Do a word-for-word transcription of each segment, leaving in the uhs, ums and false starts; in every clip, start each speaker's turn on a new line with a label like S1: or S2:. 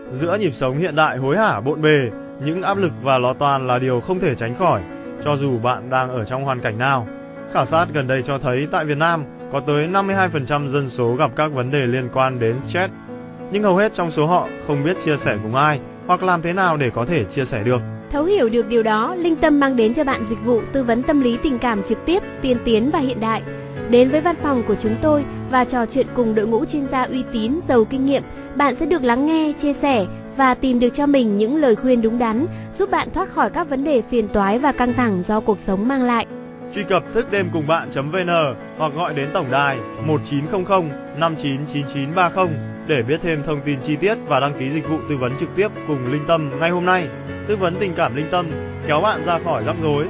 S1: Giữa nhịp sống hiện đại hối hả bộn bề, những áp lực và lo toan là điều không thể tránh khỏi, cho dù bạn đang ở trong hoàn cảnh nào. Khảo sát gần đây cho thấy tại Việt Nam có tới năm mươi hai phần trăm dân số gặp các vấn đề liên quan đến stress, nhưng hầu hết trong số họ không biết chia sẻ cùng ai hoặc làm thế nào để có thể chia sẻ được.
S2: Thấu hiểu được điều đó, Linh Tâm mang đến cho bạn dịch vụ tư vấn tâm lý tình cảm trực tiếp, tiên tiến và hiện đại. Đến với văn phòng của chúng tôi và trò chuyện cùng đội ngũ chuyên gia uy tín, giàu kinh nghiệm, bạn sẽ được lắng nghe, chia sẻ và tìm được cho mình những lời khuyên đúng đắn, giúp bạn thoát khỏi các vấn đề phiền toái và căng thẳng do cuộc sống mang lại.
S1: Truy cập thức đêm cùng bạn chấm vn hoặc gọi đến tổng đài một chín không không năm chín chín chín ba không để biết thêm thông tin chi tiết và đăng ký dịch vụ tư vấn trực tiếp cùng Linh Tâm ngay hôm nay. Tư vấn tình cảm Linh Tâm, kéo bạn ra khỏi rắc rối.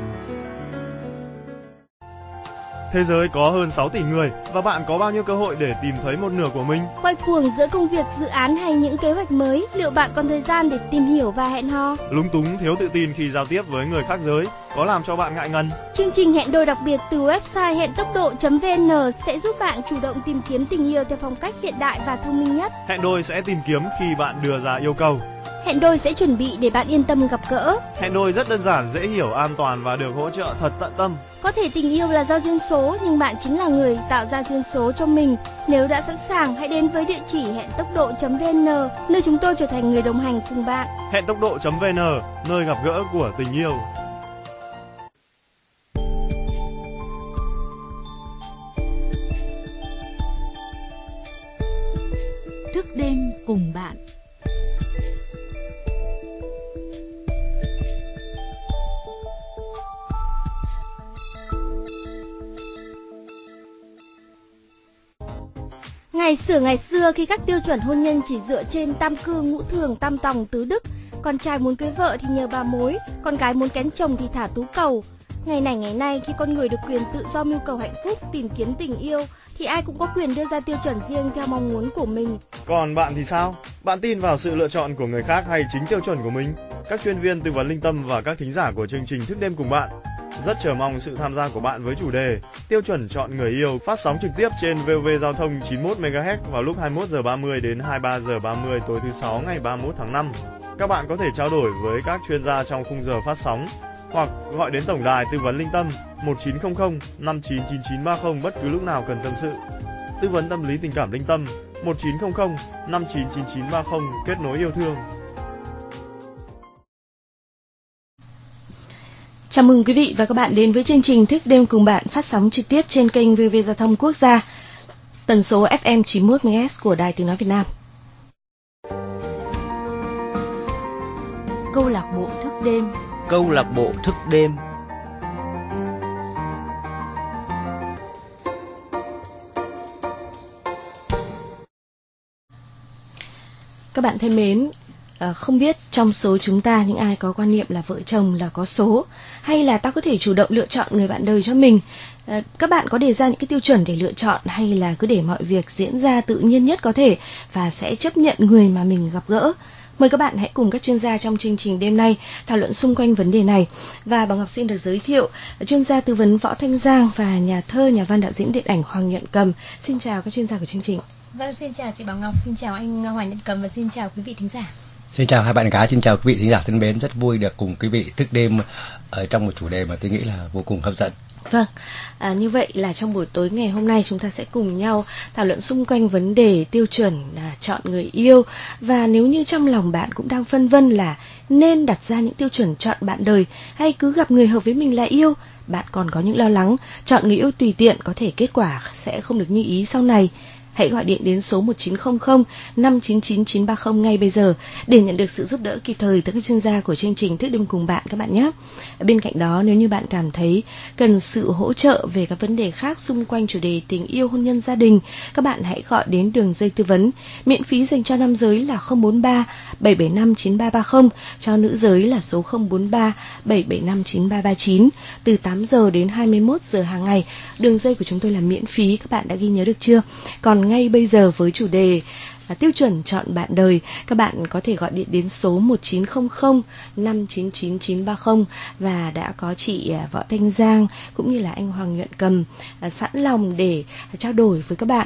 S1: Thế giới có hơn sáu tỷ người và bạn có bao nhiêu cơ hội để tìm thấy một nửa của mình?
S2: Quay cuồng giữa công việc, dự án hay những kế hoạch mới, liệu bạn còn thời gian để tìm hiểu và hẹn hò?
S1: Lúng túng, thiếu tự tin khi giao tiếp với người khác giới có làm cho bạn ngại ngần?
S2: Chương trình hẹn đôi đặc biệt từ website hẹn tốc độ chấm vn sẽ giúp bạn chủ động tìm kiếm tình yêu theo phong cách hiện đại và thông minh nhất.
S1: Hẹn đôi sẽ tìm kiếm khi bạn đưa ra yêu cầu.
S2: Hẹn đôi sẽ chuẩn bị để bạn yên tâm gặp gỡ.
S1: Hẹn đôi rất đơn giản, dễ hiểu, an toàn và được hỗ trợ thật tận tâm.
S2: Có thể tình yêu là do duyên số, nhưng bạn chính là người tạo ra duyên số cho mình. Nếu đã sẵn sàng, hãy đến với địa chỉ hẹn tốc độ chấm vn, nơi chúng tôi trở thành người đồng hành cùng bạn.
S1: Hẹn tốc độ chấm vn, nơi gặp gỡ của tình yêu.
S3: Thức đêm cùng bạn.
S2: Ngày xưa ngày xưa khi các tiêu chuẩn hôn nhân chỉ dựa trên tam cư ngũ thường tam tòng tứ đức, con trai muốn cưới vợ thì nhờ bà mối, con gái muốn kén chồng thì thả tú cầu. Ngày này ngày nay khi con người được quyền tự do mưu cầu hạnh phúc, tìm kiếm tình yêu thì ai cũng có quyền đưa ra tiêu chuẩn riêng theo mong muốn của mình.
S1: Còn bạn thì sao? Bạn tin vào sự lựa chọn của người khác hay chính tiêu chuẩn của mình? Các chuyên viên tư vấn Linh Tâm và các thính giả của chương trình Thức đêm cùng bạn rất chờ mong sự tham gia của bạn với chủ đề Tiêu chuẩn chọn người yêu, phát sóng trực tiếp trên vê o vê Giao thông chín mươi mốt mê ga héc vào lúc hai mươi mốt giờ ba mươi đến hai mươi ba giờ ba mươi tối thứ sáu ngày ba mươi mốt tháng năm. Các bạn có thể trao đổi với các chuyên gia trong khung giờ phát sóng hoặc gọi đến tổng đài tư vấn Linh Tâm một chín không không năm chín chín chín ba không bất cứ lúc nào cần tâm sự. Tư vấn tâm lý tình cảm Linh Tâm một chín không không năm chín chín chín ba không, kết nối yêu thương.
S4: Chào mừng quý vị và các bạn đến với chương trình Thức đêm cùng bạn, phát sóng trực tiếp trên kênh vê o vê Giao thông Quốc gia, tần số ép em chín mươi mốt mê ga héc của Đài Tiếng nói Việt Nam.
S3: Câu lạc bộ thức đêm.
S5: Câu lạc bộ thức đêm.
S4: Các bạn thân mến, À, không biết trong số chúng ta những ai có quan niệm là vợ chồng là có số, hay là ta có thể chủ động lựa chọn người bạn đời cho mình. À, các bạn có đề ra những cái tiêu chuẩn để lựa chọn, hay là cứ để mọi việc diễn ra tự nhiên nhất có thể và sẽ chấp nhận người mà mình gặp gỡ? Mời các bạn hãy cùng các chuyên gia trong chương trình đêm nay thảo luận xung quanh vấn đề này. Và Bảo Ngọc xin được giới thiệu chuyên gia tư vấn Võ Thanh Giang và nhà thơ, nhà văn, đạo diễn điện ảnh Hoàng Nhuận Cầm. Xin chào các chuyên gia của chương trình.
S6: Vâng, xin chào chị Bảo Ngọc, xin chào anh Hoàng Nhuận Cầm và xin chào quý vị thính giả.
S5: Xin chào hai bạn gái, xin chào quý vị thính giả thân mến, rất vui được cùng quý vị thức đêm ở trong một chủ đề mà tôi nghĩ là vô cùng hấp dẫn.
S4: Vâng, à, như vậy là trong buổi tối ngày hôm nay chúng ta sẽ cùng nhau thảo luận xung quanh vấn đề tiêu chuẩn à, chọn người yêu. Và nếu như trong lòng bạn cũng đang phân vân là nên đặt ra những tiêu chuẩn chọn bạn đời hay cứ gặp người hợp với mình là yêu, bạn còn có những lo lắng chọn người yêu tùy tiện có thể kết quả sẽ không được như ý sau này, hãy gọi điện đến số một chín không không năm chín chín chín ba không ngay bây giờ để nhận được sự giúp đỡ kịp thời từ các chuyên gia của chương trình Thức đêm cùng bạn các bạn nhé. Bên cạnh đó, nếu như bạn cảm thấy cần sự hỗ trợ về các vấn đề khác xung quanh chủ đề tình yêu, hôn nhân, gia đình, các bạn hãy gọi đến đường dây tư vấn miễn phí dành cho nam giới là không bốn ba bảy bảy năm chín ba ba không, cho nữ giới là số không bốn ba bảy bảy năm chín ba ba chín, từ tám giờ đến hai mươi mốt giờ hàng ngày. Đường dây của chúng tôi là miễn phí, các bạn đã ghi nhớ được chưa? Còn ngay bây giờ với chủ đề à, tiêu chuẩn chọn bạn đời, các bạn có thể gọi điện đến số một chín không không năm chín chín chín ba không và đã có chị à, Võ Thanh Giang cũng như là anh Hoàng Nhuận Cầm à, sẵn lòng để à, trao đổi với các bạn.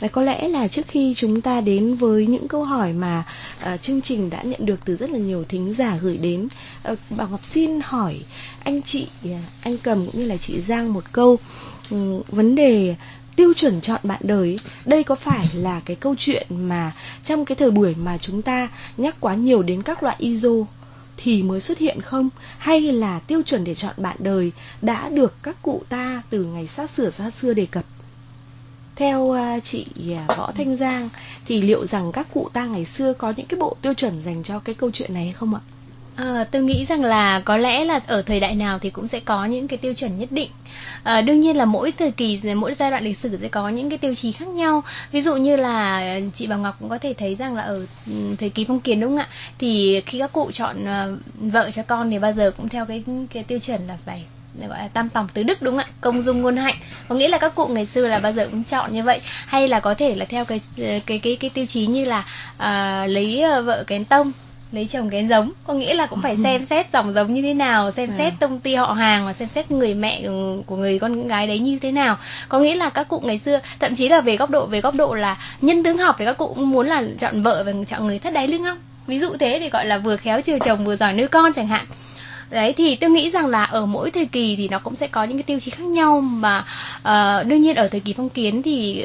S4: Và có lẽ là trước khi chúng ta đến với những câu hỏi mà uh, chương trình đã nhận được từ rất là nhiều thính giả gửi đến, uh, Bảo Ngọc xin hỏi anh chị, uh, anh Cầm cũng như là chị Giang một câu. um, Vấn đề tiêu chuẩn chọn bạn đời, đây có phải là cái câu chuyện mà trong cái thời buổi mà chúng ta nhắc quá nhiều đến các loại i ét ô thì mới xuất hiện không? Hay là tiêu chuẩn để chọn bạn đời đã được các cụ ta từ ngày xa xưa xa xưa đề cập? Theo uh, chị uh, Võ Thanh Giang thì liệu rằng các cụ ta ngày xưa có những cái bộ tiêu chuẩn dành cho cái câu chuyện này hay không ạ?
S6: À, tôi nghĩ rằng là có lẽ là ở thời đại nào thì cũng sẽ có những cái tiêu chuẩn nhất định. À, đương nhiên là mỗi thời kỳ, mỗi giai đoạn lịch sử sẽ có những cái tiêu chí khác nhau. Ví dụ như là chị Bảo Ngọc cũng có thể thấy rằng là ở thời kỳ phong kiến, đúng không ạ? Thì khi các cụ chọn uh, vợ cho con thì bao giờ cũng theo cái cái tiêu chuẩn là phải gọi là tam tòng tứ đức, đúng không ạ? Công dung ngôn hạnh, có nghĩa là các cụ ngày xưa là bao giờ cũng chọn như vậy. Hay là có thể là theo cái cái cái cái tiêu chí như là uh, lấy vợ kén tông, lấy chồng kén giống, có nghĩa là cũng phải xem xét dòng giống như thế nào, xem xét tông ty họ hàng và xem xét người mẹ của người con gái đấy như thế nào. Có nghĩa là các cụ ngày xưa thậm chí là về góc độ về góc độ là nhân tướng học thì các cụ cũng muốn là chọn vợ và chọn người thất đáy lưng ong, ví dụ thế, thì gọi là vừa khéo chiều chồng vừa giỏi nuôi con chẳng hạn. Đấy, thì tôi nghĩ rằng là ở mỗi thời kỳ thì nó cũng sẽ có những cái tiêu chí khác nhau. Mà uh, đương nhiên ở thời kỳ phong kiến thì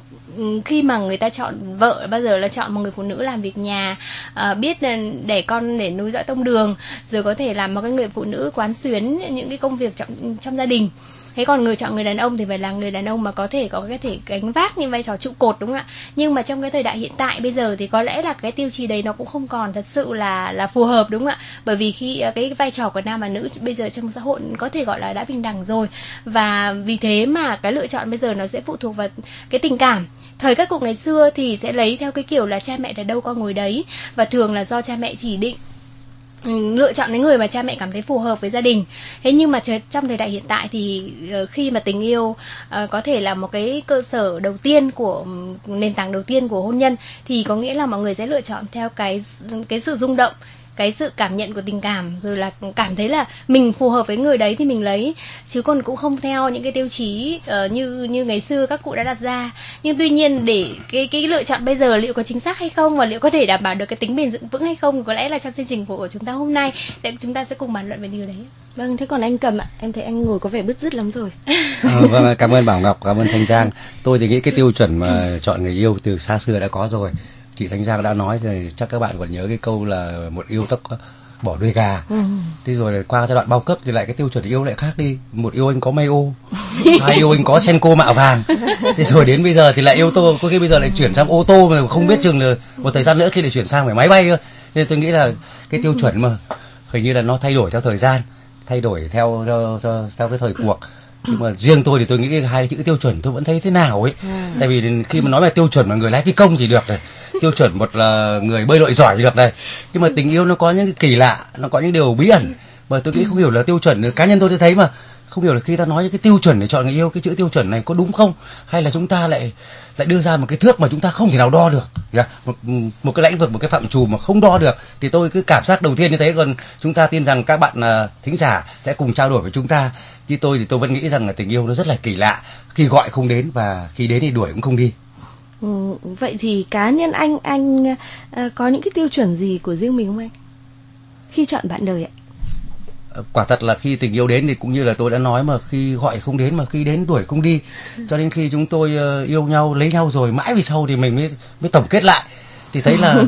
S6: khi mà người ta chọn vợ bao giờ là chọn một người phụ nữ làm việc nhà, uh, biết đẻ con để nuôi dõi tông đường, rồi có thể làm một cái người phụ nữ quán xuyến những cái công việc trong, trong gia đình. Thế còn người chọn người đàn ông thì phải là người đàn ông mà có thể có cái thể gánh vác những vai trò trụ cột, đúng không ạ? Nhưng mà trong cái thời đại hiện tại bây giờ thì có lẽ là cái tiêu chí đấy nó cũng không còn thật sự là là phù hợp, đúng không ạ? Bởi vì khi cái vai trò của nam và nữ bây giờ trong xã hội có thể gọi là đã bình đẳng rồi, và vì thế mà cái lựa chọn bây giờ nó sẽ phụ thuộc vào cái tình cảm. Thời các cụ ngày xưa thì sẽ lấy theo cái kiểu là cha mẹ ở đâu con ngồi đấy, và thường là do cha mẹ chỉ định lựa chọn những người mà cha mẹ cảm thấy phù hợp với gia đình. Thế nhưng mà trong thời đại hiện tại thì khi mà tình yêu uh, có thể là một cái cơ sở đầu tiên của nền tảng đầu tiên của hôn nhân, thì có nghĩa là mọi người sẽ lựa chọn theo cái cái sự rung động, cái sự cảm nhận của tình cảm, rồi là cảm thấy là mình phù hợp với người đấy thì mình lấy, chứ còn cũng không theo những cái tiêu chí uh, như như ngày xưa các cụ đã đặt ra. Nhưng tuy nhiên để cái cái lựa chọn bây giờ liệu có chính xác hay không, và liệu có thể đảm bảo được cái tính bền vững hay không, có lẽ là trong chương trình của chúng ta hôm nay chúng ta sẽ cùng bàn luận về điều đấy.
S4: Vâng, thế còn anh Cầm ạ, em thấy anh ngồi có vẻ bứt rứt lắm rồi.
S5: À, vâng, cảm ơn Bảo Ngọc, cảm ơn Thanh Giang. Tôi thì nghĩ cái tiêu chuẩn mà chọn người yêu từ xa xưa đã có rồi. Chị Thanh Giang đã nói thì chắc các bạn còn nhớ cái câu là một yêu tóc bỏ đuôi gà. Ừ. Thế rồi qua giai đoạn bao cấp thì lại cái tiêu chuẩn yêu lại khác đi. Một yêu anh có may ô, hai yêu anh có Senko mạ vàng. Thế rồi đến bây giờ thì lại yêu tô, có khi bây giờ lại chuyển sang ô tô mà không biết chừng là một thời gian nữa khi lại chuyển sang phải máy bay cơ. Nên tôi nghĩ là cái tiêu chuẩn mà hình như là nó thay đổi theo thời gian, thay đổi theo theo theo, theo cái thời cuộc. Nhưng mà riêng tôi thì tôi nghĩ hai chữ tiêu chuẩn tôi vẫn thấy thế nào ấy. À. Tại vì khi mà nói về tiêu chuẩn mà người lái phi công thì được này, tiêu chuẩn một là người bơi lội giỏi thì được này. Nhưng mà tình yêu nó có những cái kỳ lạ, nó có những điều bí ẩn mà tôi nghĩ không hiểu là tiêu chuẩn. Cá nhân tôi thấy mà không hiểu là khi ta nói cái tiêu chuẩn để chọn người yêu, cái chữ tiêu chuẩn này có đúng không, hay là chúng ta lại lại đưa ra một cái thước mà chúng ta không thể nào đo được, yeah. một, một cái lĩnh vực, một cái phạm trù mà không đo được. Thì tôi cứ cảm giác đầu tiên như thế. Còn chúng ta tin rằng các bạn uh, thính giả sẽ cùng trao đổi với chúng ta. Chứ tôi thì tôi vẫn nghĩ rằng là tình yêu nó rất là kỳ lạ, khi gọi không đến và khi đến thì đuổi cũng không đi.
S4: Ừ, vậy thì cá nhân anh anh uh, có những cái tiêu chuẩn gì của riêng mình không anh khi chọn bạn đời ạ?
S5: Quả thật là khi tình yêu đến thì cũng như là tôi đã nói, mà khi gọi không đến, mà khi đến đuổi không đi. Cho đến khi chúng tôi uh, yêu nhau, lấy nhau rồi, mãi về sau thì mình mới mới tổng kết lại thì thấy là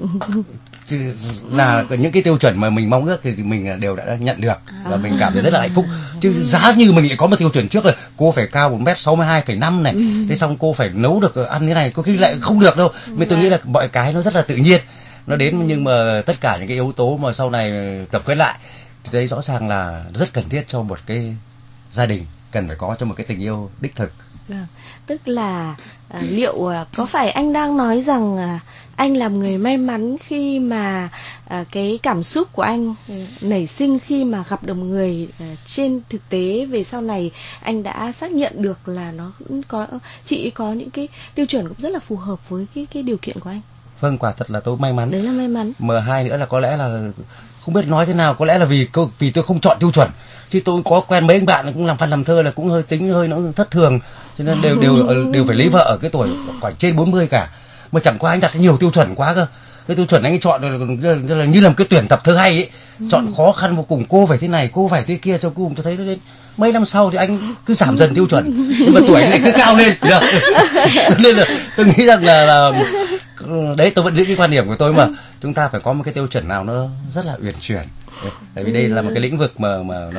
S5: là những cái tiêu chuẩn mà mình mong ước thì mình đều đã nhận được, và mình cảm thấy rất là hạnh phúc. Chứ giá như mình lại có một tiêu chuẩn trước là cô phải cao một mét sáu mươi hai phẩy năm này, thế xong cô phải nấu được ăn thế này, có khi lại không được đâu. Nên tôi nghĩ là mọi cái nó rất là tự nhiên, nó đến. Nhưng mà tất cả những cái yếu tố mà sau này tập kết lại thì thấy rõ ràng là rất cần thiết cho một cái gia đình, cần phải có cho một cái tình yêu đích thực.
S4: Vâng, tức là à, liệu à, có phải anh đang nói rằng à, anh là người may mắn khi mà à, cái cảm xúc của anh nảy sinh khi mà gặp được người à, trên thực tế về sau này anh đã xác nhận được là nó cũng có, chị có những cái tiêu chuẩn cũng rất là phù hợp với cái cái điều kiện của anh?
S5: Vâng, quả thật là tôi may mắn.
S4: Đấy là may mắn.
S5: Mà hai nữa là có lẽ là không biết nói thế nào, có lẽ là vì vì tôi không chọn tiêu chuẩn, chứ tôi có quen mấy anh bạn cũng làm văn làm thơ là cũng hơi tính hơi nó thất thường, cho nên đều đều đều phải lấy vợ ở cái tuổi khoảng trên bốn mươi cả, mà chẳng qua anh đặt nhiều tiêu chuẩn quá cơ. Cái tiêu chuẩn anh ấy chọn là, là như là một cái tuyển tập thơ hay ấy, chọn khó khăn vô cùng, cô phải thế này, cô phải thế kia, cho cùng tôi thấy nó đến mấy năm sau thì anh cứ giảm dần tiêu chuẩn, nhưng mà tuổi anh lại cứ cao lên. Nên là tôi nghĩ rằng là, là đấy, tôi vẫn giữ cái quan điểm của tôi mà chúng ta phải có một cái tiêu chuẩn nào nó rất là uyển chuyển, tại vì đây là một cái lĩnh vực mà mà nó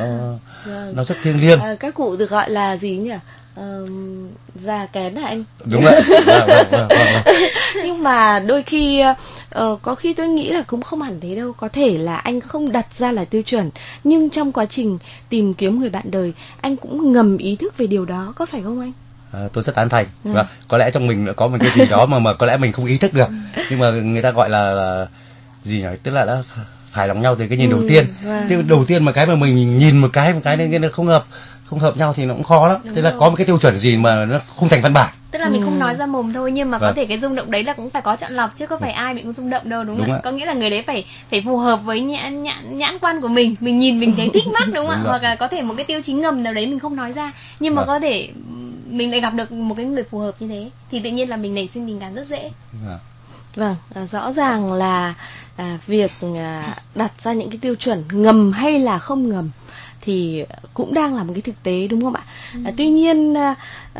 S5: nó rất thiêng liêng.
S4: À, các cụ được gọi là gì nhỉ? Uh, già kén hả anh?
S5: Đúng rồi. Vâng, vâng, vâng, vâng.
S4: Nhưng mà đôi khi uh, có khi tôi nghĩ là cũng không hẳn thế đâu. Có thể là anh không đặt ra là tiêu chuẩn, nhưng trong quá trình tìm kiếm người bạn đời, anh cũng ngầm ý thức về điều đó, có phải không anh?
S5: À, tôi rất tán thành. Ừ. Và có lẽ trong mình có một cái gì đó mà mà có lẽ mình không ý thức được, nhưng mà người ta gọi là, là gì nhỉ? Tức là đã phải lòng nhau từ cái nhìn ừ, đầu tiên. Vâng. Chứ đầu tiên mà cái mà mình nhìn một cái một cái nên nó không hợp không hợp nhau thì nó cũng khó lắm. Thế là có một cái tiêu chuẩn gì mà nó không thành văn bản.
S6: Tức là mình ừ. không nói ra mồm thôi, nhưng mà
S5: vâng.
S6: có thể cái rung động đấy là cũng phải có chọn lọc, chứ có phải ai bị cũng rung động đâu, đúng, đúng không ạ? Có nghĩa là người đấy phải phải phù hợp với nhãn nhãn nhãn quan của mình, mình nhìn mình thấy thích mắt, đúng không ạ? Hoặc là có thể một cái tiêu chí ngầm nào đấy mình không nói ra, nhưng mà vâng. có thể mình lại gặp được một cái người phù hợp như thế thì tự nhiên là mình nảy sinh tình cảm rất dễ.
S5: Vâng,
S4: vâng à, rõ ràng là à, việc à, đặt ra những cái tiêu chuẩn ngầm hay là không ngầm thì cũng đang là một cái thực tế, đúng không ạ? Ừ. À, tuy nhiên à,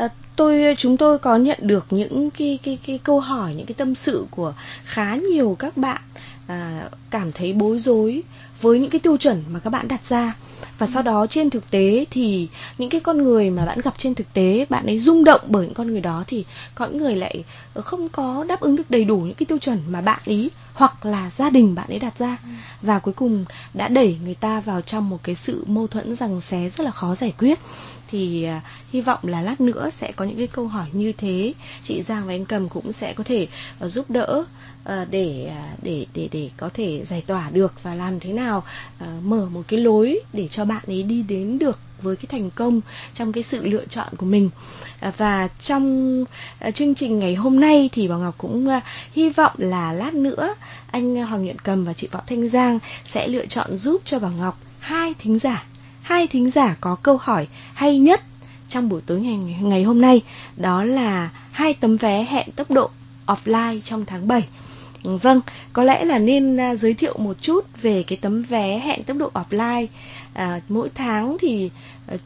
S4: tôi chúng tôi có nhận được những cái cái cái câu hỏi, những cái tâm sự của khá nhiều các bạn à, cảm thấy bối rối với những cái tiêu chuẩn mà các bạn đặt ra. Và sau đó trên thực tế thì những cái con người mà bạn gặp trên thực tế, bạn ấy rung động bởi những con người đó, thì có những người lại không có đáp ứng được đầy đủ những cái tiêu chuẩn mà bạn ấy hoặc là gia đình bạn ấy đặt ra. Và cuối cùng đã đẩy người ta vào trong một cái sự mâu thuẫn giằng xé rất là khó giải quyết. Thì uh, hy vọng là lát nữa sẽ có những cái câu hỏi như thế, chị Giang và anh Cầm cũng sẽ có thể uh, giúp đỡ uh, để, uh, để để để có thể giải tỏa được và làm thế nào uh, mở một cái lối để cho bạn ấy đi đến được với cái thành công trong cái sự lựa chọn của mình. uh, Và trong uh, chương trình ngày hôm nay thì Bảo Ngọc cũng uh, hy vọng là lát nữa anh Hoàng Nhuận Cầm và chị Võ Thanh Giang sẽ lựa chọn giúp cho Bảo Ngọc hai thính giả Hai thính giả có câu hỏi hay nhất trong buổi tối ngày, ngày hôm nay. Đó là hai tấm vé hẹn tốc độ offline trong tháng bảy. Vâng, có lẽ là nên uh, giới thiệu một chút về cái tấm vé hẹn tốc độ offline. uh, Mỗi tháng thì uh,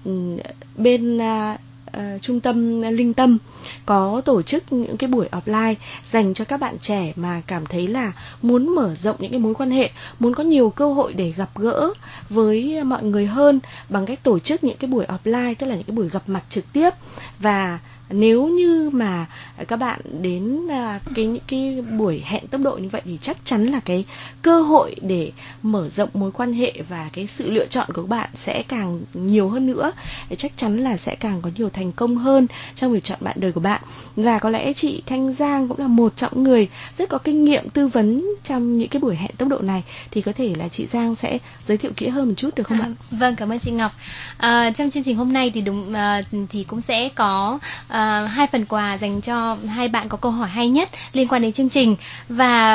S4: bên uh, uh, trung tâm Linh Tâm có tổ chức những cái buổi offline dành cho các bạn trẻ mà cảm thấy là muốn mở rộng những cái mối quan hệ, muốn có nhiều cơ hội để gặp gỡ với mọi người hơn bằng cách tổ chức những cái buổi offline, tức là những cái buổi gặp mặt trực tiếp. Và nếu như mà các bạn đến cái những cái buổi hẹn tốc độ như vậy thì chắc chắn là cái cơ hội để mở rộng mối quan hệ và cái sự lựa chọn của các bạn sẽ càng nhiều hơn nữa. Chắc chắn là sẽ càng có nhiều thành công hơn trong việc chọn bạn đời của bạn. Và có lẽ chị Thanh Giang cũng là một trong người rất có kinh nghiệm tư vấn trong những cái buổi hẹn tốc độ này, thì có thể là chị Giang sẽ giới thiệu kỹ hơn một chút được không ạ?
S6: À, vâng, cảm ơn chị Ngọc. À, trong chương trình hôm nay thì đúng à, thì cũng sẽ có à, hai phần quà dành cho hai bạn có câu hỏi hay nhất liên quan đến chương trình, và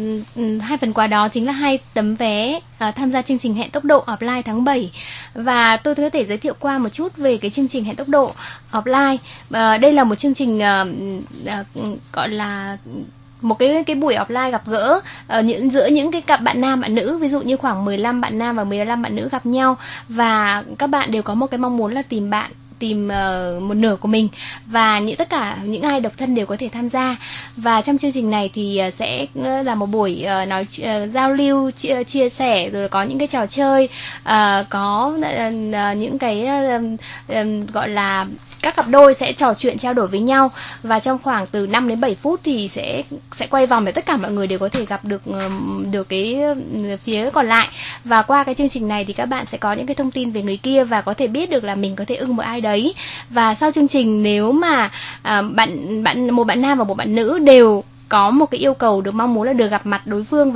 S6: um, hai phần quà đó chính là hai tấm vé à, tham gia chương trình hẹn tốc độ offline tháng bảy. Và tôi có thể giới thiệu qua một chút về cái chương trình hẹn tốc độ offline. À, đây là một chương trình à, à, gọi là một cái cái buổi offline gặp gỡ uh, những, giữa những cái cặp bạn nam bạn nữ, ví dụ như khoảng mười lăm bạn nam và mười lăm bạn nữ gặp nhau, và các bạn đều có một cái mong muốn là tìm bạn tìm uh, một nửa của mình, và những tất cả những ai độc thân đều có thể tham gia. Và trong chương trình này thì uh, sẽ là một buổi uh, nói uh, giao lưu chia, chia sẻ, rồi có những cái trò chơi, uh, có uh, uh, những cái uh, uh, gọi là các cặp đôi sẽ trò chuyện trao đổi với nhau, và trong khoảng từ năm đến bảy phút thì sẽ sẽ quay vòng để tất cả mọi người đều có thể gặp được được cái phía còn lại. Và qua cái chương trình này thì các bạn sẽ có những cái thông tin về người kia và có thể biết được là mình có thể ưng một ai đấy. Và sau chương trình, nếu mà à, bạn bạn một bạn nam và một bạn nữ đều có một cái yêu cầu được mong muốn là được gặp mặt đối phương và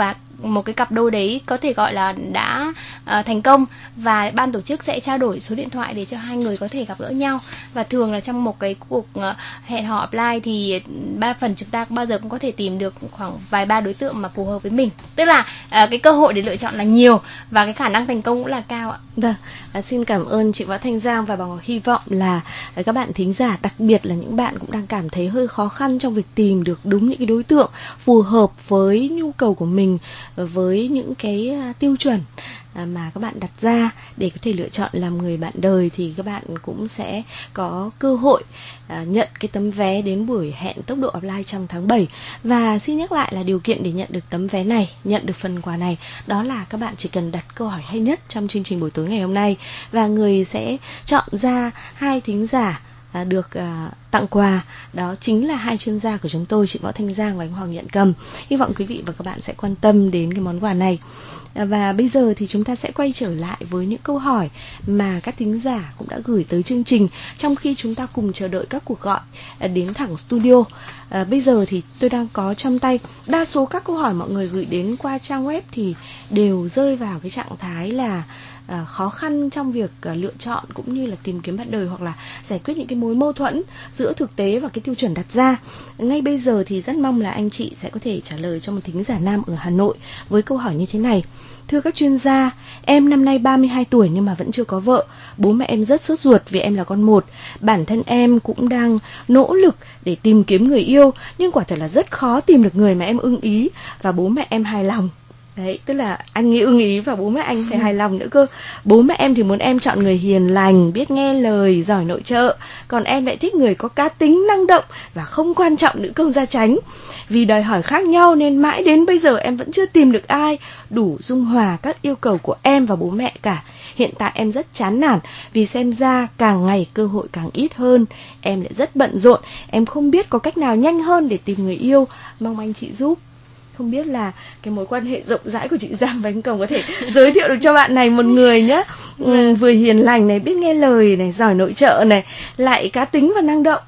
S6: một cái cặp đôi đấy có thể gọi là đã uh, thành công, và ban tổ chức sẽ trao đổi số điện thoại để cho hai người có thể gặp gỡ nhau. Và thường là trong một cái cuộc uh, hẹn hò offline thì ba phần chúng ta bao giờ cũng có thể tìm được khoảng vài ba đối tượng mà phù hợp với mình, tức là uh, cái cơ hội để lựa chọn là nhiều và cái khả năng thành công cũng là cao ạ.
S4: Vâng, à, xin cảm ơn chị Võ Thanh Giang, và bằng hy vọng là các bạn thính giả, đặc biệt là những bạn cũng đang cảm thấy hơi khó khăn trong việc tìm được đúng những cái đối tượng phù hợp với nhu cầu của mình, với những cái tiêu chuẩn mà các bạn đặt ra để có thể lựa chọn làm người bạn đời, thì các bạn cũng sẽ có cơ hội à, nhận cái tấm vé đến buổi hẹn tốc độ offline trong tháng bảy. Và xin nhắc lại là điều kiện để nhận được tấm vé này, nhận được phần quà này, đó là các bạn chỉ cần đặt câu hỏi hay nhất trong chương trình buổi tối ngày hôm nay, và người sẽ chọn ra hai thính giả À, được à, tặng quà, đó chính là hai chuyên gia của chúng tôi, chị Võ Thanh Giang và anh Hoàng Nhận Cầm. Hy vọng quý vị và các bạn sẽ quan tâm đến cái món quà này. à, Và bây giờ thì chúng ta sẽ quay trở lại với những câu hỏi mà các thính giả cũng đã gửi tới chương trình, trong khi chúng ta cùng chờ đợi các cuộc gọi à, đến thẳng studio. à, Bây giờ thì tôi đang có trong tay đa số các câu hỏi mọi người gửi đến qua trang web thì đều rơi vào cái trạng thái là À, khó khăn trong việc à, lựa chọn cũng như là tìm kiếm bạn đời, hoặc là giải quyết những cái mối mâu thuẫn giữa thực tế và cái tiêu chuẩn đặt ra. Ngay bây giờ thì rất mong là anh chị sẽ có thể trả lời cho một thính giả nam ở Hà Nội với câu hỏi như thế này. Thưa các chuyên gia, em năm nay ba mươi hai tuổi nhưng mà vẫn chưa có vợ. Bố mẹ em rất sốt ruột vì em là con một. Bản thân em cũng đang nỗ lực để tìm kiếm người yêu, nhưng quả thật là rất khó tìm được người mà em ưng ý và bố mẹ em hài lòng. Đấy, tức là anh nghĩ ưng ý và bố mẹ anh phải hài lòng nữa cơ. Bố mẹ em thì muốn em chọn người hiền lành, biết nghe lời, giỏi nội trợ. Còn em lại thích người có cá tính, năng động và không quan trọng nữ công gia chánh. Vì đòi hỏi khác nhau nên mãi đến bây giờ em vẫn chưa tìm được ai đủ dung hòa các yêu cầu của em và bố mẹ cả. Hiện tại em rất chán nản vì xem ra càng ngày cơ hội càng ít hơn. Em lại rất bận rộn, em không biết có cách nào nhanh hơn để tìm người yêu. Mong anh chị giúp. Không biết là cái mối quan hệ rộng rãi của chị Giang và anh Cầm có thể giới thiệu được cho bạn này một người nhé. Ừ, vừa hiền lành này, biết nghe lời này, giỏi nội trợ này, lại cá tính và năng động.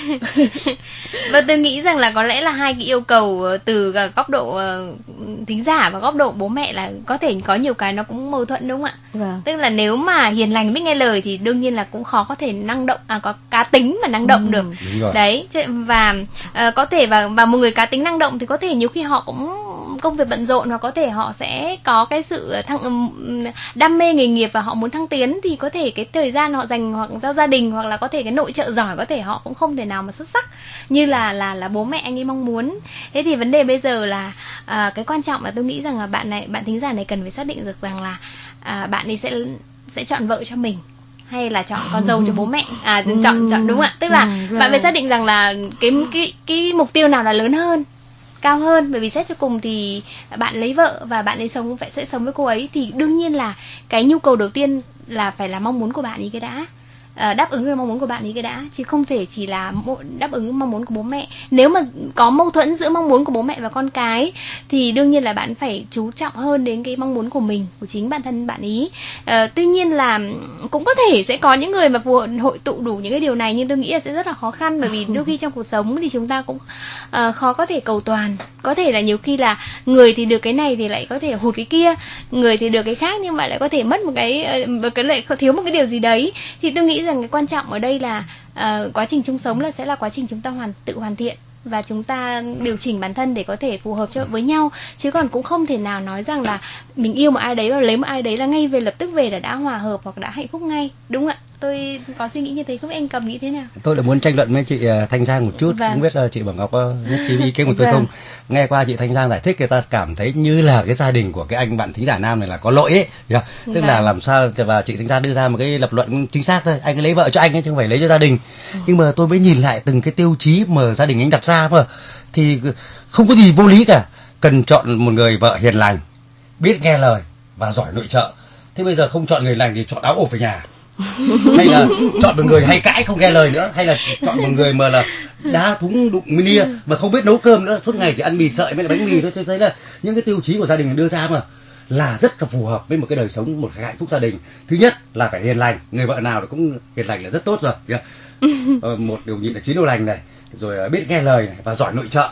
S6: Và tôi nghĩ rằng là có lẽ là hai cái yêu cầu từ góc độ thính giả và góc độ bố mẹ là có thể có nhiều cái nó cũng mâu thuẫn, đúng không ạ?
S4: Vâng.
S6: Tức là nếu mà hiền lành biết nghe lời thì đương nhiên là cũng khó có thể năng động, à, có cá tính và năng động ừ. được. Đấy, và uh, có thể và và một người cá tính năng động thì có thể nhiều khi họ cũng công việc bận rộn, hoặc có thể họ sẽ có cái sự thăng um, đam mê nghề nghiệp và họ muốn thăng tiến, thì có thể cái thời gian họ dành hoặc cho gia đình, hoặc là có thể cái nội trợ giỏi có thể họ cũng không thể nào mà xuất sắc như là là là bố mẹ anh ấy mong muốn. Thế thì vấn đề bây giờ là à, cái quan trọng là tôi nghĩ rằng là bạn này, bạn thính giả này cần phải xác định được rằng là à, bạn ấy sẽ sẽ chọn vợ cho mình hay là chọn con dâu cho bố mẹ, à chọn chọn đúng không ạ? Tức là bạn phải xác định rằng là cái cái cái mục tiêu nào là lớn hơn, cao hơn, bởi vì xét cho cùng thì bạn lấy vợ và bạn ấy sống phải sẽ sống với cô ấy, thì đương nhiên là cái nhu cầu đầu tiên là phải là mong muốn của bạn ấy cái đã. À, đáp ứng được mong muốn của bạn ấy cái đã, chứ không thể chỉ là đáp ứng mong muốn của bố mẹ. Nếu mà có mâu thuẫn giữa mong muốn của bố mẹ và con cái thì đương nhiên là bạn phải chú trọng hơn đến cái mong muốn của mình, của chính bản thân bạn ý. à, Tuy nhiên là cũng có thể sẽ có những người mà phù hội tụ đủ những cái điều này, nhưng tôi nghĩ là sẽ rất là khó khăn, bởi vì đôi khi trong cuộc sống thì chúng ta cũng uh, khó có thể cầu toàn. Có thể là nhiều khi là người thì được cái này thì lại có thể hụt cái kia, người thì được cái khác nhưng mà lại có thể mất một cái, một cái lại thiếu một cái điều gì đấy. Thì tôi nghĩ rằng cái quan trọng ở đây là uh, quá trình chung sống là sẽ là quá trình chúng ta hoàn tự hoàn thiện và chúng ta điều chỉnh bản thân để có thể phù hợp cho với nhau, chứ còn cũng không thể nào nói rằng là mình yêu một ai đấy và lấy một ai đấy là ngay về lập tức về là đã hòa hợp hoặc đã hạnh phúc ngay, đúng không ạ? Tôi có suy nghĩ như thế, không biết anh Cầm nghĩ thế nào?
S5: Tôi đã muốn tranh luận với chị Thanh Giang một chút, vâng. Không biết là chị Bảo Ngọc có nhất trí ý kiến của tôi vâng. không? Nghe qua chị Thanh Giang giải thích, người ta cảm thấy như là cái gia đình của cái anh bạn thính giả nam này là có lỗi ấy, yeah. Tức vâng. là làm sao, và chị Thanh Giang đưa ra một cái lập luận chính xác thôi, anh ấy lấy vợ cho anh ấy chứ không phải lấy cho gia đình. Ừ. Nhưng mà tôi mới nhìn lại từng cái tiêu chí mà gia đình anh đặt ra mà thì không có gì vô lý cả. Cần chọn một người vợ hiền lành, biết nghe lời và giỏi nội trợ. Thế bây giờ không chọn người lành thì chọn áo ổ về nhà. Hay là chọn một người hay cãi không nghe lời nữa, hay là chọn một người mà là đá thúng đụng nia mà không biết nấu cơm nữa, suốt ngày chỉ ăn mì sợi với lại bánh mì thôi. Tôi thấy là những cái tiêu chí của gia đình đưa ra mà là rất là phù hợp với một cái đời sống, một cái hạnh phúc gia đình. Thứ nhất là phải hiền lành, người vợ nào cũng hiền lành là rất tốt rồi. Một điều nhịn là chín điều lành này, rồi biết nghe lời này và giỏi nội trợ.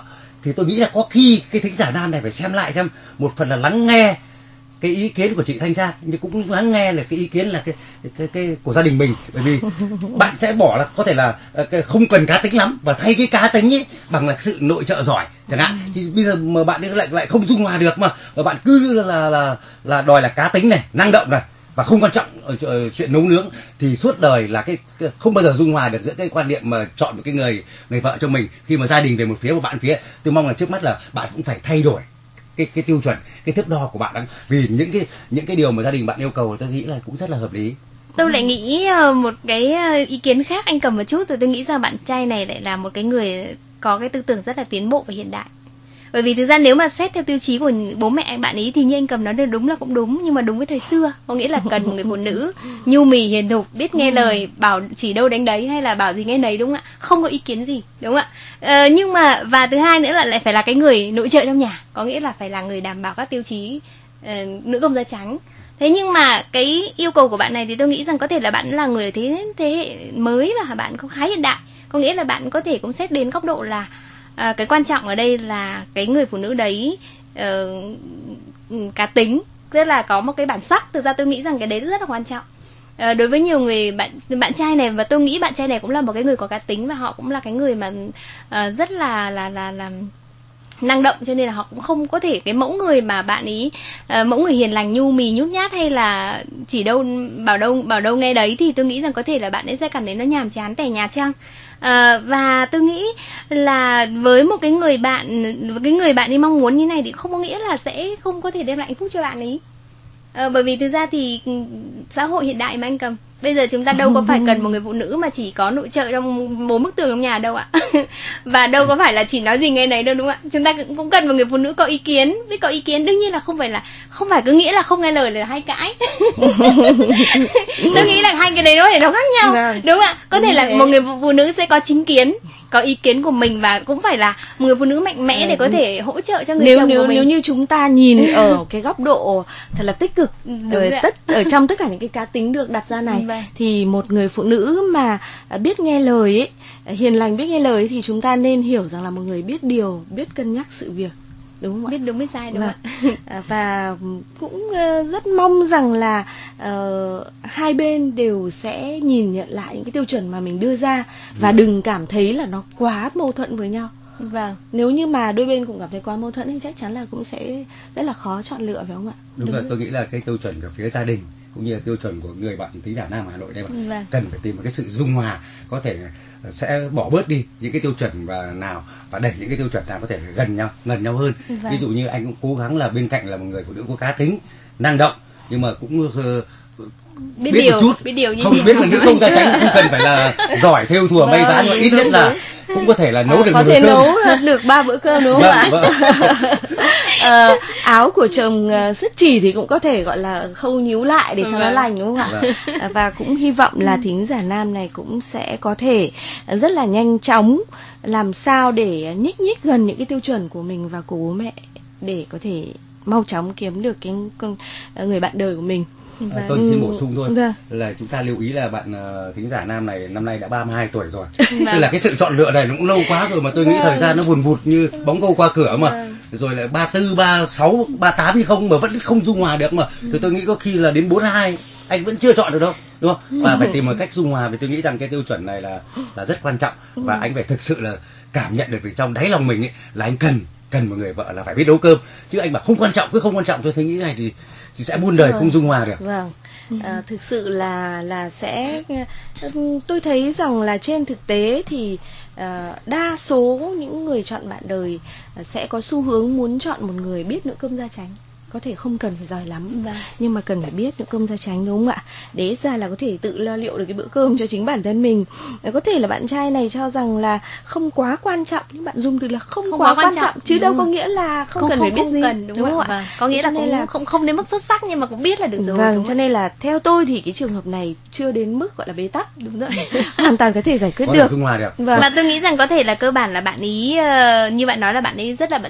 S5: thì tôi nghĩ là có khi cái thính giả nam này phải xem lại xem, một phần là lắng nghe cái ý kiến của chị Thanh Giang, nhưng cũng lắng nghe là cái ý kiến là cái cái, cái, cái của gia đình mình, bởi vì bạn sẽ bỏ là có thể là cái không cần cá tính lắm và thay cái cá tính ấy bằng là sự nội trợ giỏi chẳng hạn. Thì bây giờ mà bạn ấy lại lại không dung hòa được mà, mà bạn cứ là là là, là đòi là cá tính này, năng động này và không quan trọng ở, ở chuyện nấu nướng, thì suốt đời là cái, cái không bao giờ dung hòa được giữa cái quan niệm mà chọn một cái người người vợ cho mình. Khi mà gia đình về một phía và bạn phía, tôi mong là trước mắt là bạn cũng phải thay đổi cái cái tiêu chuẩn, cái thước đo của bạn đó, vì những cái những cái điều mà gia đình bạn yêu cầu tôi nghĩ là cũng rất là hợp lý.
S6: Tôi lại nghĩ một cái ý kiến khác, anh cầm một chút, rồi tôi nghĩ rằng bạn trai này lại là một cái người có cái tư tưởng rất là tiến bộ và hiện đại. Bởi vì thực ra nếu mà xét theo tiêu chí của bố mẹ anh bạn ấy thì như anh cầm nói được đúng là cũng đúng, nhưng mà đúng với thời xưa, có nghĩa là cần một người phụ nữ nhu mì hiền thục, biết nghe lời, bảo chỉ đâu đánh đấy hay là bảo gì nghe nấy, đúng không ạ? Không có ý kiến gì, đúng không ạ? Ờ, nhưng mà và thứ hai nữa là lại phải là cái người nội trợ trong nhà, có nghĩa là phải là người đảm bảo các tiêu chí uh, nữ công gia tránh. Thế nhưng mà cái yêu cầu của bạn này thì tôi nghĩ rằng có thể là bạn là người thế thế hệ mới và bạn cũng khá hiện đại, có nghĩa là bạn có thể cũng xét đến góc độ là À, cái quan trọng ở đây là cái người phụ nữ đấy uh, cá tính, tức là có một cái bản sắc. Thực ra tôi nghĩ rằng cái đấy rất là quan trọng uh, đối với nhiều người bạn bạn trai này, và tôi nghĩ bạn trai này cũng là một cái người có cá tính, và họ cũng là cái người mà uh, rất là là là là năng động, cho nên là họ cũng không có thể cái mẫu người mà bạn ý uh, mẫu người hiền lành nhu mì nhút nhát hay là chỉ đâu bảo đâu bảo đâu nghe đấy, thì tôi nghĩ rằng có thể là bạn ấy sẽ cảm thấy nó nhàm chán tẻ nhạt chăng. À, và tôi nghĩ là với một cái người bạn với cái người bạn ấy mong muốn như này thì không có nghĩa là sẽ không có thể đem lại hạnh phúc cho bạn ấy. À, bởi vì thực ra thì xã hội hiện đại mà anh cầm, bây giờ chúng ta đâu có phải cần một người phụ nữ mà chỉ có nội trợ trong bốn bức tường trong nhà đâu ạ. Và đâu có phải là chỉ nói gì nghe nấy đâu, đúng không ạ? Chúng ta cũng, cũng cần một người phụ nữ có ý kiến. Với có ý kiến đương nhiên là không phải là không phải cứ nghĩa là không nghe lời là hay cãi. Tôi nghĩ là hai cái đấy nó thể nó khác nhau, đúng không ạ? Có thể là một người phụ nữ sẽ có chính kiến, có ý kiến của mình, và cũng phải là một người phụ nữ mạnh mẽ để có thể hỗ trợ cho người
S4: nếu,
S6: chồng
S4: nếu,
S6: của mình.
S4: Nếu như chúng ta nhìn ở cái góc độ thật là tích cực ở, tất, ở trong tất cả những cái cá tính được đặt ra này,
S6: vâng.
S4: Thì một người phụ nữ mà biết nghe lời ấy, hiền lành biết nghe lời ấy, thì chúng ta nên hiểu rằng là một người biết điều, biết cân nhắc sự việc, đúng không ạ?
S6: Biết đúng biết sai, đúng
S4: và,
S6: không ạ?
S4: Và cũng uh, rất mong rằng là uh, hai bên đều sẽ nhìn nhận lại những cái tiêu chuẩn mà mình đưa ra, và đừng cảm thấy là nó quá mâu thuẫn với nhau.
S6: Vâng.
S4: Nếu như mà đôi bên cũng cảm thấy quá mâu thuẫn thì chắc chắn là cũng sẽ rất là khó chọn lựa, phải không ạ?
S5: Đúng, đúng rồi, tôi nghĩ là cái tiêu chuẩn của phía gia đình cũng như là tiêu chuẩn của người bạn thính giả nam Hà Nội đây mà
S6: vâng.
S5: cần phải tìm một cái sự dung hòa, có thể sẽ bỏ bớt đi những cái tiêu chuẩn và nào và đẩy những cái tiêu chuẩn nào có thể gần nhau gần nhau hơn.
S6: Vâng.
S5: Ví dụ như anh cũng cố gắng là bên cạnh là một người phụ nữ có cá tính, năng động, nhưng mà cũng uh,
S6: biết,
S5: biết
S6: điều,
S5: một chút,
S6: biết điều như
S5: không biết là nữ công gia chánh không cần phải là giỏi thêu thùa may vá, nhưng mà ít nhất là cũng có thể là nấu
S4: à,
S5: được
S4: có
S5: một
S4: thể
S5: bữa
S4: nấu
S5: cơm.
S4: được ba bữa cơm, đúng không ạ? Vâng. à, áo của chồng uh, sứt chỉ thì cũng có thể gọi là khâu nhíu lại để cho vâng. nó lành, đúng không ạ? Vâng. À, và cũng hy vọng là thính giả nam này cũng sẽ có thể rất là nhanh chóng làm sao để nhích nhích gần những cái tiêu chuẩn của mình và của bố mẹ, để có thể mau chóng kiếm được cái con người bạn đời của mình.
S5: À, tôi xin bổ sung thôi,
S4: vâng.
S5: là chúng ta lưu ý là bạn uh, thính giả nam này năm nay đã ba mươi hai tuổi rồi. Tức là cái sự chọn lựa này nó cũng lâu quá rồi, mà tôi nghĩ vâng. thời gian nó vùn vụt như bóng câu qua cửa mà. Vâng. Rồi lại ba tư, ba sáu, ba tám thì không, mà vẫn không dung hòa được mà. Ừ. Thì tôi nghĩ có khi là đến bốn mươi hai anh vẫn chưa chọn được đâu, đúng không? Và phải tìm một cách dung hòa, vì tôi nghĩ rằng cái tiêu chuẩn này là là rất quan trọng, và ừ. anh phải thực sự là cảm nhận được từ trong đáy lòng mình ấy, là anh cần cần một người vợ là phải biết nấu cơm, chứ anh bảo không quan trọng cứ không quan trọng, tôi thấy nghĩ này thì thì sẽ muôn đời không dung hòa được.
S4: Vâng. À, thực sự là là sẽ tôi thấy rằng là trên thực tế thì uh, đa số những người chọn bạn đời uh, sẽ có xu hướng muốn chọn một người biết nấu cơm gia chánh. Có thể không cần phải giỏi lắm, vâng. nhưng mà cần phải biết nấu cơm gia chánh, đúng không ạ? Để ra là có thể tự lo liệu được cái bữa cơm cho chính bản thân mình. Có thể là bạn trai này cho rằng là không quá quan trọng, nhưng bạn dùng từ là không, không quá, quá quan trọng, trọng chứ ừ. đâu có nghĩa là không, không cần không, phải biết không gì,
S6: cần, đúng, đúng không ạ? Vâng. Có nghĩa là, cũng là không không đến mức xuất sắc, nhưng mà cũng biết là được rồi.
S4: Vâng, cho nên là theo tôi thì cái trường hợp này chưa đến mức gọi là bế tắc,
S6: đúng rồi.
S4: Hoàn toàn có thể giải quyết
S5: có
S4: được.
S5: Dung hòa được.
S6: Vâng. Và tôi nghĩ rằng có thể là cơ bản là bạn ý uh, như bạn nói là bạn ấy rất là bận rộn.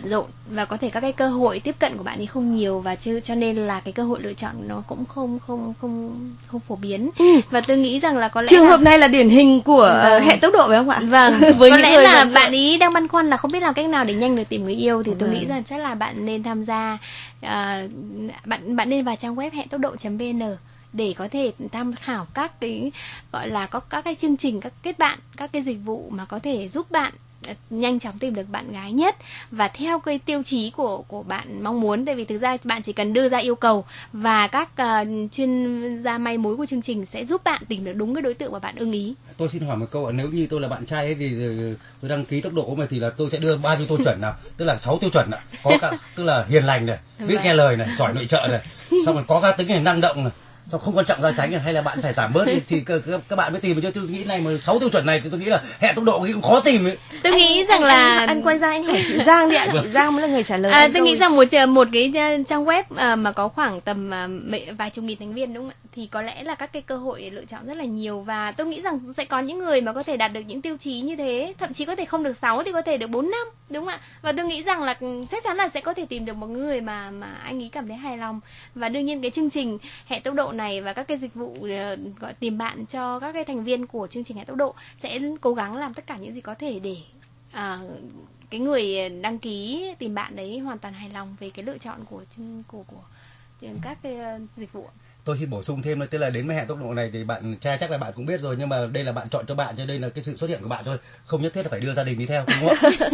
S6: và có thể các cái cơ hội tiếp cận của bạn ấy không nhiều, và chứ cho nên là cái cơ hội lựa chọn nó cũng không không không không phổ biến.
S4: Ừ.
S6: Và tôi nghĩ rằng là có lẽ
S4: trường
S6: là...
S4: hợp này là điển hình của
S6: Vâng.
S4: hệ tốc độ phải không ạ?
S6: Vâng.
S4: Với
S6: Có
S4: những
S6: lẽ
S4: người
S6: là
S4: bận
S6: bạn
S4: rộn.
S6: ấy đang băn khoăn là không biết làm cách nào để nhanh được tìm người yêu, thì tôi
S4: Vâng.
S6: nghĩ rằng chắc là bạn nên tham gia uh, bạn bạn nên vào trang web hẹn tốc độ chấm vn để có thể tham khảo các cái gọi là có các cái chương trình, các kết bạn, các cái dịch vụ mà có thể giúp bạn nhanh chóng tìm được bạn gái nhất và theo cái tiêu chí của của bạn mong muốn. Tại vì thực ra bạn chỉ cần đưa ra yêu cầu và các uh, chuyên gia may mối của chương trình sẽ giúp bạn tìm được đúng cái đối tượng mà bạn ưng ý.
S5: Tôi xin hỏi một câu ạ, nếu như tôi là bạn trai ấy thì tôi đăng ký tốc độ mà thì là tôi sẽ đưa bao nhiêu tiêu chuẩn nào? Tức là sáu tiêu chuẩn ạ. Có cả tức là hiền lành này, biết
S6: Vâng.
S5: nghe lời này, giỏi nội trợ này, xong rồi có cá tính này, năng động này, xong không quan trọng ra tránh này, hay là bạn phải giảm bớt đi thì các, các bạn mới tìm. Chứ tôi nghĩ này mà sáu tiêu chuẩn này thì tôi nghĩ là hẹn tốc độ cũng khó tìm ấy.
S6: Tôi nghĩ rằng là
S4: anh, anh quay ra anh hỏi chị Giang đi ạ, chị Giang mới là người trả lời.
S6: À,
S4: anh
S6: tôi
S4: câu
S6: nghĩ rằng một chờ- một cái uh, trang web uh, mà có khoảng tầm uh, mấy- vài chục nghìn thành viên đúng không ạ? Thì có lẽ là các cái cơ hội để lựa chọn rất là nhiều, và tôi nghĩ rằng sẽ có những người mà có thể đạt được những tiêu chí như thế, thậm chí có thể không được sáu thì có thể được bốn năm, đúng không ạ? Và tôi nghĩ rằng là ừ, chắc chắn là sẽ có thể tìm được một người mà mà anh ấy cảm thấy hài lòng. Và đương nhiên cái chương trình hẹn tốc độ này và các cái dịch vụ uh, gọi tìm bạn cho các cái thành viên của chương trình hẹn tốc độ sẽ cố gắng làm tất cả những gì có thể để uh, cái người đăng ký tìm bạn đấy hoàn toàn hài lòng về cái lựa chọn của của của các cái uh, dịch vụ.
S5: Tôi xin bổ sung thêm là tức là đến với hẹn tốc độ này thì bạn trai chắc là bạn cũng biết rồi, nhưng mà đây là bạn chọn cho bạn, cho đây là cái sự xuất hiện của bạn thôi, không nhất thiết là phải đưa gia đình đi theo, đúng không ạ?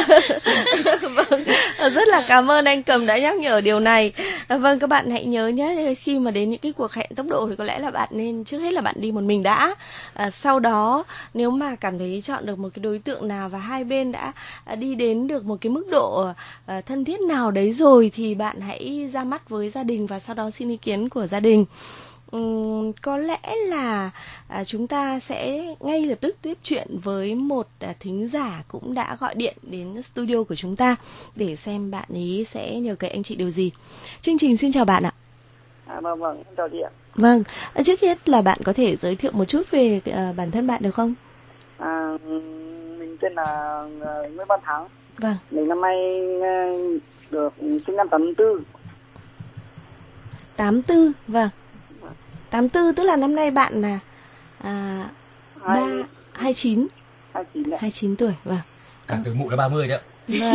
S4: Vâng, rất là cảm ơn anh Cầm đã nhắc nhở điều này. À, vâng, các bạn hãy nhớ nhé, khi mà đến những cái cuộc hẹn tốc độ thì có lẽ là bạn nên trước hết là bạn đi một mình đã. À, sau đó nếu mà cảm thấy chọn được một cái đối tượng nào và hai bên đã à, đi đến được một cái mức độ à, thân thiết nào đấy rồi thì bạn hãy ra mắt với gia đình và sau đó xin ý kiến của gia đình. Uhm, có lẽ là à, chúng ta sẽ ngay lập tức tiếp chuyện với một à, thính giả cũng đã gọi điện đến studio của chúng ta để xem bạn ấy sẽ nhờ cậy anh chị điều gì. Chương trình xin chào bạn ạ.
S7: À, vâng vâng, chào chị ạ.
S4: Vâng, à, trước hết là bạn có thể giới thiệu một chút về à, bản thân bạn được không?
S7: À, mình tên là uh, Nguyễn Văn Thắng.
S4: Vâng.
S7: Mình năm nay uh, được sinh năm tám tư.
S4: tám tư, vâng. tám tư tức là năm nay bạn là à, ba, hai mươi chín.
S7: hai mươi chín ạ.
S4: hai mươi chín tuổi, vâng.
S5: Cảm từ mụ là ba mươi đấy ạ.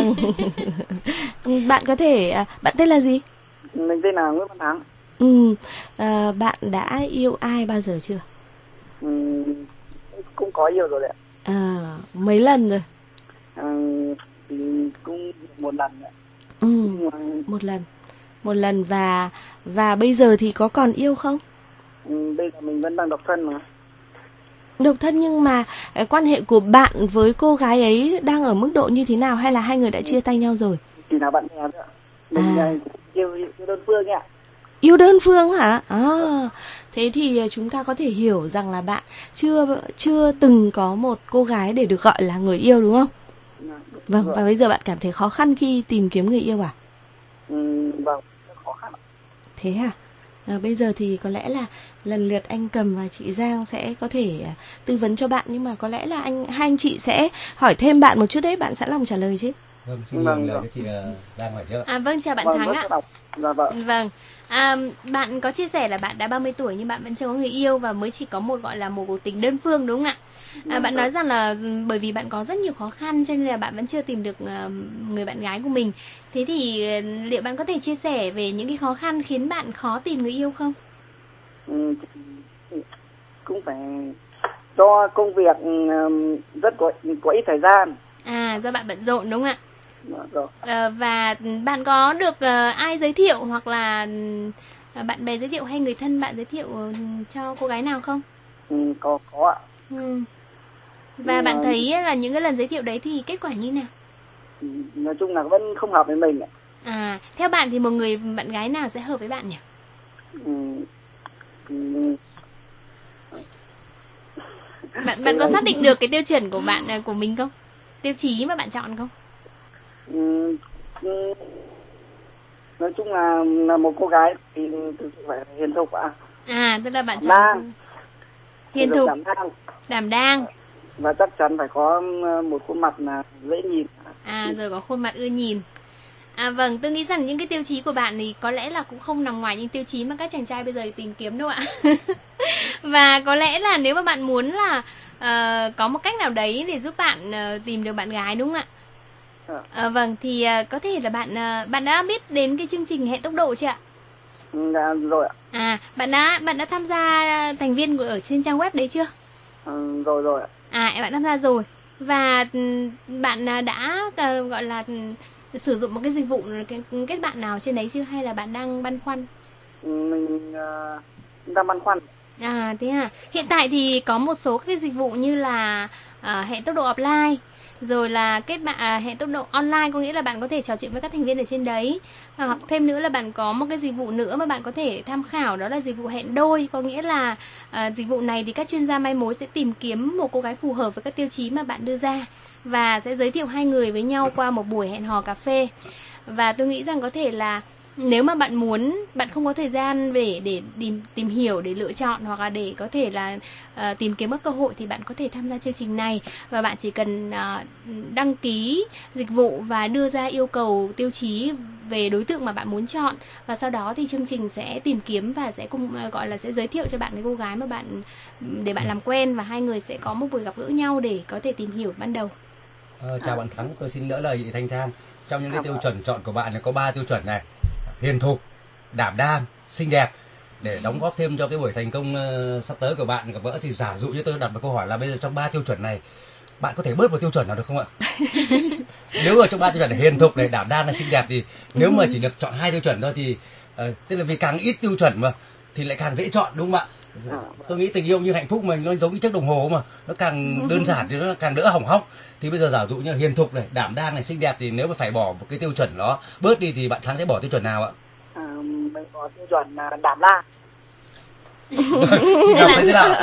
S4: Vâng. Bạn có thể, à, bạn tên là gì?
S7: Mình tên là Nguyễn Văn Thắng.
S4: Ừ, à, bạn đã yêu ai bao giờ chưa?
S7: Ừ, cũng có yêu rồi đấy ạ.
S4: À, mấy lần rồi?
S7: À, thì cũng một lần ạ.
S4: Ừ,
S7: Nhưng mà,
S4: một lần. Một lần và và bây giờ thì có còn yêu không?
S7: ừ, bây giờ mình vẫn đang độc thân mà.
S4: Độc thân nhưng mà cái quan hệ của bạn với cô gái ấy đang ở mức độ như thế nào, hay là hai người đã chia tay nhau rồi?
S7: Chỉ là bạn bè thôi ạ. Mình
S4: À.
S7: uh, yêu, yêu đơn phương ạ.
S4: Yêu đơn phương hả? À, thế thì chúng ta có thể hiểu rằng là bạn chưa chưa từng có một cô gái để được gọi là người yêu đúng không? Vâng, và bây giờ bạn cảm thấy khó khăn khi tìm kiếm người yêu à?
S7: Ừ, vâng, rất khó khăn ạ.
S4: Thế à? À, bây giờ thì có lẽ là lần lượt anh Cầm và chị Giang sẽ có thể à, tư vấn cho bạn, nhưng mà có lẽ là anh hai anh chị sẽ hỏi thêm bạn một chút đấy, bạn sẵn lòng trả lời chứ?
S5: Vâng, xin
S7: Vâng,
S5: mời lời
S7: vâng.
S5: cho chị uh, Giang hỏi trước ạ.
S6: À, vâng, chào bạn
S7: Vâng,
S6: Thắng
S7: rất
S6: ạ.
S7: là đọc. Dạ vâng.
S6: Vâng. À, bạn có chia sẻ là bạn đã ba mươi tuổi nhưng bạn vẫn chưa có người yêu và mới chỉ có một gọi là một cuộc tình đơn phương đúng không ạ? À, bạn nói rằng là bởi vì bạn có rất nhiều khó khăn cho nên là bạn vẫn chưa tìm được uh, người bạn gái của mình. Thế thì uh, liệu bạn có thể chia sẻ về những cái khó khăn khiến bạn khó tìm người yêu không?
S7: Ừ, cũng phải do công việc um, rất có, có ít thời gian.
S6: À, do bạn bận rộn đúng không ạ?
S7: Dạ, rồi.
S6: À, và bạn có được uh, ai giới thiệu hoặc là uh, bạn bè giới thiệu hay người thân bạn giới thiệu uh, cho cô gái nào không?
S7: Ừ, có có ạ.
S6: Ừ. Và
S7: Nhưng
S6: bạn
S7: mà-
S6: thấy là những cái lần giới thiệu đấy thì kết quả như nào?
S7: Ừ, nói chung là vẫn không hợp với mình ạ.
S6: À, theo bạn thì một người bạn gái nào sẽ hợp với bạn nhỉ?
S7: Ừ, ừ,
S6: Bạn bạn có xác định được cái tiêu chuẩn của bạn à, của mình không? Tiêu chí mà bạn chọn không?
S7: ừ, ừ, nói chung là là một cô gái thì thực sự phải hiền thục ạ.
S6: À, tức là bạn chọn
S7: Đang.
S6: hiền thục,
S7: đảm đang,
S6: đảm đang.
S7: và chắc chắn phải có một khuôn mặt là dễ nhìn.
S6: À, rồi có khuôn mặt ưa nhìn. À vâng, tôi nghĩ rằng những cái tiêu chí của bạn thì có lẽ là cũng không nằm ngoài những tiêu chí mà các chàng trai bây giờ tìm kiếm đâu ạ. Và có lẽ là nếu mà bạn muốn là uh, có một cách nào đấy để giúp bạn uh, tìm được bạn gái đúng không ạ? À, vâng, thì uh, có thể là bạn uh, bạn đã biết đến cái chương trình Hẹn Tốc Độ chưa ạ?
S7: Dạ rồi ạ.
S6: À, bạn đã bạn đã tham gia thành viên ở trên trang web đấy chưa?
S7: Ừ, rồi rồi ạ.
S6: À, bạn tham gia rồi. Và bạn đã uh, gọi là sử dụng một cái dịch vụ kết bạn nào trên đấy chưa, hay là bạn đang băn khoăn?
S7: Mình uh, đang băn khoăn.
S6: À thế à. Hiện tại thì có một số cái dịch vụ như là uh, hẹn tốc độ offline, rồi là kết bạn uh, hẹn tốc độ online, có nghĩa là bạn có thể trò chuyện với các thành viên ở trên đấy. À, hoặc thêm nữa là bạn có một cái dịch vụ nữa mà bạn có thể tham khảo, đó là dịch vụ hẹn đôi, có nghĩa là uh, dịch vụ này thì các chuyên gia mai mối sẽ tìm kiếm một cô gái phù hợp với các tiêu chí mà bạn đưa ra và sẽ giới thiệu hai người với nhau qua một buổi hẹn hò cà phê. Và tôi nghĩ rằng có thể là nếu mà bạn muốn, bạn không có thời gian để để tìm tìm hiểu, để lựa chọn, hoặc là để có thể là uh, tìm kiếm các cơ hội, thì bạn có thể tham gia chương trình này. Và bạn chỉ cần uh, đăng ký dịch vụ và đưa ra yêu cầu tiêu chí về đối tượng mà bạn muốn chọn, và sau đó thì chương trình sẽ tìm kiếm và sẽ cùng uh, gọi là sẽ giới thiệu cho bạn cái cô gái mà bạn để bạn làm quen, và hai người sẽ có một buổi gặp gỡ nhau để có thể tìm hiểu ban đầu.
S5: Ờ, chào bạn Thắng, tôi xin đỡ lời chị Thanh Trang. Trong những cái tiêu chuẩn chọn của bạn có ba tiêu chuẩn này: hiền thục, đảm đang, xinh đẹp. Để đóng góp thêm cho cái buổi thành công uh, sắp tới của bạn gặp gỡ, thì giả dụ như tôi đặt một câu hỏi là bây giờ trong ba tiêu chuẩn này bạn có thể bớt một tiêu chuẩn nào được không ạ? Nếu ở trong ba tiêu chuẩn là hiền thục này, đảm đang này, xinh đẹp, thì nếu mà chỉ được chọn hai tiêu chuẩn thôi thì uh, tức là vì càng ít tiêu chuẩn mà thì lại càng dễ chọn, đúng không ạ? Tôi nghĩ tình yêu như hạnh phúc mình nó giống như chiếc đồng hồ mà, nó càng đơn giản thì nó càng đỡ hỏng hóc. Thì bây giờ giả dụ như hiền thục này, đảm đang này, xinh đẹp, thì nếu mà phải bỏ một cái tiêu chuẩn đó bớt đi thì bạn Thắng sẽ bỏ tiêu chuẩn nào ạ?
S7: À, mình có tiêu chuẩn là đảm đang.
S5: Chị cảm thấy thế nào?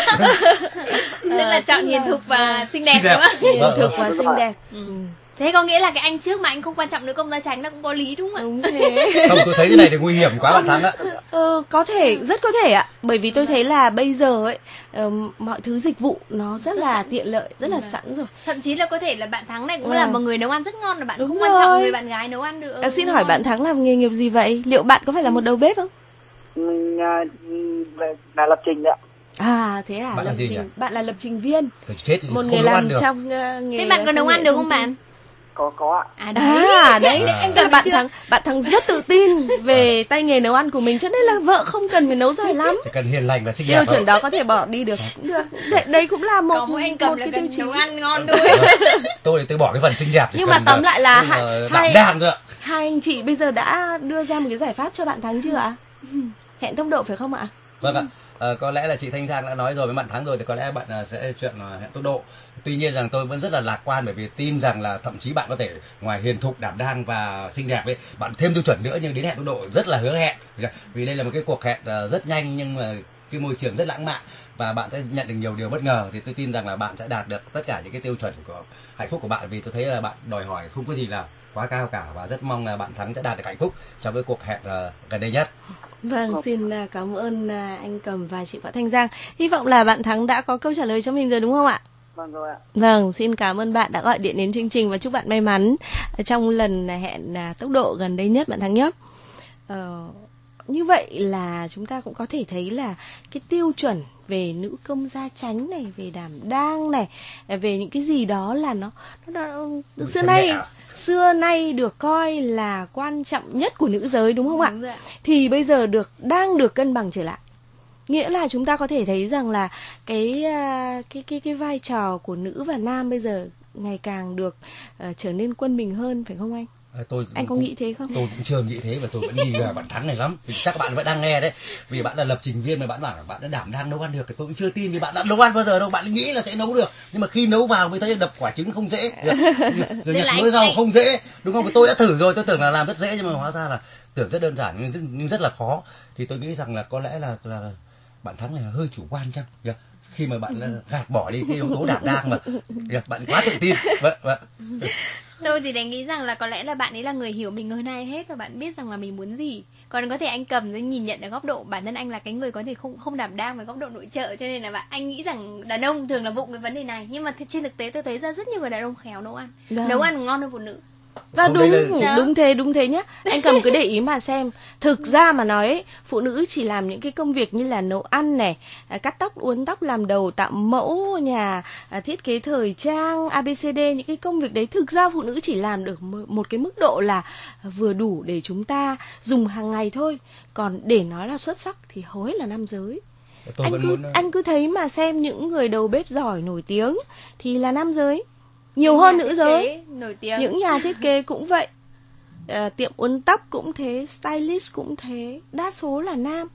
S6: Tức là chọn hiền thục và xinh đẹp,
S5: xinh đẹp,
S6: đúng không?
S4: Hiền thục và xinh đẹp.
S6: Ừ. Thế có nghĩa là cái anh trước mà anh không quan trọng nữa công gia tránh nó cũng có lý, đúng không ạ?
S4: Đúng thế.
S5: Không, tôi thấy cái này thì nguy hiểm quá bạn Thắng ạ.
S4: Ờ, có thể, rất có thể ạ. Bởi vì tôi thấy là bây giờ ấy, uh, mọi thứ dịch vụ nó rất là tiện lợi, rất là sẵn rồi.
S6: Thậm chí là có thể là bạn Thắng này cũng
S4: Vâng.
S6: là một người nấu ăn rất ngon, là bạn
S4: Đúng
S6: không
S4: rồi.
S6: quan trọng người bạn gái nấu ăn được.
S4: À, xin hỏi bạn Thắng làm nghề nghiệp gì vậy? Liệu bạn có phải là một đầu bếp không?
S7: Mình uh, là lập trình ạ.
S4: À thế à,
S5: Bạn là
S4: lập
S5: gì
S4: trình.
S5: nhỉ?
S4: Bạn là lập trình viên.
S5: Tôi chết thì
S4: Một
S5: không
S4: người
S5: nấu ăn
S4: làm
S5: được.
S4: trong uh, nghề.
S6: Thế bạn có nấu ăn được không bạn?
S7: Có có ạ.
S6: À đấy,
S4: À đấy,
S6: đấy, anh
S4: Tức là
S6: cầm
S4: bạn
S6: chưa?
S4: Thắng, bạn Thắng rất tự tin về tay nghề nấu ăn của mình, cho nên là vợ không cần phải nấu giỏi lắm.
S5: Chỉ cần hiền lành và xinh đẹp
S4: Tiêu
S5: thôi.
S4: chuẩn đó có thể bỏ đi được, cũng được. Đấy, đấy cũng là một
S6: Có mỗi anh cầm
S4: một
S6: là
S4: cái tiêu
S6: cần
S4: chí.
S6: nấu ăn ngon thôi.
S5: Tôi thì tôi bỏ cái phần xinh đẹp. chỉ
S4: Nhưng mà
S5: cần,
S4: tóm
S5: uh,
S4: lại là
S5: uh,
S4: hai-
S5: đảm
S4: hai-
S5: đang thôi ạ.
S4: Hai anh chị bây giờ đã đưa ra một cái giải pháp cho bạn Thắng chưa ạ? Hẹn tốc độ phải không ạ?
S5: Vâng ạ. Ờ, có lẽ là chị Thanh Giang đã nói rồi với bạn Thắng rồi, thì có lẽ bạn uh, sẽ chuyện uh, hẹn tốc độ. Tuy nhiên rằng tôi vẫn rất là lạc quan, bởi vì tin rằng là thậm chí bạn có thể ngoài hiền thục, đảm đang và xinh đẹp ấy, bạn thêm tiêu chuẩn nữa, nhưng đến hẹn tốc độ rất là hứa hẹn. Vì đây là một cái cuộc hẹn uh, rất nhanh, nhưng mà cái môi trường rất lãng mạn và bạn sẽ nhận được nhiều điều bất ngờ. Thì tôi tin rằng là bạn sẽ đạt được tất cả những cái tiêu chuẩn của hạnh phúc của bạn, vì tôi thấy là bạn đòi hỏi không có gì là quá cao cả, và rất mong là bạn Thắng sẽ đạt được hạnh phúc trong cái cuộc hẹn uh, gần đây nhất.
S4: Vâng, xin à, cảm ơn à, anh Cầm và chị Võ Thanh Giang. Hy vọng là bạn Thắng đã có câu trả lời cho mình rồi đúng không ạ?
S7: Vâng rồi ạ.
S4: Vâng, xin cảm ơn bạn đã gọi điện đến chương trình và chúc bạn may mắn trong lần hẹn à, tốc độ gần đây nhất bạn Thắng nhé. Ờ, như vậy là chúng ta cũng có thể thấy là cái tiêu chuẩn về nữ công gia chánh này, về đảm đang này, về những cái gì đó là nó, nó, nó xưa nay xưa nay được coi là quan trọng nhất của nữ giới đúng không ạ?
S6: Đúng rồi ạ.
S4: Thì bây giờ được đang được cân bằng trở lại. Nghĩa là chúng ta có thể thấy rằng là cái à, cái cái cái vai trò của nữ và nam bây giờ ngày càng được uh, trở nên quân bình hơn, phải không anh?
S5: À, tôi
S4: Anh có
S5: cũng,
S4: nghĩ thế không?
S5: Tôi cũng chưa nghĩ thế, và tôi vẫn nghi ngờ bạn Thắng này lắm. Vì chắc các bạn vẫn đang nghe đấy. Vì bạn là lập trình viên mà bạn bảo là bạn đã đảm đang nấu ăn được, thì tôi cũng chưa tin, vì bạn đã nấu ăn bao giờ đâu. Bạn nghĩ là sẽ nấu được, nhưng mà khi nấu vào mới thấy đập quả trứng không dễ, rồi nhặt muối rau không dễ, đúng không? Tôi đã thử rồi, tôi tưởng là làm rất dễ, nhưng mà hóa ra là tưởng rất đơn giản nhưng rất, nhưng rất là khó. Thì tôi nghĩ rằng là có lẽ là là bạn Thắng này hơi chủ quan chăng? Yeah. Khi mà bạn gạt bỏ đi cái yếu tố đảm đang mà yeah, bạn quá tự tin. Vâng, vâng.
S6: Tôi thì đánh nghĩ rằng là có lẽ là bạn ấy là người hiểu mình hơn ai hết, và bạn biết rằng là mình muốn gì. Còn có thể anh Cầm sẽ nhìn nhận ở góc độ bản thân anh là cái người có thể không không đảm đang với góc độ nội trợ, cho nên là bạn anh nghĩ rằng đàn ông thường là vụng cái vấn đề này. Nhưng mà trên thực tế tôi thấy ra rất nhiều người đàn ông khéo nấu ăn,
S4: Dạ.
S6: nấu ăn ngon hơn phụ nữ.
S4: Và đúng
S5: là...
S4: đúng thế đúng thế nhá. Anh Cầm cứ để ý mà xem. Thực ra mà nói ấy, phụ nữ chỉ làm những cái công việc như là nấu ăn này, cắt tóc, uốn tóc, làm đầu, tạo mẫu nhà, thiết kế thời trang, a bê xê đê, những cái công việc đấy thực ra phụ nữ chỉ làm được một cái mức độ là vừa đủ để chúng ta dùng hàng ngày thôi. Còn để nói là xuất sắc thì hầu hết là nam giới. Tôi anh cứ muốn... anh cứ thấy mà xem những người đầu bếp giỏi nổi tiếng thì là nam giới nhiều những hơn nữ giới.
S6: Nổi tiếng.
S4: Những nhà thiết kế cũng vậy, à, tiệm uốn tóc cũng thế, stylist cũng thế, đa số là nam.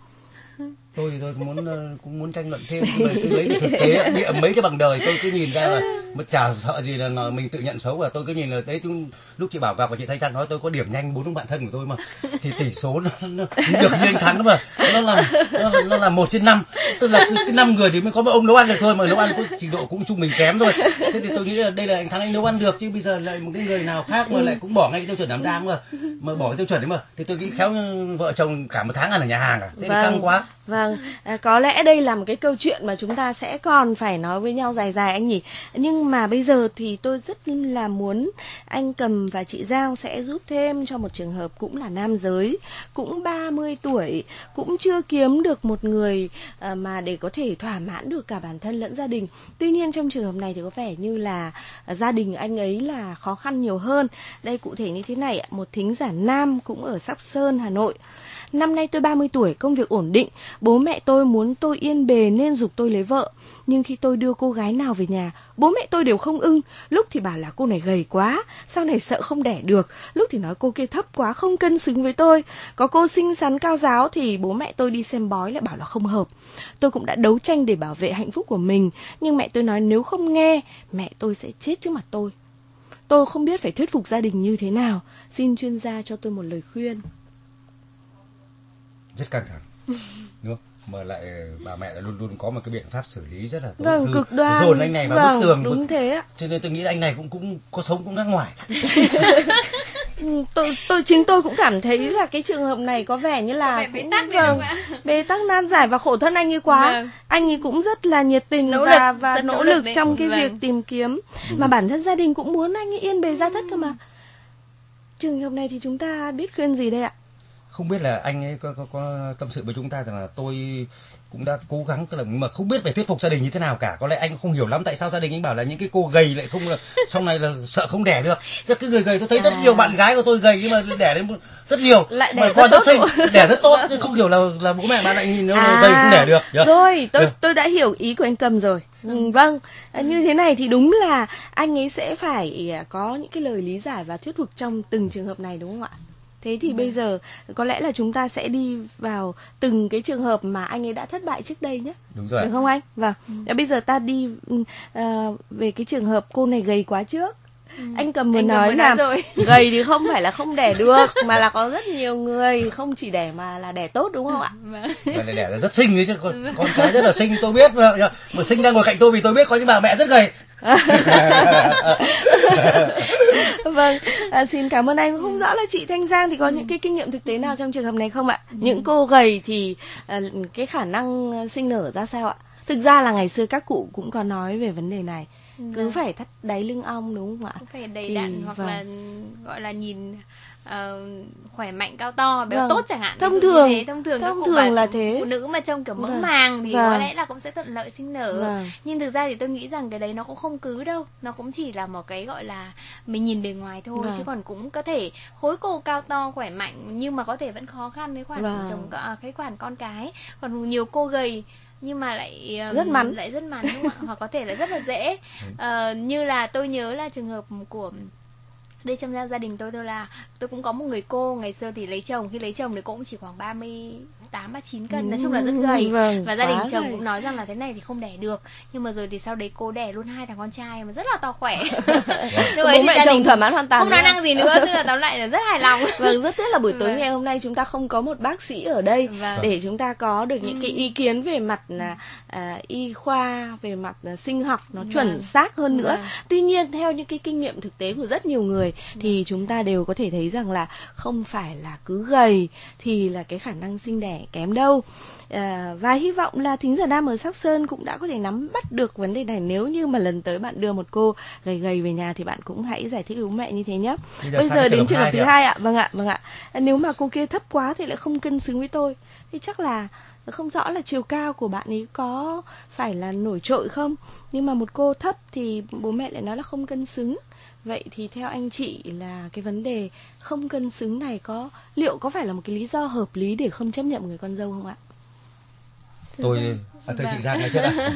S5: Tôi thì tôi cũng muốn cũng muốn tranh luận thêm, nhưng mà tôi lấy được thực tế địa mấy cái bằng đời, tôi cứ nhìn ra là mà chả sợ gì là mình tự nhận xấu, và tôi cứ nhìn là đấy, chúng lúc chị Bảo gặp và chị Thanh Trang nói tôi có điểm nhanh bốn ông bạn thân của tôi mà, thì tỷ số nó, nó được như anh Thắng đó mà, nó là nó, nó là một trên năm, tức là cái năm người thì mới có một ông nấu ăn được thôi, mà nấu ăn có trình độ cũng trung bình kém thôi. Thế thì tôi nghĩ là đây là anh Thắng anh nấu ăn được, chứ bây giờ lại một cái người nào khác mà lại cũng bỏ ngay cái tiêu chuẩn đảm đang mà mà bỏ cái tiêu chuẩn đấy mà, thì tôi nghĩ khéo vợ chồng cả một tháng ăn ở nhà hàng à, thế
S4: vâng,
S5: thì căng quá.
S4: Vâng, à, có lẽ đây là một cái câu chuyện mà chúng ta sẽ còn phải nói với nhau dài dài anh nhỉ. Nhưng mà bây giờ thì tôi rất là muốn anh Cầm và chị Giang sẽ giúp thêm cho một trường hợp cũng là nam giới, cũng ba mươi tuổi, cũng chưa kiếm được một người à, mà để có thể thỏa mãn được cả bản thân lẫn gia đình. Tuy nhiên trong trường hợp này thì có vẻ như là à, gia đình anh ấy là khó khăn nhiều hơn. Đây cụ thể như thế này, một thính giả nam cũng ở Sóc Sơn, Hà Nội. Năm nay tôi ba mươi tuổi, công việc ổn định, bố mẹ tôi muốn tôi yên bề nên giục tôi lấy vợ. Nhưng khi tôi đưa cô gái nào về nhà, bố mẹ tôi đều không ưng. Lúc thì bảo là cô này gầy quá, sau này sợ không đẻ được. Lúc thì nói cô kia thấp quá, không cân xứng với tôi. Có cô xinh xắn cao ráo thì bố mẹ tôi đi xem bói lại bảo là không hợp. Tôi cũng đã đấu tranh để bảo vệ hạnh phúc của mình, nhưng mẹ tôi nói nếu không nghe, mẹ tôi sẽ chết trước mặt tôi. Tôi không biết phải thuyết phục gia đình như thế nào. Xin chuyên gia cho tôi một lời khuyên.
S5: Rất căng thẳng, đúng không? Mà lại bà mẹ luôn luôn có một cái biện pháp xử lý rất là tốt,
S4: vâng, cực đoan,
S5: dồn anh này vào
S4: vâng,
S5: bức tường,
S4: đúng
S5: bức...
S4: thế ạ.
S5: Cho nên tôi nghĩ anh này cũng cũng có sống cũng ngắc ngoài.
S4: tôi tôi chính tôi cũng cảm thấy là cái trường hợp này có vẻ như là
S6: bế tắc,
S4: vâng, bế tắc nan giải, và khổ thân anh ấy quá. Vâng. Anh ấy cũng rất là nhiệt tình nỗ và lực, và nỗ, nỗ lực, lực trong cái vâng. việc tìm kiếm, đúng. Mà bản thân gia đình cũng muốn anh ấy yên bề gia thất cơ mà. Trường hợp này thì chúng ta biết khuyên gì đây ạ?
S5: Không biết là anh ấy có, có, có tâm sự với chúng ta rằng là tôi cũng đã cố gắng, tức là mà không biết phải thuyết phục gia đình như thế nào cả. Có lẽ anh không hiểu lắm tại sao gia đình anh bảo là những cái cô gầy lại không là sau này là sợ không đẻ được. Rất cái người gầy tôi thấy rất nhiều bạn gái của tôi gầy nhưng mà đẻ đến rất nhiều,
S4: lại
S5: đẻ rất, rất xinh, đẻ rất tốt, không hiểu là là bố mẹ bạn lại nhìn nó à, gầy không đẻ được. Yeah.
S4: Rồi tôi yeah. tôi đã hiểu ý của anh Cầm rồi. Ừ, vâng, như thế này thì đúng là anh ấy sẽ phải có những cái lời lý giải và thuyết phục trong từng trường hợp này, đúng không ạ? Thế thì ừ. bây giờ có lẽ là chúng ta sẽ đi vào từng cái trường hợp mà anh ấy đã thất bại trước đây nhé.
S5: Đúng rồi.
S4: Được không anh? Vâng. Ừ. Bây giờ ta đi uh, về cái trường hợp cô này gầy quá trước. Ừ. Anh Cầm vừa anh nói là gầy thì không phải là không đẻ được, mà là có rất nhiều người không chỉ đẻ mà là đẻ tốt, đúng không ạ?
S5: Mà đẻ là rất xinh đấy chứ, con, con cái rất là xinh, tôi biết mà, mà xinh đang ngồi cạnh tôi vì tôi biết có những bà mẹ rất gầy.
S4: Vâng, à, xin cảm ơn anh. Không rõ là chị Thanh Giang thì có những cái kinh nghiệm thực tế nào trong trường hợp này không ạ? Những cô gầy thì à, cái khả năng sinh nở ra sao ạ? Thực ra là ngày xưa các cụ cũng có nói về vấn đề này, cứ phải thắt đáy lưng ong, đúng không ạ?
S6: Cứ phải đầy
S4: thì,
S6: đặn hoặc
S4: vâng.
S6: là gọi là nhìn uh, khỏe mạnh, cao to, béo
S4: vâng.
S6: tốt chẳng hạn.
S4: Thông thường,
S6: thế. thông thường
S4: thông
S6: các cụ
S4: thường là thế.
S6: Phụ nữ mà trông kiểu mỡ
S4: vâng.
S6: màng thì
S4: vâng.
S6: có lẽ là cũng sẽ thuận lợi sinh nở.
S4: Vâng.
S6: Nhưng thực ra thì tôi nghĩ rằng cái đấy nó cũng không cứ đâu, nó cũng chỉ là một cái gọi là mình nhìn bề ngoài thôi, vâng. chứ còn cũng có thể khối cô cao to khỏe mạnh nhưng mà có thể vẫn khó khăn với khoản vâng. chồng cái khoản con cái. Còn nhiều cô gầy nhưng mà lại
S4: rất mắn,
S6: lại rất mắn đúng không ạ? Hoặc có thể là rất là dễ. Uh, như là tôi nhớ là trường hợp của đây trong gia đình tôi tôi là tôi cũng có một người cô ngày xưa thì lấy chồng, khi lấy chồng thì cũng chỉ khoảng ba mươi tám, ba mươi chín cân, nói chung là rất gầy.
S4: Vâng,
S6: và gia đình chồng
S4: gầy.
S6: cũng nói rằng là thế này thì không đẻ được, nhưng mà rồi thì sau đấy cô đẻ luôn hai thằng con trai mà rất là to khỏe.
S4: Bố mẹ chồng thỏa mãn hoàn toàn,
S6: không nói năng gì nữa, tức là tóm lại là rất hài lòng.
S4: Vâng, rất tiếc là buổi tối vâng. ngày hôm nay chúng ta không có một bác sĩ ở đây vâng. để chúng ta có được những cái ý kiến về mặt là à, y khoa, về mặt là sinh học nó chuẩn vâng. xác hơn nữa. Vâng. Tuy nhiên theo những cái kinh nghiệm thực tế của rất nhiều người rồi thì chúng ta đều có thể thấy rằng là không phải là cứ gầy thì là cái khả năng sinh đẻ kém đâu. À, và hy vọng là thính giả nam ở Sóc Sơn cũng đã có thể nắm bắt được vấn đề này. Nếu như mà lần tới bạn đưa một cô gầy gầy về nhà thì bạn cũng hãy giải thích với bố mẹ như thế nhé. Bây giờ, Bây giờ đến trường hợp thứ hai ạ. Vâng ạ, vâng ạ. À, nếu mà cô kia thấp quá thì lại không cân xứng với tôi thì chắc là không rõ là chiều cao của bạn ấy có phải là nổi trội không. Nhưng mà một cô thấp thì bố mẹ lại nói là không cân xứng. Vậy thì theo anh chị là cái vấn đề không cân xứng này có liệu có phải là một cái lý do hợp lý để không chấp nhận người con dâu không ạ?
S5: Tôi à, tôi chị Giang nói trước ạ.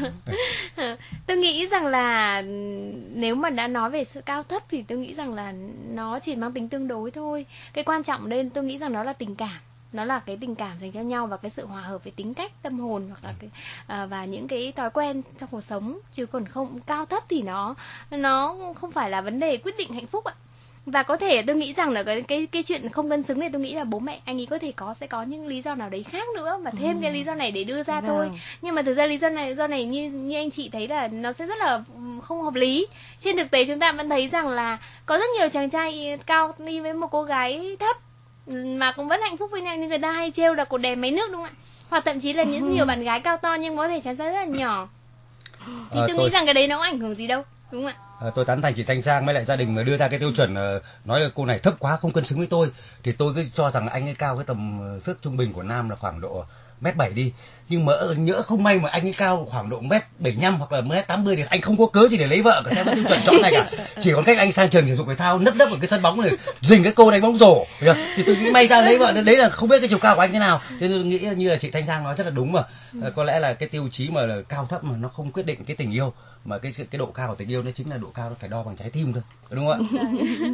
S6: Tôi nghĩ rằng là nếu mà đã nói về sự cao thấp thì tôi nghĩ rằng là nó chỉ mang tính tương đối thôi. Cái quan trọng đây tôi nghĩ rằng nó là tình cảm. Nó là cái tình cảm dành cho nhau và cái sự hòa hợp về tính cách, tâm hồn hoặc là cái, à, và những cái thói quen trong cuộc sống. Chứ còn không cao thấp thì nó nó không phải là vấn đề quyết định hạnh phúc ạ. Và có thể tôi nghĩ rằng là cái cái cái chuyện không cân xứng này tôi nghĩ là bố mẹ anh ấy có thể có sẽ có những lý do nào đấy khác nữa mà thêm ừ. cái lý do này để đưa ra vâng. thôi. Nhưng mà thực ra lý do này do này như như anh chị thấy là nó sẽ rất là không hợp lý. Trên thực tế chúng ta vẫn thấy rằng là có rất nhiều chàng trai cao đi với một cô gái thấp mà cũng vẫn hạnh phúc với nhau, nhưng người ta hay trêu là cột đèn máy nước đúng không ạ? Hoặc thậm chí là những nhiều bạn gái cao to nhưng có thể chán trai rất là nhỏ. Thì à, tôi, tôi nghĩ rằng cái đấy nó không ảnh hưởng gì đâu, đúng không ạ? À,
S5: tôi tán thành chị Thanh Trang với lại gia đình mà đưa ra cái tiêu chuẩn uh, nói là cô này thấp quá không cân xứng với tôi, thì tôi cứ cho rằng là anh ấy cao cái tầm thước trung bình của nam là khoảng độ mét bảy đi, nhưng mà nhỡ không may mà anh ấy cao khoảng độ mét bảy mươi lăm hoặc là mét tám mươi thì anh không có cớ gì để lấy vợ cả theo cái tiêu chuẩn chọn này cả. Chỉ có cách anh sang trường thể dục thể thao nấp nấp ở cái sân bóng này dình cái cô đánh bóng rổ thì tôi nghĩ may ra lấy vợ, đấy là không biết cái chiều cao của anh thế nào. Thế tôi nghĩ như là chị Thanh Giang nói rất là đúng mà. À, có lẽ là cái tiêu chí mà cao thấp mà nó không quyết định cái tình yêu, mà cái cái độ cao của tình yêu nó chính là độ cao nó phải đo bằng trái tim thôi, đúng không ạ?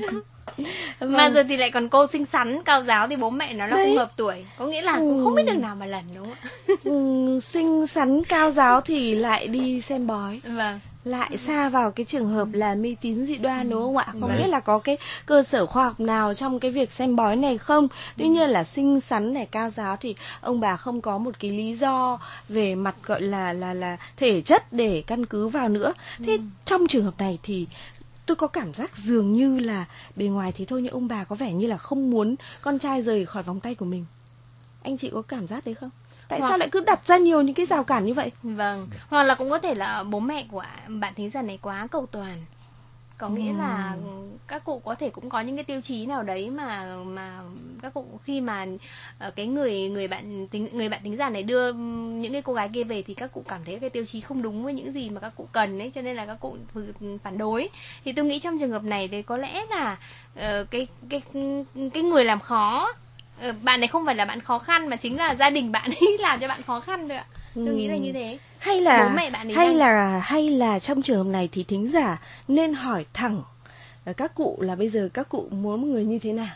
S6: Vâng. Mà rồi thì lại còn cô xinh xắn cao giáo thì bố mẹ nó là không hợp tuổi, có nghĩa là cũng không biết được nào mà lần, đúng không ạ?
S4: Ừ, xinh xắn cao giáo thì lại đi xem bói.
S6: Vâng.
S4: Lại xa vào cái trường hợp là mê tín dị đoan, đúng không ạ? Không vâng. biết là có cái cơ sở khoa học nào trong cái việc xem bói này không. Tuy nhiên là xinh xắn này, cao giáo thì ông bà không có một cái lý do về mặt gọi là là là thể chất để căn cứ vào nữa. Thế ừ. trong trường hợp này thì tôi có cảm giác dường như là bề ngoài thì thôi nhưng ông bà có vẻ như là không muốn con trai rời khỏi vòng tay của mình. Anh chị có cảm giác đấy không? Tại hoặc... sao lại cứ đặt ra nhiều những cái rào cản như vậy?
S6: Vâng, hoặc là cũng có thể là bố mẹ của bạn thính giả này quá cầu toàn. Có nghĩa ừ. là các cụ có thể cũng có những cái tiêu chí nào đấy mà mà các cụ khi mà cái người người bạn tính người bạn thính giả này đưa những cái cô gái kia về thì các cụ cảm thấy cái tiêu chí không đúng với những gì mà các cụ cần ấy, cho nên là các cụ phản đối. Thì tôi nghĩ trong trường hợp này thì có lẽ là uh, cái cái cái người làm khó uh, bạn này không phải là bạn khó khăn mà chính là gia đình bạn ấy làm cho bạn khó khăn thôi ạ. Tôi ừ. nghĩ là như thế.
S4: Hay là
S6: bố mẹ bạn ấy
S4: hay
S6: đang...
S4: là hay là trong trường hợp này thì thính giả nên hỏi thẳng các cụ là bây giờ các cụ muốn một người như thế nào?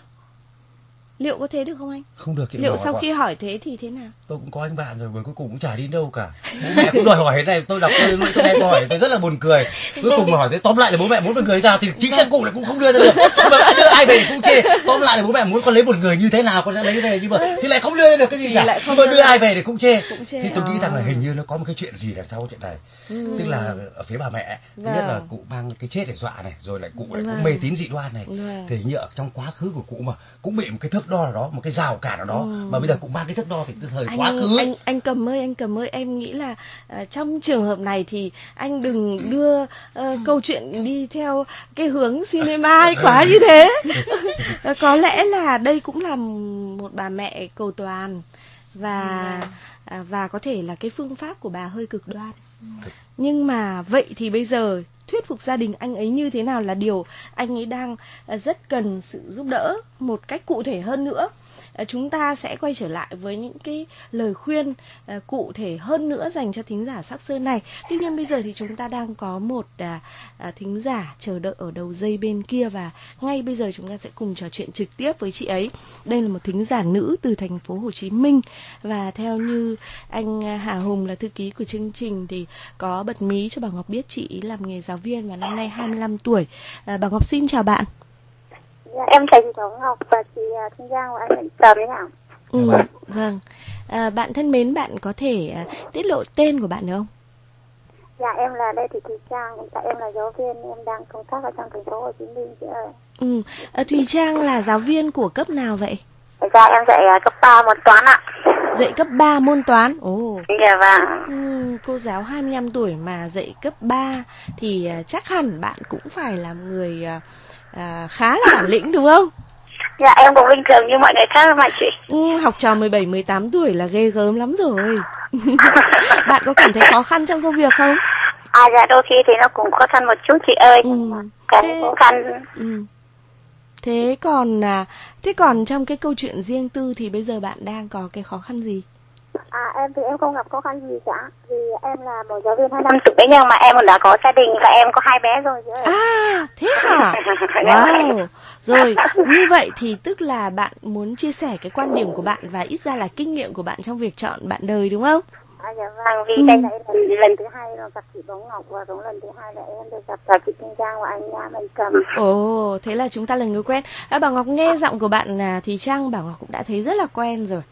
S4: Liệu có thế được không anh?
S5: Không được.
S4: Liệu sau khi hỏi thế thì thế nào?
S5: Tôi cũng có anh bạn rồi mà cuối cùng cũng chả đi đâu cả. Bố mẹ cũng đòi hỏi thế này, tôi đọc tôi tôi nghe câu hỏi tôi rất là buồn cười. Cuối cùng mà hỏi thế tóm lại là bố mẹ muốn một người nào thì chính xác cụ lại cũng không đưa ra được. Nhưng mà đưa ai về cũng chê. Tóm lại là bố mẹ muốn con lấy một người như thế nào con sẽ lấy về, nhưng mà thì lại không đưa ra được cái gì cả. Nhưng mà đưa ai về thì cũng chê. Thì tôi nghĩ rằng là hình như nó có một cái chuyện gì đằng sau chuyện này. Ừ. Tức là ở phía bà mẹ, thứ vâng. nhất là cụ mang cái chết để dọa này, rồi lại cụ lại vâng. cũng mê tín dị đoan này. Vâng. Thì như ở trong quá khứ của cụ mà cũng bị một cái thước đo nào đó, một cái rào cản nào đó, ừ. mà bây giờ cũng mang cái thước đo thì từ thời
S4: anh,
S5: quá khứ.
S4: Anh anh Cầm ơi, anh Cầm ơi, em nghĩ là uh, trong trường hợp này thì anh đừng đưa uh, câu chuyện đi theo cái hướng cinema hay quá như thế. uh, có lẽ là đây cũng là một bà mẹ cầu toàn và ừ. uh, và có thể là cái phương pháp của bà hơi cực đoan. Ừ. Nhưng mà vậy thì bây giờ thuyết phục gia đình anh ấy như thế nào là điều anh ấy đang rất cần sự giúp đỡ một cách cụ thể hơn nữa. Chúng ta sẽ quay trở lại với những cái lời khuyên uh, cụ thể hơn nữa dành cho thính giả Sóc Sơn này. Tuy nhiên bây giờ thì chúng ta đang có một uh, uh, thính giả chờ đợi ở đầu dây bên kia, và ngay bây giờ chúng ta sẽ cùng trò chuyện trực tiếp với chị ấy. Đây là một thính giả nữ từ thành phố Hồ Chí Minh, và theo như anh Hà Hùng là thư ký của chương trình thì có bật mí cho bà Ngọc biết chị ấy làm nghề giáo viên và năm nay hai mươi lăm tuổi. uh, Bà Ngọc xin chào bạn.
S8: Dạ, em chào chị Thảo Ngọc và chị Thanh Giang và anh Tầm đấy ạ.
S4: Ừ, vâng. À, bạn thân mến, bạn có thể à, tiết lộ tên của bạn được không?
S8: Dạ, em là Lê Thị Thùy Trang, hiện tại em là giáo viên, em đang công tác ở trong thành phố Hồ Chí Minh chị ơi.
S4: Ừ. À, Thùy Trang là giáo viên của cấp nào vậy?
S8: Dạ em dạy uh, cấp ba môn toán ạ.
S4: Dạy cấp ba môn toán. Ồ.
S8: Dạ vâng.
S4: Ừ, cô giáo hai mươi lăm tuổi mà dạy cấp ba thì uh, chắc hẳn bạn cũng phải là người uh, uh, khá là bản lĩnh đúng không?
S8: Dạ em cũng bình thường như mọi người khác mà chị.
S4: Ừ, học trò mười bảy mười tám tuổi là ghê gớm lắm rồi. Bạn có cảm thấy khó khăn trong công việc không?
S8: À dạ đôi khi thì nó cũng khó khăn một chút chị ơi.
S4: Ừ.
S8: Cái
S4: Thế...
S8: khó khăn.
S4: Ừ. Thế còn à, thế còn trong cái câu chuyện riêng tư thì bây giờ bạn đang có cái khó khăn gì?
S8: À em thì em không gặp khó khăn gì cả. Vì em là một giáo viên hai năm tuổi nhưng mà em cũng đã có gia đình và em có hai bé rồi chứ.
S4: À thế hả? Wow. Rồi như vậy thì tức là bạn muốn chia sẻ cái quan điểm của bạn và ít ra là kinh nghiệm của bạn trong việc chọn bạn đời đúng không?
S8: À dạ vâng, vì
S4: Ừ.
S8: đây là lần, lần thứ hai là gặp chị Bóng Ngọc và cũng lần thứ hai là em được gặp cả chị Thanh Giang và anh Nam Anh Cầm.
S4: Ồ, thế là chúng ta là người quen. À, Bảo Ngọc nghe giọng của bạn là Thùy Trang, Bảo Ngọc cũng đã thấy rất là quen rồi.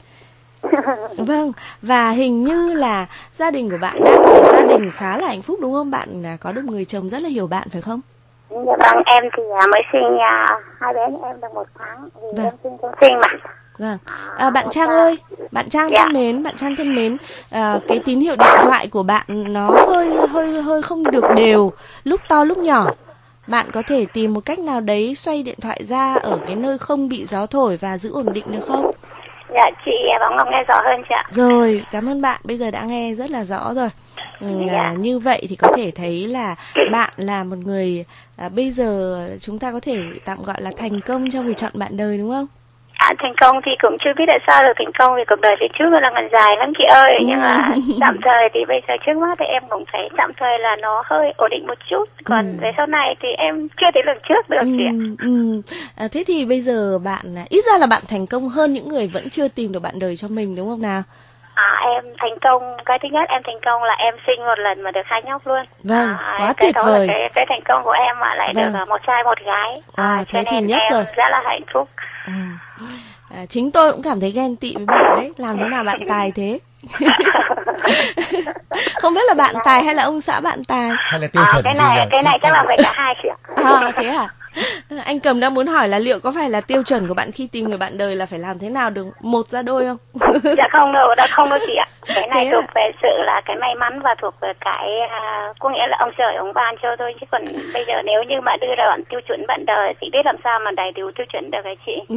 S4: Vâng, và hình như là gia đình của bạn đang là gia đình khá là hạnh phúc đúng không? Bạn à, có được người chồng rất là hiểu bạn phải không?
S8: Dạ vâng, em thì à, mới sinh à, hai bé như em được một tháng vì
S4: Vâng.
S8: em sinh trong sinh mà.
S4: Vâng. À, bạn Trang ơi, bạn Trang
S8: Dạ.
S4: thân mến, bạn Trang thân mến, à, cái tín hiệu điện thoại của bạn nó hơi hơi hơi không được đều, lúc to lúc nhỏ. Bạn có thể tìm một cách nào đấy xoay điện thoại ra ở cái nơi không bị gió thổi và giữ ổn định được không?
S8: Dạ chị Bóng Ngọc nghe rõ hơn chị ạ.
S4: Rồi, cảm ơn bạn, bây giờ đã nghe rất là rõ rồi. Ừ,
S8: Dạ.
S4: à, như vậy thì có thể thấy là bạn là một người à, bây giờ chúng ta có thể tạm gọi là thành công trong việc chọn bạn đời đúng không?
S8: À, thành công thì cũng chưa biết tại sao được thành công vì cuộc đời phía trước là còn dài lắm chị ơi. Nhưng mà tạm thời thì bây giờ trước mắt thì em cũng thấy tạm thời là nó hơi ổn định một chút. Còn
S4: Ừ.
S8: về sau này thì em chưa thể lường trước được chị ạ.
S4: Ừ, ừ. À, thế thì bây giờ bạn à, ít ra là bạn thành công hơn những người vẫn chưa tìm được bạn đời cho mình đúng không nào?
S8: À, em thành công, cái thứ nhất em thành công là em sinh một lần mà được hai nhóc luôn.
S4: Vâng,
S8: à,
S4: quá
S8: cái
S4: tuyệt
S8: đó
S4: vời.
S8: Là cái, cái thành công của em mà lại
S4: Vâng.
S8: được à, một trai một gái.
S4: À,
S8: à,
S4: thế
S8: cho
S4: thì
S8: nên
S4: nhất
S8: em
S4: rồi.
S8: rất là hạnh phúc.
S4: Ừ. À, chính tôi cũng cảm thấy ghen tị với bạn đấy. Làm thế nào bạn tài thế? Không biết là bạn tài hay là ông xã bạn tài?
S5: Hay là tiêu
S8: À,
S5: chuẩn
S8: cái
S5: gì
S8: này
S5: nhỉ?
S8: cái này chắc là phải cả hai chị ạ.
S4: À, thế à? Anh Cầm đang muốn hỏi là liệu có phải là tiêu chuẩn của bạn khi tìm người bạn đời là phải làm thế nào được một ra đôi không?
S8: Dạ không đâu, đã không đâu chị ạ. Cái này
S4: Thế
S8: thuộc
S4: à?
S8: về sự là cái may mắn và thuộc về cái à, có nghĩa là ông trời ông ban cho thôi, chứ còn bây giờ nếu như mà đưa ra bạn tiêu chuẩn bạn đời thì biết làm sao mà đầy đủ tiêu chuẩn được hả chị?
S4: Ừ.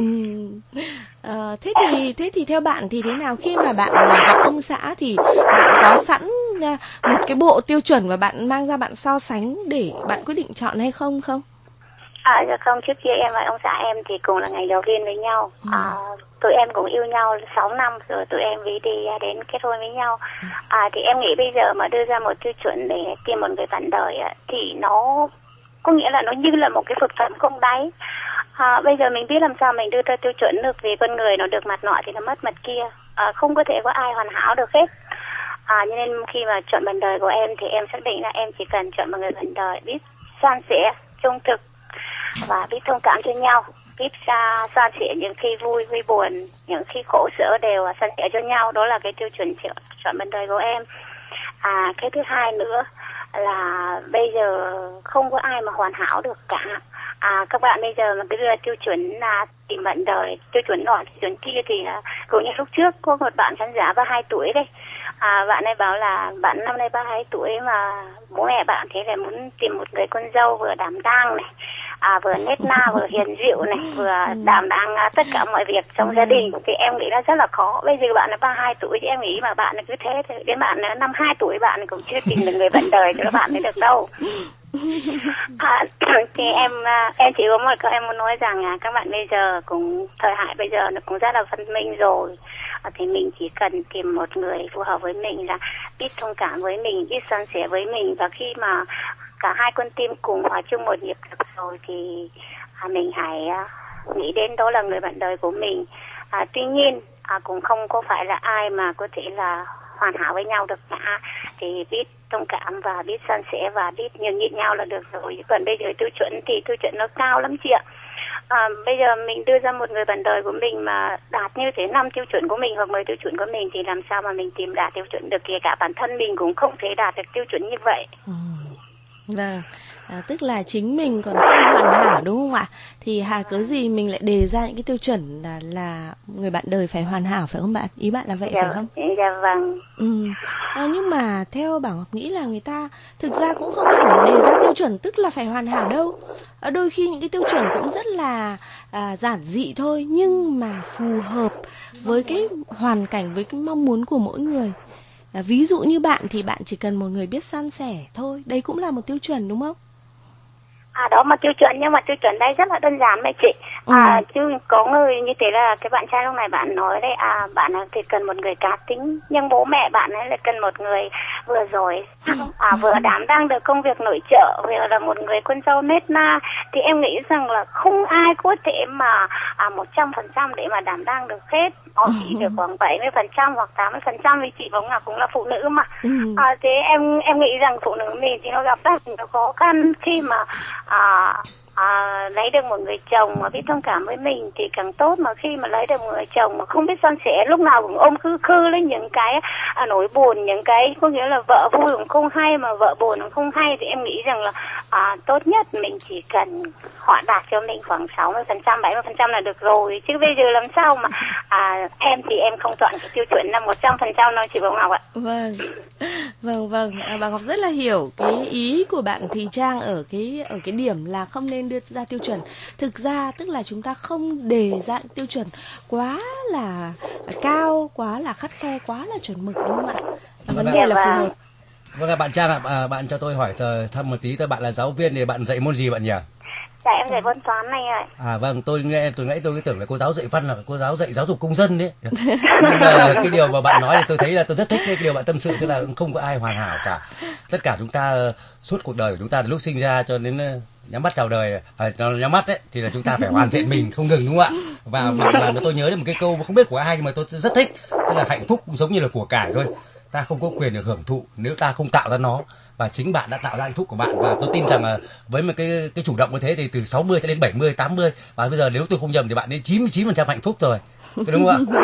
S4: Ờ, thế thì thế thì theo bạn thì thế nào khi mà bạn à, gặp ông xã thì bạn có sẵn à, một cái bộ tiêu chuẩn và bạn mang ra bạn so sánh để bạn quyết định chọn hay không không?
S8: À dạ không, trước kia em và ông xã em thì cùng là ngành giáo viên với nhau. À, tụi em cũng yêu nhau sáu năm rồi tụi em mới đi đến kết hôn với nhau. À, thì em nghĩ bây giờ mà đưa ra một tiêu chuẩn để tìm một người bạn đời á, thì nó có nghĩa là nó như là một cái vực thẳm không đáy. À, bây giờ mình biết làm sao mình đưa ra tiêu chuẩn được, vì con người nó được mặt nọ thì nó mất mặt kia. À, không có thể có ai hoàn hảo được hết. À, cho nên khi mà chọn bạn đời của em thì em xác định là em chỉ cần chọn một người bạn đời biết san sẻ, trung thực và biết thông cảm cho nhau, biết ra san sẻ những khi vui, vui buồn, những khi khổ sở đều san sẻ cho nhau. Đó là cái tiêu chuẩn chọn bạn đời của em. À, cái thứ hai nữa là bây giờ không có ai mà hoàn hảo được cả. À, các bạn bây giờ mà cứ đưa tiêu chuẩn là tìm bạn đời, tiêu chuẩn nọ, tiêu chuẩn kia thì là cũng như lúc trước có một bạn khán giả ba mươi hai tuổi đây. À, bạn ấy bảo là bạn năm nay ba mươi hai tuổi mà bố mẹ bạn thế là muốn tìm một người con dâu vừa đảm đang này, à, vừa nết na, vừa hiền dịu này, vừa đảm đang uh, tất cả mọi việc trong gia đình. Thì em nghĩ là rất là khó. Bây giờ bạn là ba mươi hai tuổi thì em nghĩ mà bạn cứ thế thì đến bạn năm mươi hai tuổi bạn cũng chưa tìm được người bạn đời cho bạn ấy được đâu. À, thì em em chỉ có một câu em muốn nói rằng à, các bạn bây giờ cũng thời đại bây giờ nó cũng rất là văn minh rồi. À, thì mình chỉ cần tìm một người phù hợp với mình, là biết thông cảm với mình, biết san sẻ với mình, và khi mà cả hai con tim cùng hòa chung một nhịp được rồi thì à, mình hãy à, nghĩ đến đó là người bạn đời của mình. À, tuy nhiên à, cũng không có phải là ai mà có thể là hoàn hảo với nhau được cả, thì biết thông cảm và biết san sẻ và biết nhường nhịn nhau là được rồi. Còn bây giờ tiêu chuẩn thì tiêu chuẩn nó cao lắm chị ạ. À, bây giờ mình đưa ra một người bạn đời của mình mà đạt như thế năm tiêu chuẩn của mình hoặc mười tiêu chuẩn của mình thì làm sao mà mình tìm đạt tiêu chuẩn được, kể cả bản thân mình cũng không thể đạt được tiêu chuẩn như vậy.
S4: Ừ. Vâng. À, tức là chính mình còn không hoàn hảo đúng không ạ? Thì hà cớ gì mình lại đề ra những cái tiêu chuẩn là, là người bạn đời phải hoàn hảo, phải không bạn? Ý bạn là vậy
S8: dạ,
S4: phải không?
S8: Dạ vâng.
S4: Ừ. À, nhưng mà theo Bảo Ngọc nghĩ là người ta thực ra cũng không hẳn đề ra tiêu chuẩn tức là phải hoàn hảo đâu. À, đôi khi những cái tiêu chuẩn cũng rất là à, giản dị thôi, nhưng mà phù hợp với cái hoàn cảnh, với cái mong muốn của mỗi người. À, ví dụ như bạn thì bạn chỉ cần một người biết san sẻ thôi, đây cũng là một tiêu chuẩn đúng không?
S8: À đó mà tiêu chuẩn, nhưng mà tiêu chuẩn đây rất là đơn giản đấy chị. À ừ. Chứ có người như thế là cái bạn trai lúc này bạn nói đấy, à bạn thì cần một người cá tính, nhưng bố mẹ bạn ấy lại cần một người vừa giỏi, à vừa đảm đang được công việc nội trợ, vừa là một người con dâu nết na. Thì em nghĩ rằng là không ai có thể mà à một trăm phần trăm để mà đảm đang được hết. Họ chỉ được khoảng bảy mươi phần trăm hoặc tám mươi phần trăm, vì chị Bóng Ngọc cũng là phụ nữ mà. À, thế em em nghĩ rằng phụ nữ mình thì nó gặp rất nhiều khó khăn khi mà à, à, lấy được một người chồng mà biết thông cảm với mình thì càng tốt, mà khi mà lấy được một người chồng mà không biết san sẻ, lúc nào cũng ôm khư khư lên những cái à, nỗi buồn, những cái có nghĩa là vợ vui cũng không hay mà vợ buồn cũng không hay, thì em nghĩ rằng là à, tốt nhất mình chỉ cần họ đạt cho mình khoảng sáu mươi phần trăm, bảy mươi phần trăm là được rồi, chứ bây giờ làm sao mà à, em thì em không chọn cái tiêu chuẩn là một trăm phần trăm đâu chị Bông Ngọc ạ.
S4: Vâng, vâng, vâng. À, bà Ngọc rất là hiểu cái ý của bạn Thùy Trang ở cái ở cái điểm là không nên đưa ra tiêu chuẩn. Thực ra tức là chúng ta không đề ra tiêu chuẩn quá là cao, quá là khắt khe, quá là chuẩn mực đúng không ạ? À, vấn đề là phù hợp.
S5: Vâng, bạn Trang ạ, à, bạn cho tôi hỏi thăm một tí, tôi bạn là giáo viên thì bạn dạy môn gì bạn nhỉ?
S8: Dạ em dạy môn toán này ạ.
S5: À vâng, tôi nghe tôi nãy tôi cứ tưởng là cô giáo dạy văn là cô giáo dạy giáo dục công dân đấy. Nhưng mà cái điều mà bạn nói thì tôi thấy là tôi rất thích cái điều bạn tâm sự, tức là không có ai hoàn hảo cả. Tất cả chúng ta suốt cuộc đời của chúng ta từ lúc sinh ra cho đến nhắm mắt chào đời, à, nhắm mắt đấy thì là chúng ta phải hoàn thiện mình không ngừng đúng không ạ? Và bạn làm cho tôi nhớ đến một cái câu không biết của ai nhưng mà tôi rất thích, tức là hạnh phúc cũng giống như là của cải thôi. Ta không có quyền được hưởng thụ nếu ta không tạo ra nó, và chính bạn đã tạo ra hạnh phúc của bạn, và tôi tin rằng là với một cái cái chủ động như thế thì từ sáu mươi cho đến bảy mươi, tám mươi, và bây giờ nếu tôi không nhầm thì bạn đến chín mươi chín phần trăm hạnh phúc rồi, đúng không ạ?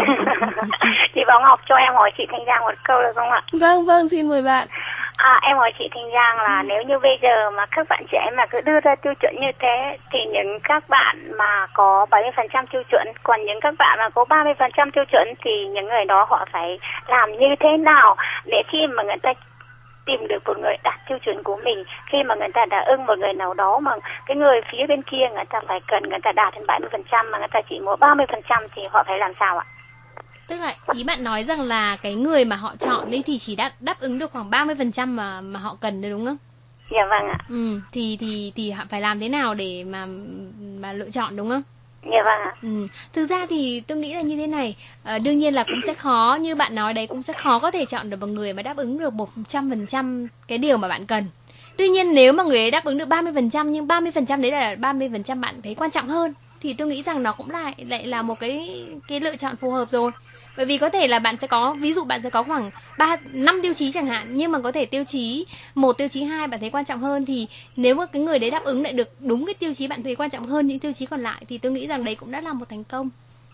S8: Chị Bảo Ngọc cho em hỏi chị Thanh Giang một câu được không ạ?
S4: Vâng vâng, xin mời bạn.
S8: À, em hỏi chị Thanh Giang là nếu như bây giờ mà các bạn trẻ mà cứ đưa ra tiêu chuẩn như thế thì những các bạn mà có bảy mươi phần trăm tiêu chuẩn, còn những các bạn mà có ba mươi phần trăm tiêu chuẩn thì những người đó họ phải làm như thế nào để khi mà người ta tìm được một người đạt tiêu chuẩn của mình, khi mà người ta đã ưng một người nào đó mà cái người phía bên kia người ta phải cần người ta đạt đến bảy mươi phần trăm mà người ta chỉ muốn ba mươi phần trăm thì họ phải làm sao ạ?
S6: Tức là ý bạn nói rằng là cái người mà họ chọn đấy thì chỉ đáp đáp ứng được khoảng ba mươi phần trăm mà mà họ cần đấy đúng không?
S8: Dạ vâng ạ.
S6: Ừ, thì thì thì họ phải làm thế nào để mà mà lựa chọn đúng không?
S8: Dạ vâng ạ.
S6: Ừ, thực ra thì tôi nghĩ là như thế này, à, đương nhiên là cũng sẽ khó, như bạn nói đấy, cũng sẽ khó có thể chọn được một người mà đáp ứng được một trăm phần trăm cái điều mà bạn cần. Tuy nhiên nếu mà người ấy đáp ứng được ba mươi phần trăm nhưng ba mươi phần trăm đấy là ba mươi phần trăm bạn thấy quan trọng hơn thì tôi nghĩ rằng nó cũng lại lại là một cái cái lựa chọn phù hợp rồi. Bởi vì có thể là bạn sẽ có, ví dụ bạn sẽ có khoảng ba năm tiêu chí chẳng hạn, nhưng mà có thể tiêu chí một, tiêu chí hai bạn thấy quan trọng hơn, thì nếu mà cái người đấy đáp ứng lại được đúng cái tiêu chí bạn thấy quan trọng hơn những tiêu chí còn lại thì tôi nghĩ rằng đấy cũng đã là một thành công.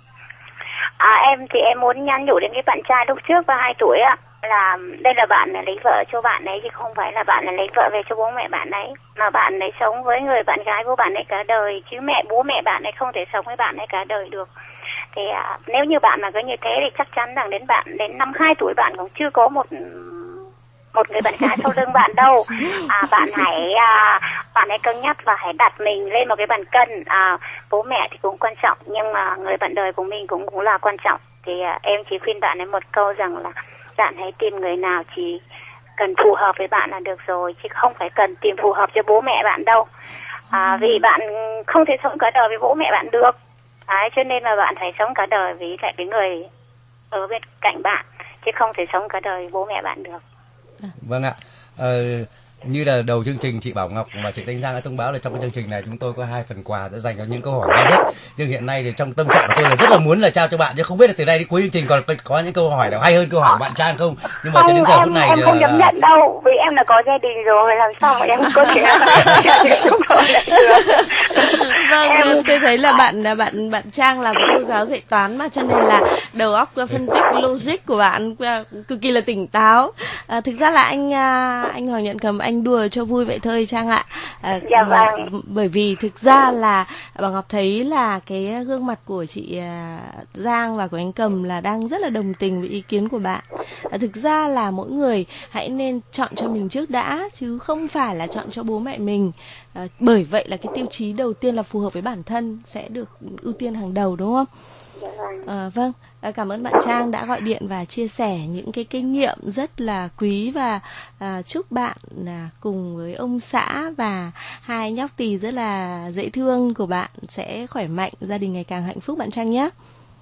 S8: À, em thì em muốn nhắn nhủ đến cái bạn trai lúc trước và hai tuổi ạ, là đây là bạn lấy vợ cho bạn ấy chứ không phải là bạn lấy vợ về cho bố mẹ bạn ấy, mà bạn ấy sống với người bạn gái của bạn ấy cả đời, chứ mẹ bố mẹ bạn ấy không thể sống với bạn ấy cả đời được. Thì à, nếu như bạn mà cứ như thế thì chắc chắn rằng đến bạn đến năm hai tuổi bạn cũng chưa có một một người bạn gái sau lưng bạn đâu. À, bạn hãy à, bạn hãy cân nhắc và hãy đặt mình lên một cái bàn cân. À, bố mẹ thì cũng quan trọng nhưng mà người bạn đời của mình cũng cũng là quan trọng. Thì à, em chỉ khuyên bạn ấy một câu rằng là bạn hãy tìm người nào chỉ cần phù hợp với bạn là được rồi, chứ không phải cần tìm phù hợp cho bố mẹ bạn đâu. À, vì bạn không thể sống cả đời với bố mẹ bạn được. Đấy, cho nên là bạn phải sống cả đời với lại cái người ở bên cạnh bạn, chứ không thể sống cả đời với bố mẹ bạn được.
S5: Vâng ạ. Ờ, như là đầu chương trình chị Bảo Ngọc và chị Thanh Giang đã thông báo là trong cái chương trình này chúng tôi có hai phần quà sẽ dành cho những câu hỏi hay nhất. Nhưng hiện nay thì trong tâm trạng của tôi là rất là muốn là trao cho bạn, nhưng không biết là từ đây đến cuối chương trình còn có những câu hỏi nào hay hơn câu hỏi của bạn Trang không? Nhưng mà
S8: không,
S5: cho đến giờ
S8: em,
S5: phút này
S8: em
S5: thì
S8: không
S5: là...
S8: dám nhận đâu, vì em là có gia đình rồi, làm sao mà em có thể
S4: Vâng, em... tôi thấy là bạn bạn bạn Trang là một cô giáo dạy toán mà, cho nên là đầu óc phân tích logic của bạn cực kỳ là tỉnh táo. À, thực ra là anh anh Hoàng Nhuận Cầm, anh anh đùa cho vui vậy thôi Trang ạ. À,
S8: Dạ
S4: mà,
S8: vâng.
S4: bởi vì thực ra là bà Ngọc thấy là cái gương mặt của chị à, Giang và của anh Cầm là đang rất là đồng tình với ý kiến của bạn. À, thực ra là mỗi người hãy nên chọn cho mình trước đã, chứ không phải là chọn cho bố mẹ mình. À, bởi vậy là cái tiêu chí đầu tiên là phù hợp với bản thân sẽ được ưu tiên hàng đầu, đúng không? À, vâng, à, cảm ơn bạn Trang đã gọi điện và chia sẻ những cái kinh nghiệm rất là quý, và à, chúc bạn à, cùng với ông xã và hai nhóc tỳ rất là dễ thương của bạn sẽ khỏe mạnh, gia đình ngày càng hạnh phúc bạn Trang nhé.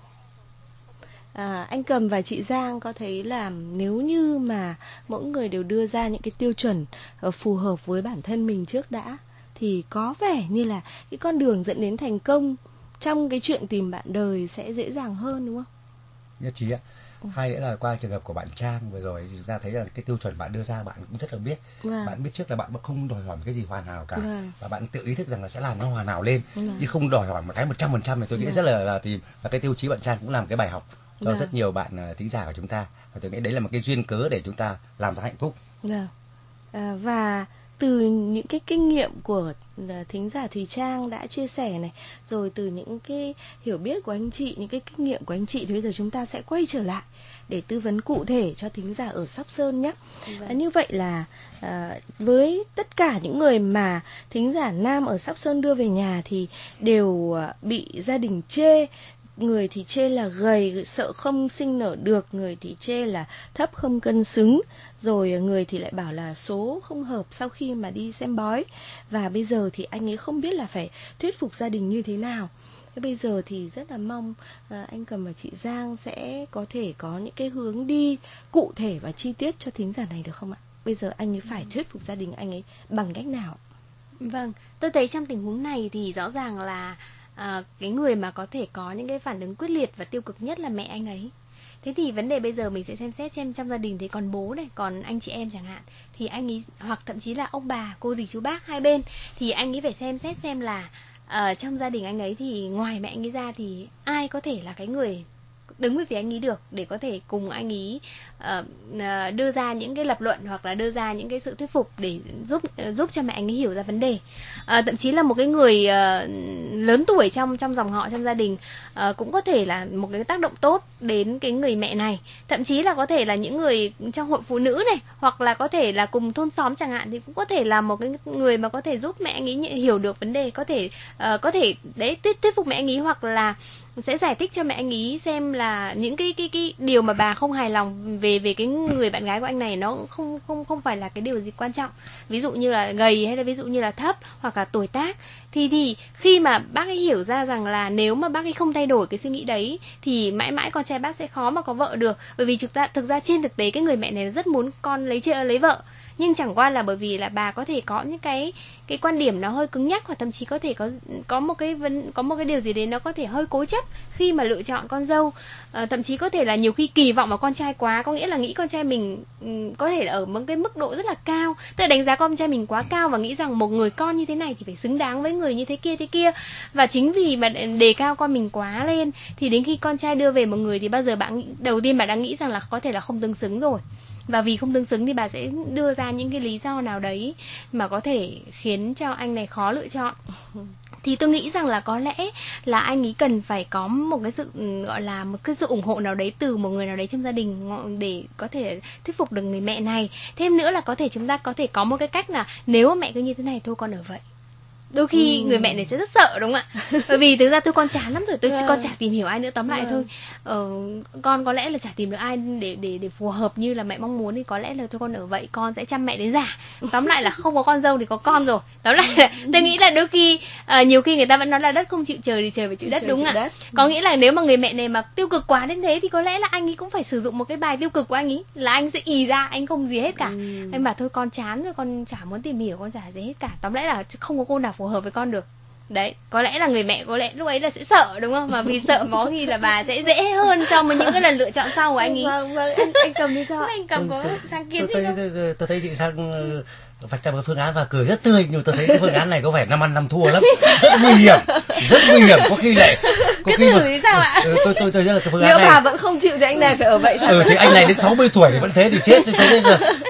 S4: À, anh Cầm và chị Giang có thấy là nếu như mà mỗi người đều đưa ra những cái tiêu chuẩn uh, phù hợp với bản thân mình trước đã, thì có vẻ như là cái con đường dẫn đến thành công trong cái chuyện tìm bạn đời sẽ dễ dàng hơn, đúng không?
S5: Nhất trí ạ. Ừ. Hai nữa là qua trường hợp của bạn Trang vừa rồi thì chúng ta thấy là cái tiêu chuẩn bạn đưa ra bạn cũng rất là biết. Vâng. Bạn biết trước là bạn không đòi hỏi một cái gì hoàn hảo cả. Vâng. Và bạn tự ý thức rằng là sẽ làm nó hoàn hảo lên. Vâng. Chứ không đòi hỏi một cái một trăm phần trăm. Thì tôi nghĩ vâng. rất là là tìm, và cái tiêu chí bạn Trang cũng làm cái bài học cho vâng. rất nhiều bạn uh, thính giả của chúng ta. Và tôi nghĩ đấy là một cái duyên cớ để chúng ta làm cho hạnh phúc.
S4: Vâng. À, và từ những cái kinh nghiệm của thính giả Thùy Trang đã chia sẻ này, rồi từ những cái hiểu biết của anh chị, những cái kinh nghiệm của anh chị, thì bây giờ chúng ta sẽ quay trở lại để tư vấn cụ thể cho thính giả ở Sóc Sơn nhé. Vâng. À, như vậy là à, với tất cả những người mà thính giả nam ở Sóc Sơn đưa về nhà thì đều bị gia đình chê. Người thì chê là gầy, sợ không sinh nở được, người thì chê là thấp không cân xứng, rồi người thì lại bảo là số không hợp sau khi mà đi xem bói. Và bây giờ thì anh ấy không biết là phải thuyết phục gia đình như thế nào. Thế bây giờ thì rất là mong à, anh Cầm và chị Giang sẽ có thể có những cái hướng đi cụ thể và chi tiết cho thính giả này được không ạ? Bây giờ anh ấy phải thuyết phục gia đình anh ấy bằng cách nào?
S6: Vâng, tôi thấy trong tình huống này thì rõ ràng là À, cái người mà có thể có những cái phản ứng quyết liệt và tiêu cực nhất là mẹ anh ấy. Thế thì vấn đề bây giờ mình sẽ xem xét xem trong gia đình thì còn bố này, còn anh chị em chẳng hạn, thì anh ấy, hoặc thậm chí là ông bà, cô dì chú bác hai bên, thì anh ấy phải xem xét xem là uh, trong gia đình anh ấy thì ngoài mẹ anh ấy ra thì ai có thể là cái người đứng về phía anh ấy được để có thể cùng anh ấy uh, uh, đưa ra những cái lập luận hoặc là đưa ra những cái sự thuyết phục để giúp uh, giúp cho mẹ anh ấy hiểu ra vấn đề. Uh, thậm chí là một cái người uh, lớn tuổi trong trong dòng họ, trong gia đình uh, cũng có thể là một cái tác động tốt đến cái người mẹ này. Thậm chí là có thể là những người trong hội phụ nữ này, hoặc là có thể là cùng thôn xóm chẳng hạn, thì cũng có thể là một cái người mà có thể giúp mẹ anh ấy hiểu được vấn đề, có thể uh, có thể đấy thuyết thuyết phục mẹ anh ấy, hoặc là sẽ giải thích cho mẹ anh ý xem là những cái cái cái điều mà bà không hài lòng về về cái người bạn gái của anh này nó không không không phải là cái điều gì quan trọng, ví dụ như là gầy hay là ví dụ như là thấp hoặc là tuổi tác, thì thì khi mà bác ấy hiểu ra rằng là nếu mà bác ấy không thay đổi cái suy nghĩ đấy thì mãi mãi con trai bác sẽ khó mà có vợ được, bởi vì thực ra thực ra trên thực tế cái người mẹ này rất muốn con lấy chơi lấy vợ, nhưng chẳng qua là bởi vì là bà có thể có những cái cái quan điểm nó hơi cứng nhắc, hoặc thậm chí có thể có có một cái vấn có một cái điều gì đấy nó có thể hơi cố chấp khi mà lựa chọn con dâu. À, thậm chí có thể là nhiều khi kỳ vọng vào con trai quá, có nghĩa là nghĩ con trai mình um, có thể là ở một cái mức độ rất là cao, tức là đánh giá con trai mình quá cao và nghĩ rằng một người con như thế này thì phải xứng đáng với người như thế kia thế kia, và chính vì mà đề cao con mình quá lên thì đến khi con trai đưa về một người thì bao giờ bạn đầu tiên bạn đã nghĩ rằng là có thể là không tương xứng rồi. Và vì không tương xứng thì bà sẽ đưa ra những cái lý do nào đấy mà có thể khiến cho anh này khó lựa chọn. Thì tôi nghĩ rằng là có lẽ là anh ấy cần phải có một cái sự gọi là một cái sự ủng hộ nào đấy từ một người nào đấy trong gia đình để có thể thuyết phục được người mẹ này. Thêm nữa là có thể chúng ta có thể có một cái cách là nếu mà mẹ cứ như thế này thôi con ở vậy. Đôi khi ừ. người mẹ này sẽ rất sợ đúng không ạ? Bởi vì thực ra tôi con chán lắm rồi, tôi yeah. con chả tìm hiểu ai nữa, tóm lại yeah. thôi ờ, con có lẽ là chả tìm được ai để để để phù hợp như là mẹ mong muốn, thì có lẽ là thôi con ở vậy, con sẽ chăm mẹ đến già. Tóm lại là không có con dâu thì có con rồi. Tóm lại là tôi nghĩ là đôi khi uh, nhiều khi người ta vẫn nói là đất không chịu trời thì trời phải chịu đất, đúng không ạ? Có nghĩa là nếu mà người mẹ này mà tiêu cực quá đến thế thì có lẽ là anh ấy cũng phải sử dụng một cái bài tiêu cực của anh ấy, là anh sẽ ì ra, anh không gì hết cả. ừ. Anh bảo thôi con chán rồi, con chả muốn tìm hiểu, con chả gì hết cả. Tóm lại là không có cô nào phù hợp với con được. Đấy, có lẽ là người mẹ có lẽ lúc ấy là sẽ sợ đúng không? Và vì sợ có khi là bà sẽ dễ hơn trong những cái lần lựa chọn sau của anh ấy.
S4: Vâng, vâng, anh, anh Cầm thì sao?
S6: Anh Cầm có sáng kiến gì
S5: tôi,
S6: không?
S5: Tôi, tôi, tôi thấy chị Sang vạch ra một phương án và cười rất tươi, nhưng tôi thấy cái phương án này có vẻ năm ăn năm thua lắm, rất nguy hiểm, rất nguy hiểm, có khi lại có
S6: cứ
S5: khi
S6: thử
S5: mà,
S6: thì sao ạ?
S5: tôi tôi tôi thấy là cái phương án
S4: nếu
S5: này
S4: bà vẫn không chịu thì anh này phải ở vậy thôi.
S5: Ừ thì anh này đến sáu mươi tuổi thì vẫn thế thì chết, thế nên là thì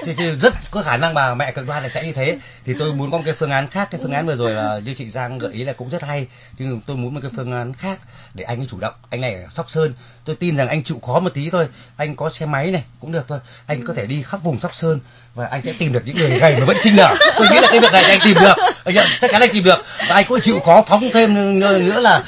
S5: thì, thì rất có khả năng bà mẹ cực đoan là sẽ như thế. Thì tôi muốn có một cái phương án khác. Cái phương án vừa rồi là như chị Giang gợi ý là cũng rất hay, nhưng tôi muốn một cái phương án khác để anh ấy chủ động. Anh này ở Sóc Sơn, tôi tin rằng anh chịu khó một tí thôi, anh có xe máy này cũng được thôi, anh có thể đi khắp vùng Sóc Sơn và anh sẽ tìm được những người gầy mà vẫn xinh nở. Tôi nghĩ là cái việc này anh tìm được, anh nhận, chắc chắn anh tìm được. Và anh cũng chịu khó phóng thêm nữa là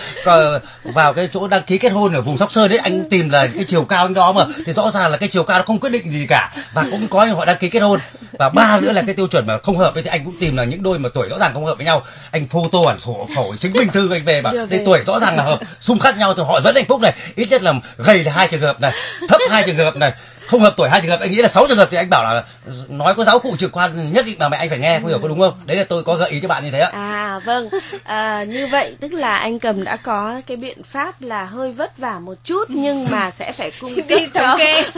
S5: vào cái chỗ đăng ký kết hôn ở vùng Sóc Sơn đấy, anh tìm là cái chiều cao anh đó mà, thì rõ ràng là cái chiều cao nó không quyết định gì cả, và cũng có họ đăng ký kết hôn. Và ba nữa là cái tiêu chuẩn mà không hợp thì anh cũng tìm là những đôi mà tuổi rõ ràng không hợp với nhau, anh photo bản sổ khẩu chứng minh thư anh về mà cái tuổi rõ ràng là hợp, xung khác nhau thì họ vẫn hạnh phúc này. Ít nhất là gầy là hai trường hợp này, thấp hai trường hợp này, không hợp tuổi hai trường hợp, anh nghĩ là sáu trường hợp thì anh bảo là nói có giáo cụ trực quan nhất định mà mẹ anh phải nghe, không hiểu có đúng không? Đấy là tôi có gợi ý cho bạn như thế ạ.
S4: À vâng, à, như vậy tức là anh Cầm đã có cái biện pháp là hơi vất vả một chút, nhưng mà sẽ phải cung cấp cho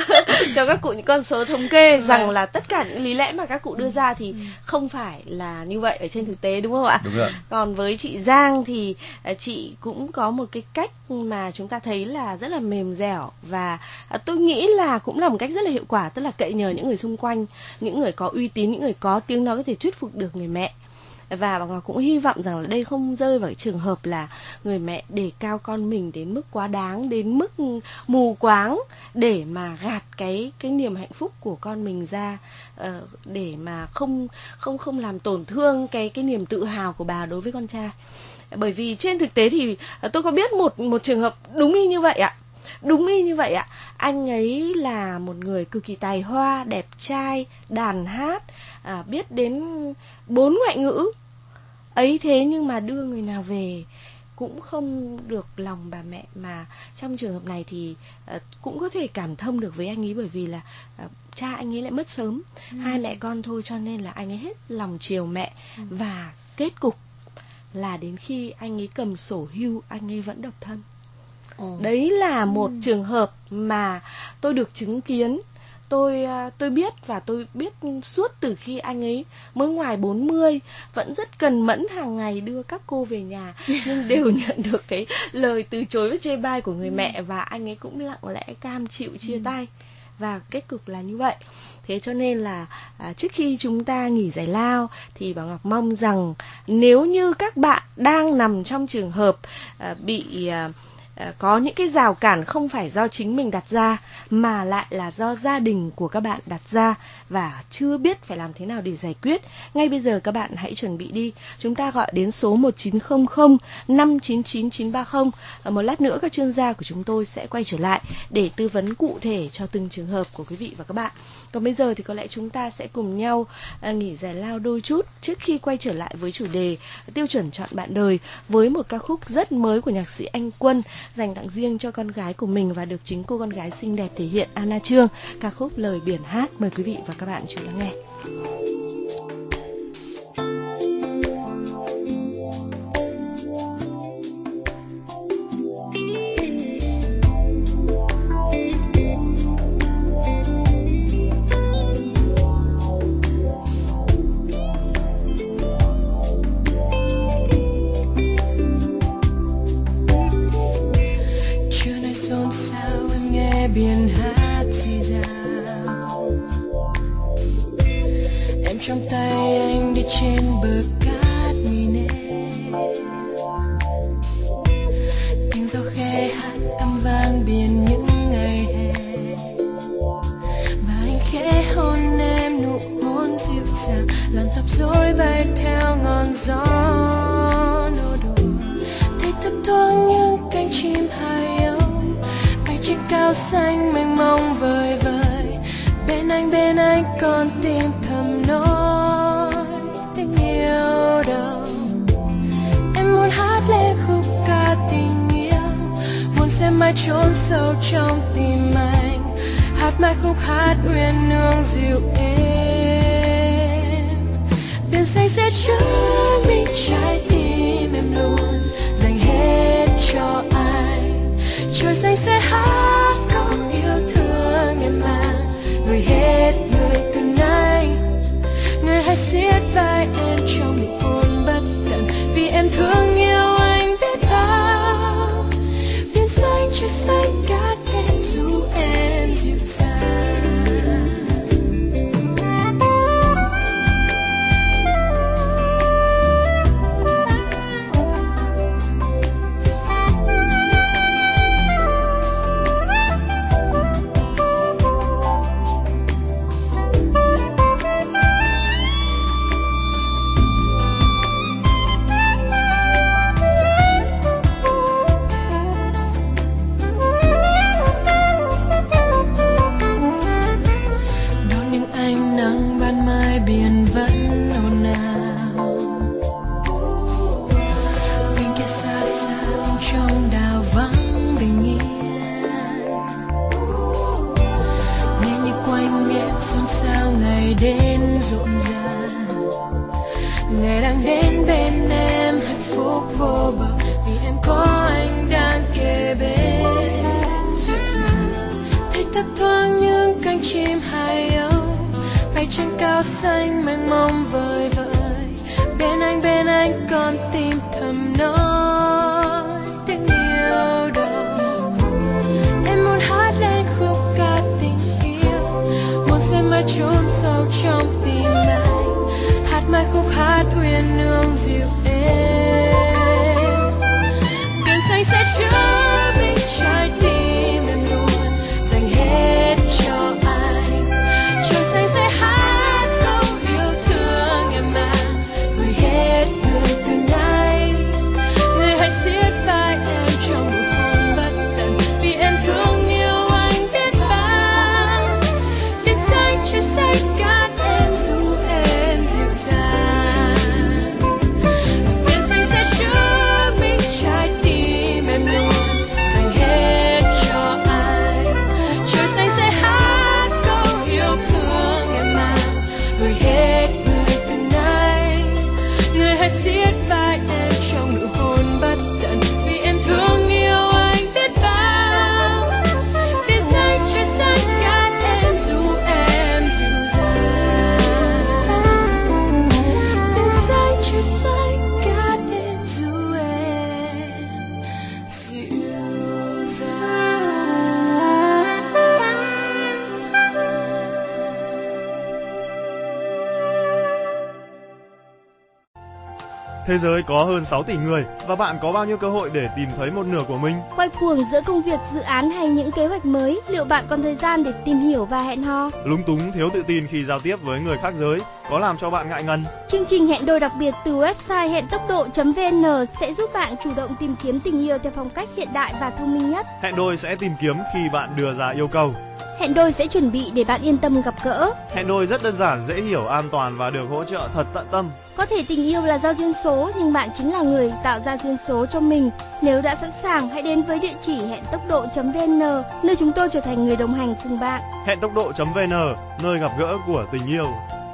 S4: cho các cụ những con số thống kê rằng là tất cả những lý lẽ mà các cụ đưa ra thì không phải là như vậy ở trên thực tế, đúng không ạ?
S5: Đúng rồi.
S4: Còn với chị Giang thì chị cũng có một cái cách mà chúng ta thấy là rất là mềm dẻo, và tôi nghĩ là cũng là một cách rất là hiệu quả, tức là cậy nhờ những người xung quanh, những người có uy tín, những người có tiếng nói có thể thuyết phục được người mẹ. Và bà Ngọc cũng hy vọng rằng là đây không rơi vào cái trường hợp là người mẹ đề cao con mình đến mức quá đáng, đến mức mù quáng để mà gạt cái cái niềm hạnh phúc của con mình ra, uh, để mà không không không làm tổn thương cái cái niềm tự hào của bà đối với con trai. Bởi vì trên thực tế thì tôi có biết một một trường hợp đúng y như vậy ạ. Đúng y như vậy ạ. Anh ấy là một người cực kỳ tài hoa, đẹp trai, đàn hát, à, biết đến bốn ngoại ngữ. Ấy thế nhưng mà đưa người nào về cũng không được lòng bà mẹ. Mà trong trường hợp này thì uh, cũng có thể cảm thông được với anh ấy, bởi vì là uh, cha anh ấy lại mất sớm, ừ. hai mẹ con thôi, cho nên là anh ấy hết lòng chiều mẹ. ừ. Và kết cục là đến khi anh ấy cầm sổ hưu, anh ấy vẫn độc thân. ừ. Đấy là một ừ. trường hợp mà tôi được chứng kiến. Tôi tôi biết, và tôi biết suốt từ khi anh ấy mới ngoài bốn mươi, vẫn rất cần mẫn hàng ngày đưa các cô về nhà, nhưng đều nhận được cái lời từ chối và chê bai của người mẹ, và anh ấy cũng lặng lẽ cam chịu chia tay. Và kết cục là như vậy. Thế cho nên là à, trước khi chúng ta nghỉ giải lao thì bà Ngọc mong rằng nếu như các bạn đang nằm trong trường hợp à, bị à, à, có những cái rào cản không phải do chính mình đặt ra, mà lại là do gia đình của các bạn đặt ra, và chưa biết phải làm thế nào để giải quyết, ngay bây giờ các bạn hãy chuẩn bị đi. Chúng ta gọi đến số một chín không không năm chín chín chín ba không. Một lát nữa các chuyên gia của chúng tôi sẽ quay trở lại để tư vấn cụ thể cho từng trường hợp của quý vị và các bạn. Còn bây giờ thì có lẽ chúng ta sẽ cùng nhau à, nghỉ giải lao đôi chút trước khi quay trở lại với chủ đề tiêu chuẩn chọn bạn đời, với một ca khúc rất mới của nhạc sĩ Anh Quân dành tặng riêng cho con gái của mình, và được chính cô con gái xinh đẹp thể hiện, Anna Trương. Ca khúc Lời Biển Hát. Mời quý vị và các bạn chú lắng nghe.
S9: Trưa nay xôn xao em nghe biển hát rì rào, em trong tay anh đi trên bờ cát mì nê, tiếng gió khẽ hát âm vang biển những ngày hè, và anh khẽ hôn em nụ hôn dịu dàng, làn tóc rối bay theo ngọn gió nô đùa, thấy thấp thoáng những cánh chim hải âu bay trên cao xanh mênh mông vời vời, bên anh bên anh con tim thầm nói tiếng yêu đâu. Em muốn hát lên khúc ca tình yêu, muốn xem mai chốn sâu trong tim anh, hát mãi khúc hát uyên ương dịu êm. Biển xanh sẽ chứng minh trái tim em luôn dành hết cho anh, trời xanh sẽ hát câu yêu thương em mà gửi hết người từ nay. Người hãy siết vai em trong nụ hôn bất tận, vì em thương yêu anh biết bao. Biển xanh trời xanh cát em dù em dịu dàng. xôn xao ngày đến rộn ràng, ngày đang đến bên em hạnh phúc vô bờ vì em có anh đang kề bên dịu dàng. Thấy thấp thoáng những cánh chim hải âu bay trên cao xanh mênh mông vời vợi, bên anh bên anh con tim thầm nói tiếng yêu đầu. Em muốn hát lên khúc ca tình yêu, muốn xem mãi chốn sâu trong tim anh, hát mãi khúc hát uyên ương dịu êm. Biển xanh sẽ chứa mình trái tim em luôn dành hết cho anh, trời xanh sẽ hát câu yêu thương em mà gửi hết người từ nay. Người hãy siết vai em trong nụ hôn bất tận vì em thương yêu anh biết bao. Biển xanh trời xanh cát em dù em dịu dàng, biển xanh sẽ chứa mình trái tim em luôn dành hết cho anh, trời xanh sẽ hát câu yêu thương em mà gửi hết người từ nay. Người hãy siết vai em trong nụ hôn bất tận vì em thương yêu anh biết bao. Biển xanh trời xanh cát em dù em dịu dàng, biển xanh trời xanh cát em dù em dịu dàng.
S1: Thế giới có hơn sáu tỷ người và bạn có bao nhiêu cơ hội để tìm thấy một nửa của mình?
S2: Quay cuồng giữa công việc, dự án hay những kế hoạch mới, liệu bạn còn thời gian để tìm hiểu và hẹn hò?
S1: Lúng túng, thiếu tự tin khi giao tiếp với người khác giới có làm cho bạn ngại ngần?
S2: Chương trình hẹn đôi đặc biệt từ website hẹn tốc độ chấm vn sẽ giúp bạn chủ động tìm kiếm tình yêu theo phong cách hiện đại và thông minh nhất.
S1: Hẹn đôi sẽ tìm kiếm khi bạn đưa ra yêu cầu.
S2: Hẹn đôi sẽ chuẩn bị để bạn yên tâm gặp gỡ.
S1: Hẹn đôi rất đơn giản, dễ hiểu, an toàn và được hỗ trợ thật tận tâm.
S2: Có thể tình yêu là giao duyên số, nhưng bạn chính là người tạo ra duyên số cho mình. Nếu đã sẵn sàng, hãy đến với địa chỉ hẹn tốc độ chấm vn, nơi chúng tôi trở thành người đồng hành cùng bạn.
S1: Hẹn tốc độ chấm vn, nơi gặp gỡ của tình yêu.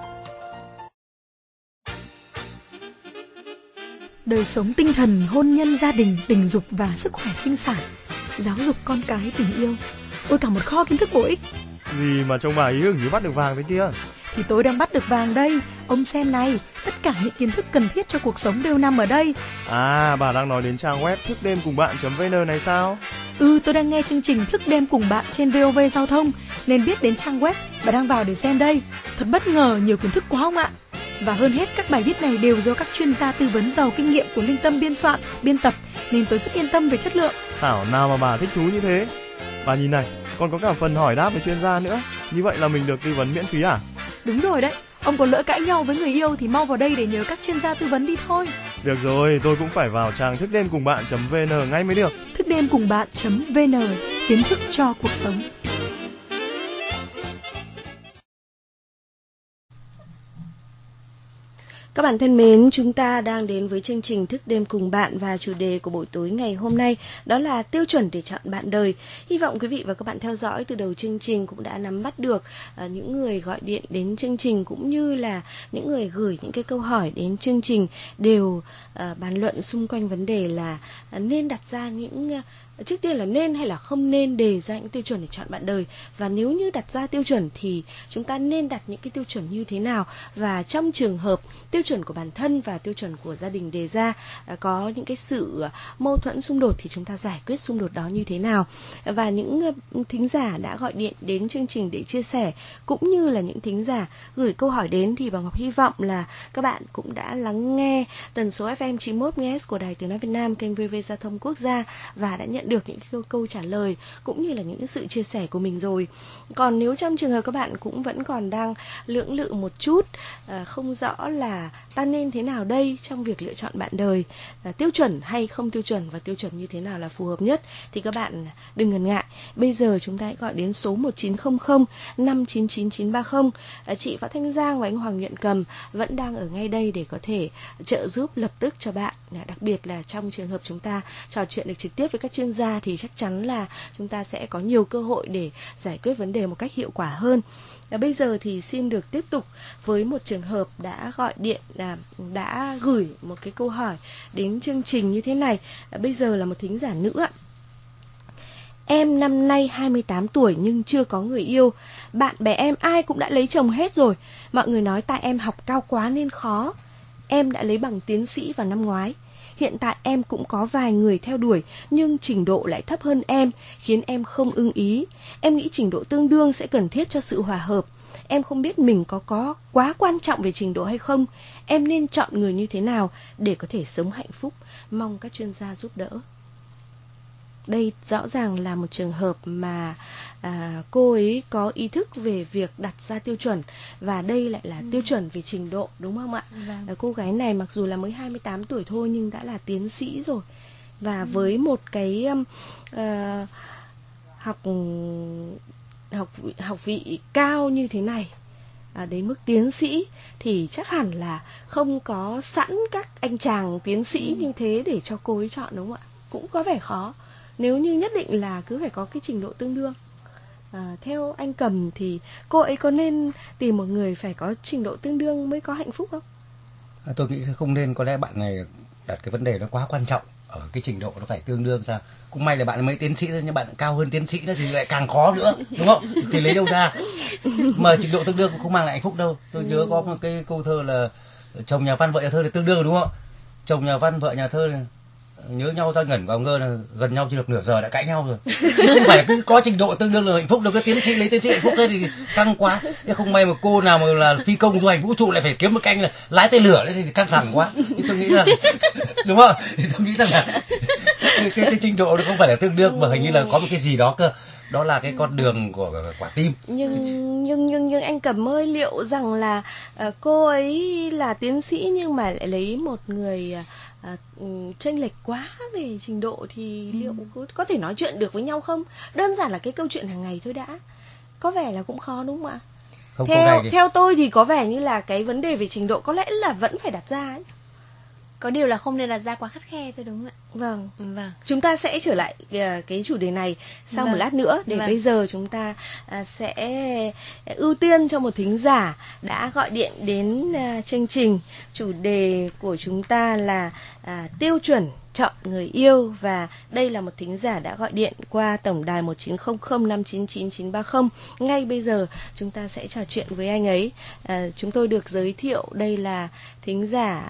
S10: Đời sống tinh thần, hôn nhân, gia đình, tình dục và sức khỏe sinh sản, giáo dục con cái, tình yêu. Ôi, cả một kho kiến thức bổ ích.
S1: Gì mà trông bà ý hưởng như bắt được vàng thế kia?
S10: Thì tôi đang bắt được vàng đây. Ông xem này, tất cả những kiến thức cần thiết cho cuộc sống đều nằm ở đây.
S1: À, bà đang nói đến trang web thức đêm cùng bạn chấm vn này sao?
S10: Ừ, tôi đang nghe chương trình Thức đêm cùng bạn trên vê o vê Giao thông nên biết đến trang web và đang vào để xem đây. Thật bất ngờ, nhiều kiến thức quá không ạ? Và hơn hết, các bài viết này đều do các chuyên gia tư vấn giàu kinh nghiệm của Linh Tâm biên soạn, biên tập nên tôi rất yên tâm về chất lượng.
S1: Thảo nào mà bà thích thú như thế. Bà nhìn này, còn có cả phần hỏi đáp với chuyên gia nữa. Như vậy là mình được tư vấn miễn phí à?
S10: Đúng rồi đấy. Ông có lỡ cãi nhau với người yêu thì mau vào đây để nhờ các chuyên gia tư vấn đi thôi.
S1: Được rồi, tôi cũng phải vào trang thức đêm cùng bạn chấm vn ngay mới được.
S10: Thức đêm cùng bạn chấm vn, kiến thức cho cuộc sống.
S4: Các bạn thân mến, chúng ta đang đến với chương trình Thức đêm cùng bạn và chủ đề của buổi tối ngày hôm nay đó là tiêu chuẩn để chọn bạn đời. Hy vọng quý vị và các bạn theo dõi từ đầu chương trình cũng đã nắm bắt được uh, những người gọi điện đến chương trình cũng như là những người gửi những cái câu hỏi đến chương trình đều uh, bàn luận xung quanh vấn đề là uh, nên đặt ra những uh, trước tiên là nên hay là không nên đề ra những tiêu chuẩn để chọn bạn đời, và nếu như đặt ra tiêu chuẩn thì chúng ta nên đặt những cái tiêu chuẩn như thế nào, và trong trường hợp tiêu chuẩn của bản thân và tiêu chuẩn của gia đình đề ra có những cái sự mâu thuẫn xung đột thì chúng ta giải quyết xung đột đó như thế nào. Và những thính giả đã gọi điện đến chương trình để chia sẻ cũng như là những thính giả gửi câu hỏi đến thì bà Ngọc hy vọng là các bạn cũng đã lắng nghe tần số ép em chín mươi mốt mê ga héc của Đài Tiếng nói Việt Nam, kênh vê vê Giao thông Quốc gia, và đã nhận được những câu, câu trả lời cũng như là những sự chia sẻ của mình rồi. Còn nếu trong trường hợp các bạn cũng vẫn còn đang lưỡng lự một chút, à, không rõ là ta nên thế nào đây trong việc lựa chọn bạn đời, à, tiêu chuẩn hay không tiêu chuẩn và tiêu chuẩn như thế nào là phù hợp nhất, thì các bạn đừng ngần ngại. Bây giờ chúng ta hãy gọi đến số một chín không không năm chín chín chín ba không. à, Chị Võ Thanh Giang và anh Hoàng Nhuận Cầm vẫn đang ở ngay đây để có thể trợ giúp lập tức cho bạn. Đặc biệt là trong trường hợp chúng ta trò chuyện được trực tiếp với các chuyên gia thì chắc chắn là chúng ta sẽ có nhiều cơ hội để giải quyết vấn đề một cách hiệu quả hơn. Và bây giờ thì xin được tiếp tục với một trường hợp đã gọi điện, đã gửi một cái câu hỏi đến chương trình như thế này. Bây giờ là một thính giả nữ ạ. Em năm nay hai mươi tám tuổi nhưng chưa có người yêu. Bạn bè em ai cũng đã lấy chồng hết rồi. Mọi người nói tại em học cao quá nên khó. Em đã lấy bằng tiến sĩ vào năm ngoái. Hiện tại em cũng có vài người theo đuổi nhưng trình độ lại thấp hơn em, khiến em không ưng ý. Em nghĩ trình độ tương đương sẽ cần thiết cho sự hòa hợp. Em không biết mình có có quá quan trọng về trình độ hay không. Em nên chọn người như thế nào để có thể sống hạnh phúc. Mong các chuyên gia giúp đỡ. Đây rõ ràng là một trường hợp mà à, cô ấy có ý thức về việc đặt ra tiêu chuẩn. Và đây lại là ừ. tiêu chuẩn về trình độ, đúng không ạ? Vâng. À, cô gái này mặc dù là mới hai mươi tám tuổi thôi nhưng đã là tiến sĩ rồi. Và ừ. với một cái um, uh, học, học, học vị cao như thế này, à, đến mức tiến sĩ, thì chắc hẳn là không có sẵn các anh chàng tiến sĩ ừ. như thế để cho cô ấy chọn, đúng không ạ? Cũng có vẻ khó. Nếu như nhất định là cứ phải có cái trình độ tương đương. À, theo anh Cầm thì cô ấy có nên tìm một người phải có trình độ tương đương mới có hạnh phúc không?
S5: À, tôi nghĩ không nên. Có lẽ bạn này đặt cái vấn đề nó quá quan trọng ở cái trình độ nó phải tương đương sao. Cũng may là bạn mới tiến sĩ thôi, nhưng bạn cao hơn tiến sĩ nữa thì lại càng khó nữa, đúng không? Thì lấy đâu ra? Mà trình độ tương đương cũng không mang lại hạnh phúc đâu. Tôi nhớ có một cái câu thơ là chồng nhà văn vợ nhà thơ là tương đương, đúng không? Chồng nhà văn vợ nhà thơ là nhớ nhau ra ngẩn vào ngơ là gần nhau chưa được nửa giờ đã cãi nhau rồi. Không phải cứ có trình độ tương đương là hạnh phúc đâu. Cái tiến sĩ lấy tiến sĩ hạnh phúc đấy thì căng quá. Thế không may mà cô nào mà là phi công du hành vũ trụ lại phải kiếm một canh là lái tên lửa đấy thì căng thẳng quá. Thì tôi nghĩ là đúng không? Thì tôi nghĩ rằng là cái, cái, cái trình độ nó không phải là tương đương mà hình như là có một cái gì đó cơ. Đó là cái con đường của quả tim.
S4: Nhưng nhưng nhưng nhưng anh Cẩm ơi, liệu rằng là uh, cô ấy là tiến sĩ nhưng mà lại lấy một người uh, chênh lệch quá về trình độ thì ừ. liệu có, có thể nói chuyện được với nhau không? Đơn giản là cái câu chuyện hàng ngày thôi đã. Có vẻ là cũng khó, đúng không ạ? Không, theo theo tôi thì có vẻ như là cái vấn đề về trình độ có lẽ là vẫn phải đặt ra ấy.
S6: Có điều là không nên đặt ra quá khắt khe thôi, đúng không ạ?
S4: Vâng.
S6: Vâng.
S4: Chúng ta sẽ trở lại uh, cái chủ đề này sau vâng. một lát nữa. Để vâng. bây giờ chúng ta uh, sẽ ưu tiên cho một thính giả đã gọi điện đến uh, chương trình. Chủ đề của chúng ta là uh, tiêu chuẩn chọn người yêu. Và đây là một thính giả đã gọi điện qua tổng đài một chín không không năm chín chín chín ba không. Ngay bây giờ chúng ta sẽ trò chuyện với anh ấy. uh, Chúng tôi được giới thiệu đây là thính giả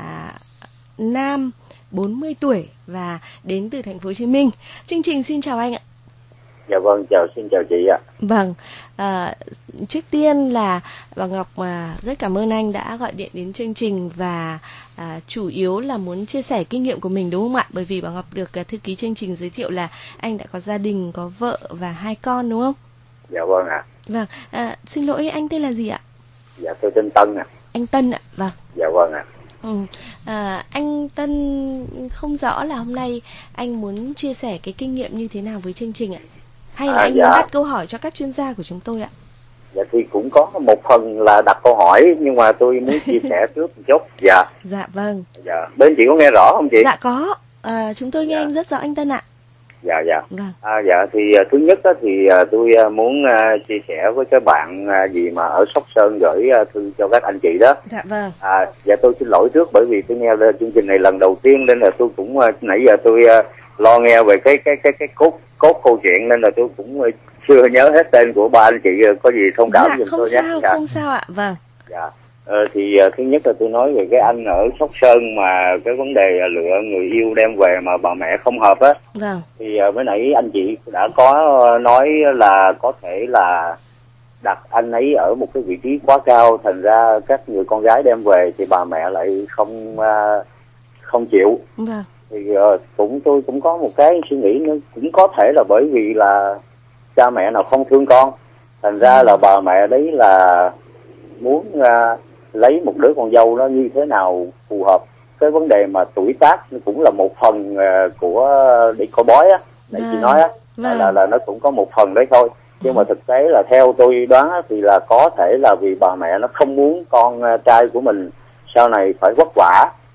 S4: nam, bốn mươi tuổi và đến từ thành phố Hồ Chí Minh. Chương trình xin chào anh ạ.
S11: Dạ vâng, chào, xin chào chị ạ.
S4: Vâng, à, trước tiên là bà Ngọc mà rất cảm ơn anh đã gọi điện đến chương trình và à, chủ yếu là muốn chia sẻ kinh nghiệm của mình, đúng không ạ? Bởi vì bà Ngọc được thư ký chương trình giới thiệu là anh đã có gia đình, có vợ và hai con, đúng không?
S11: Dạ vâng ạ.
S4: Vâng, à, xin lỗi, anh tên là gì ạ?
S11: Dạ tôi tên Tân ạ.
S4: Anh Tân ạ, vâng.
S11: Dạ vâng ạ.
S4: Ừ. À, anh Tân không rõ là hôm nay anh muốn chia sẻ cái kinh nghiệm như thế nào với chương trình ạ? Hay là à, anh dạ. muốn đặt câu hỏi cho các chuyên gia của chúng tôi ạ?
S11: Dạ thì cũng có một phần là đặt câu hỏi nhưng mà tôi muốn chia sẻ trước một chút. Dạ.
S4: Dạ vâng.
S11: Dạ. Bên chị có nghe rõ không chị?
S4: Dạ có. À, chúng tôi nghe dạ. anh rất rõ anh Tân ạ.
S11: Dạ dạ.
S4: Vâng.
S11: À, dạ thì uh, thứ nhất đó, thì uh, tôi uh, muốn uh, chia sẻ với các bạn uh, gì mà ở Sóc Sơn gửi uh, thư cho các anh chị đó.
S4: Dạ vâng.
S11: À, dạ tôi xin lỗi trước bởi vì tôi nghe uh, chương trình này lần đầu tiên nên là tôi cũng uh, nãy giờ tôi uh, lo nghe về cái cái cái cái cốt cốt câu chuyện nên là tôi cũng uh, chưa nhớ hết tên của ba anh chị, uh, có gì thông cảm
S4: dạ,
S11: giùm
S4: không
S11: tôi
S4: sao,
S11: nhé. Dạ.
S4: Không sao ạ. Vâng.
S11: Dạ. Ờ, thì uh, thứ nhất là tôi nói về cái anh ở Sóc Sơn mà cái vấn đề uh, lựa người yêu đem về mà bà mẹ không hợp á.
S4: Vâng.
S11: Thì uh, mới nãy anh chị đã có uh, nói là có thể là đặt anh ấy ở một cái vị trí quá cao, thành ra các người con gái đem về thì bà mẹ lại không uh, không chịu.
S4: Vâng.
S11: Thì uh, cũng tôi cũng có một cái suy nghĩ nữa, cũng có thể là bởi vì là cha mẹ nào không thương con, thành ra là bà mẹ đấy là muốn uh, lấy một đứa con dâu nó như thế nào phù hợp. Cái vấn đề mà tuổi tác cũng là một phần uh, của để coi bói á, để chị nói á, là, là là nó cũng có một phần đấy thôi. Nhưng mà thực tế là theo tôi đoán á, thì là có thể là vì bà mẹ nó không muốn con uh, trai của mình sau này phải vất vả,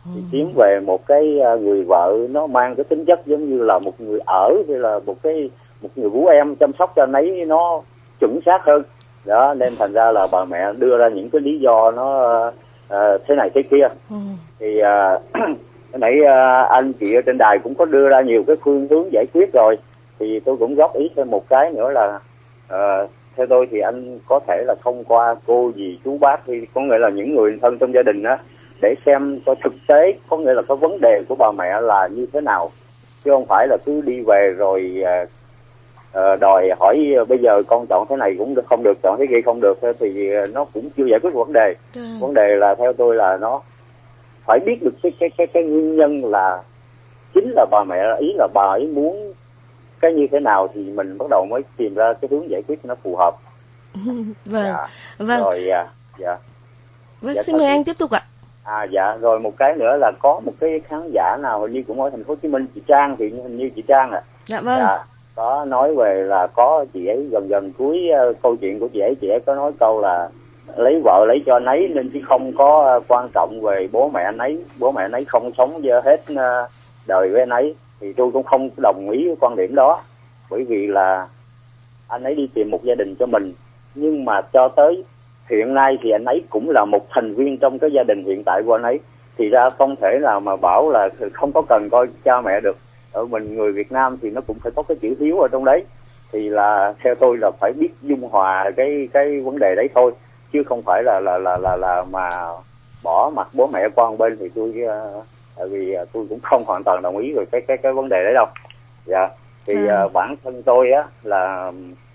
S11: thì kiếm về một cái người vợ nó mang cái tính chất giống như là một người ở hay là một cái một người vũ em chăm sóc cho anh ấy nó chuẩn xác hơn đó, nên thành ra là bà mẹ đưa ra những cái lý do nó uh, thế này thế kia. ừ. Thì uh, nãy uh, anh chị ở trên đài cũng có đưa ra nhiều cái phương hướng giải quyết rồi, thì tôi cũng góp ý thêm một cái nữa là uh, theo tôi thì anh có thể là thông qua cô dì chú bác, thì có nghĩa là những người thân trong gia đình á, để xem coi thực tế có nghĩa là cái vấn đề của bà mẹ là như thế nào, chứ không phải là cứ đi về rồi uh, uh, đòi hỏi uh, bây giờ con chọn thế này cũng không được, chọn thế kia không được, thì nó cũng chưa giải quyết vấn đề. ừ. Vấn đề là theo tôi là nó phải biết được cái cái cái cái nguyên nhân là chính là bà mẹ, ý là bà ấy muốn cái như thế nào thì mình bắt đầu mới tìm ra cái hướng giải quyết nó phù hợp.
S4: Vâng.
S11: Dạ.
S4: Vâng.
S11: Rồi dạ. Dạ.
S4: Vâng,
S11: Dạ,
S4: xin mời
S11: chị.
S4: anh tiếp tục ạ.
S11: À dạ, rồi một cái nữa là có một cái khán giả nào hình như cũng ở thành phố Hồ Chí Minh, chị Trang, thì hình như chị Trang à.
S4: Dạ vâng.
S11: Dạ, có nói về là có chị ấy gần gần cuối uh, câu chuyện của chị ấy, chị ấy có nói câu là lấy vợ lấy cho anh ấy nên chứ không có uh, quan trọng về bố mẹ anh ấy, bố mẹ anh ấy không sống hết uh, đời với anh ấy. Thì tôi cũng không đồng ý với quan điểm đó, bởi vì là anh ấy đi tìm một gia đình cho mình, nhưng mà cho tới hiện nay thì anh ấy cũng là một thành viên trong cái gia đình hiện tại của anh ấy, thì ra không thể nào mà bảo là không có cần coi cha mẹ được. Ở mình người Việt Nam thì nó cũng phải có cái chữ hiếu ở trong đấy, thì là theo tôi là phải biết dung hòa cái cái vấn đề đấy thôi, chứ không phải là là là là, là mà bỏ mặt bố mẹ qua một bên. Thì tôi uh, tại vì uh, tôi cũng không hoàn toàn đồng ý về cái cái cái vấn đề đấy đâu. Dạ. Thì uh, bản thân tôi á là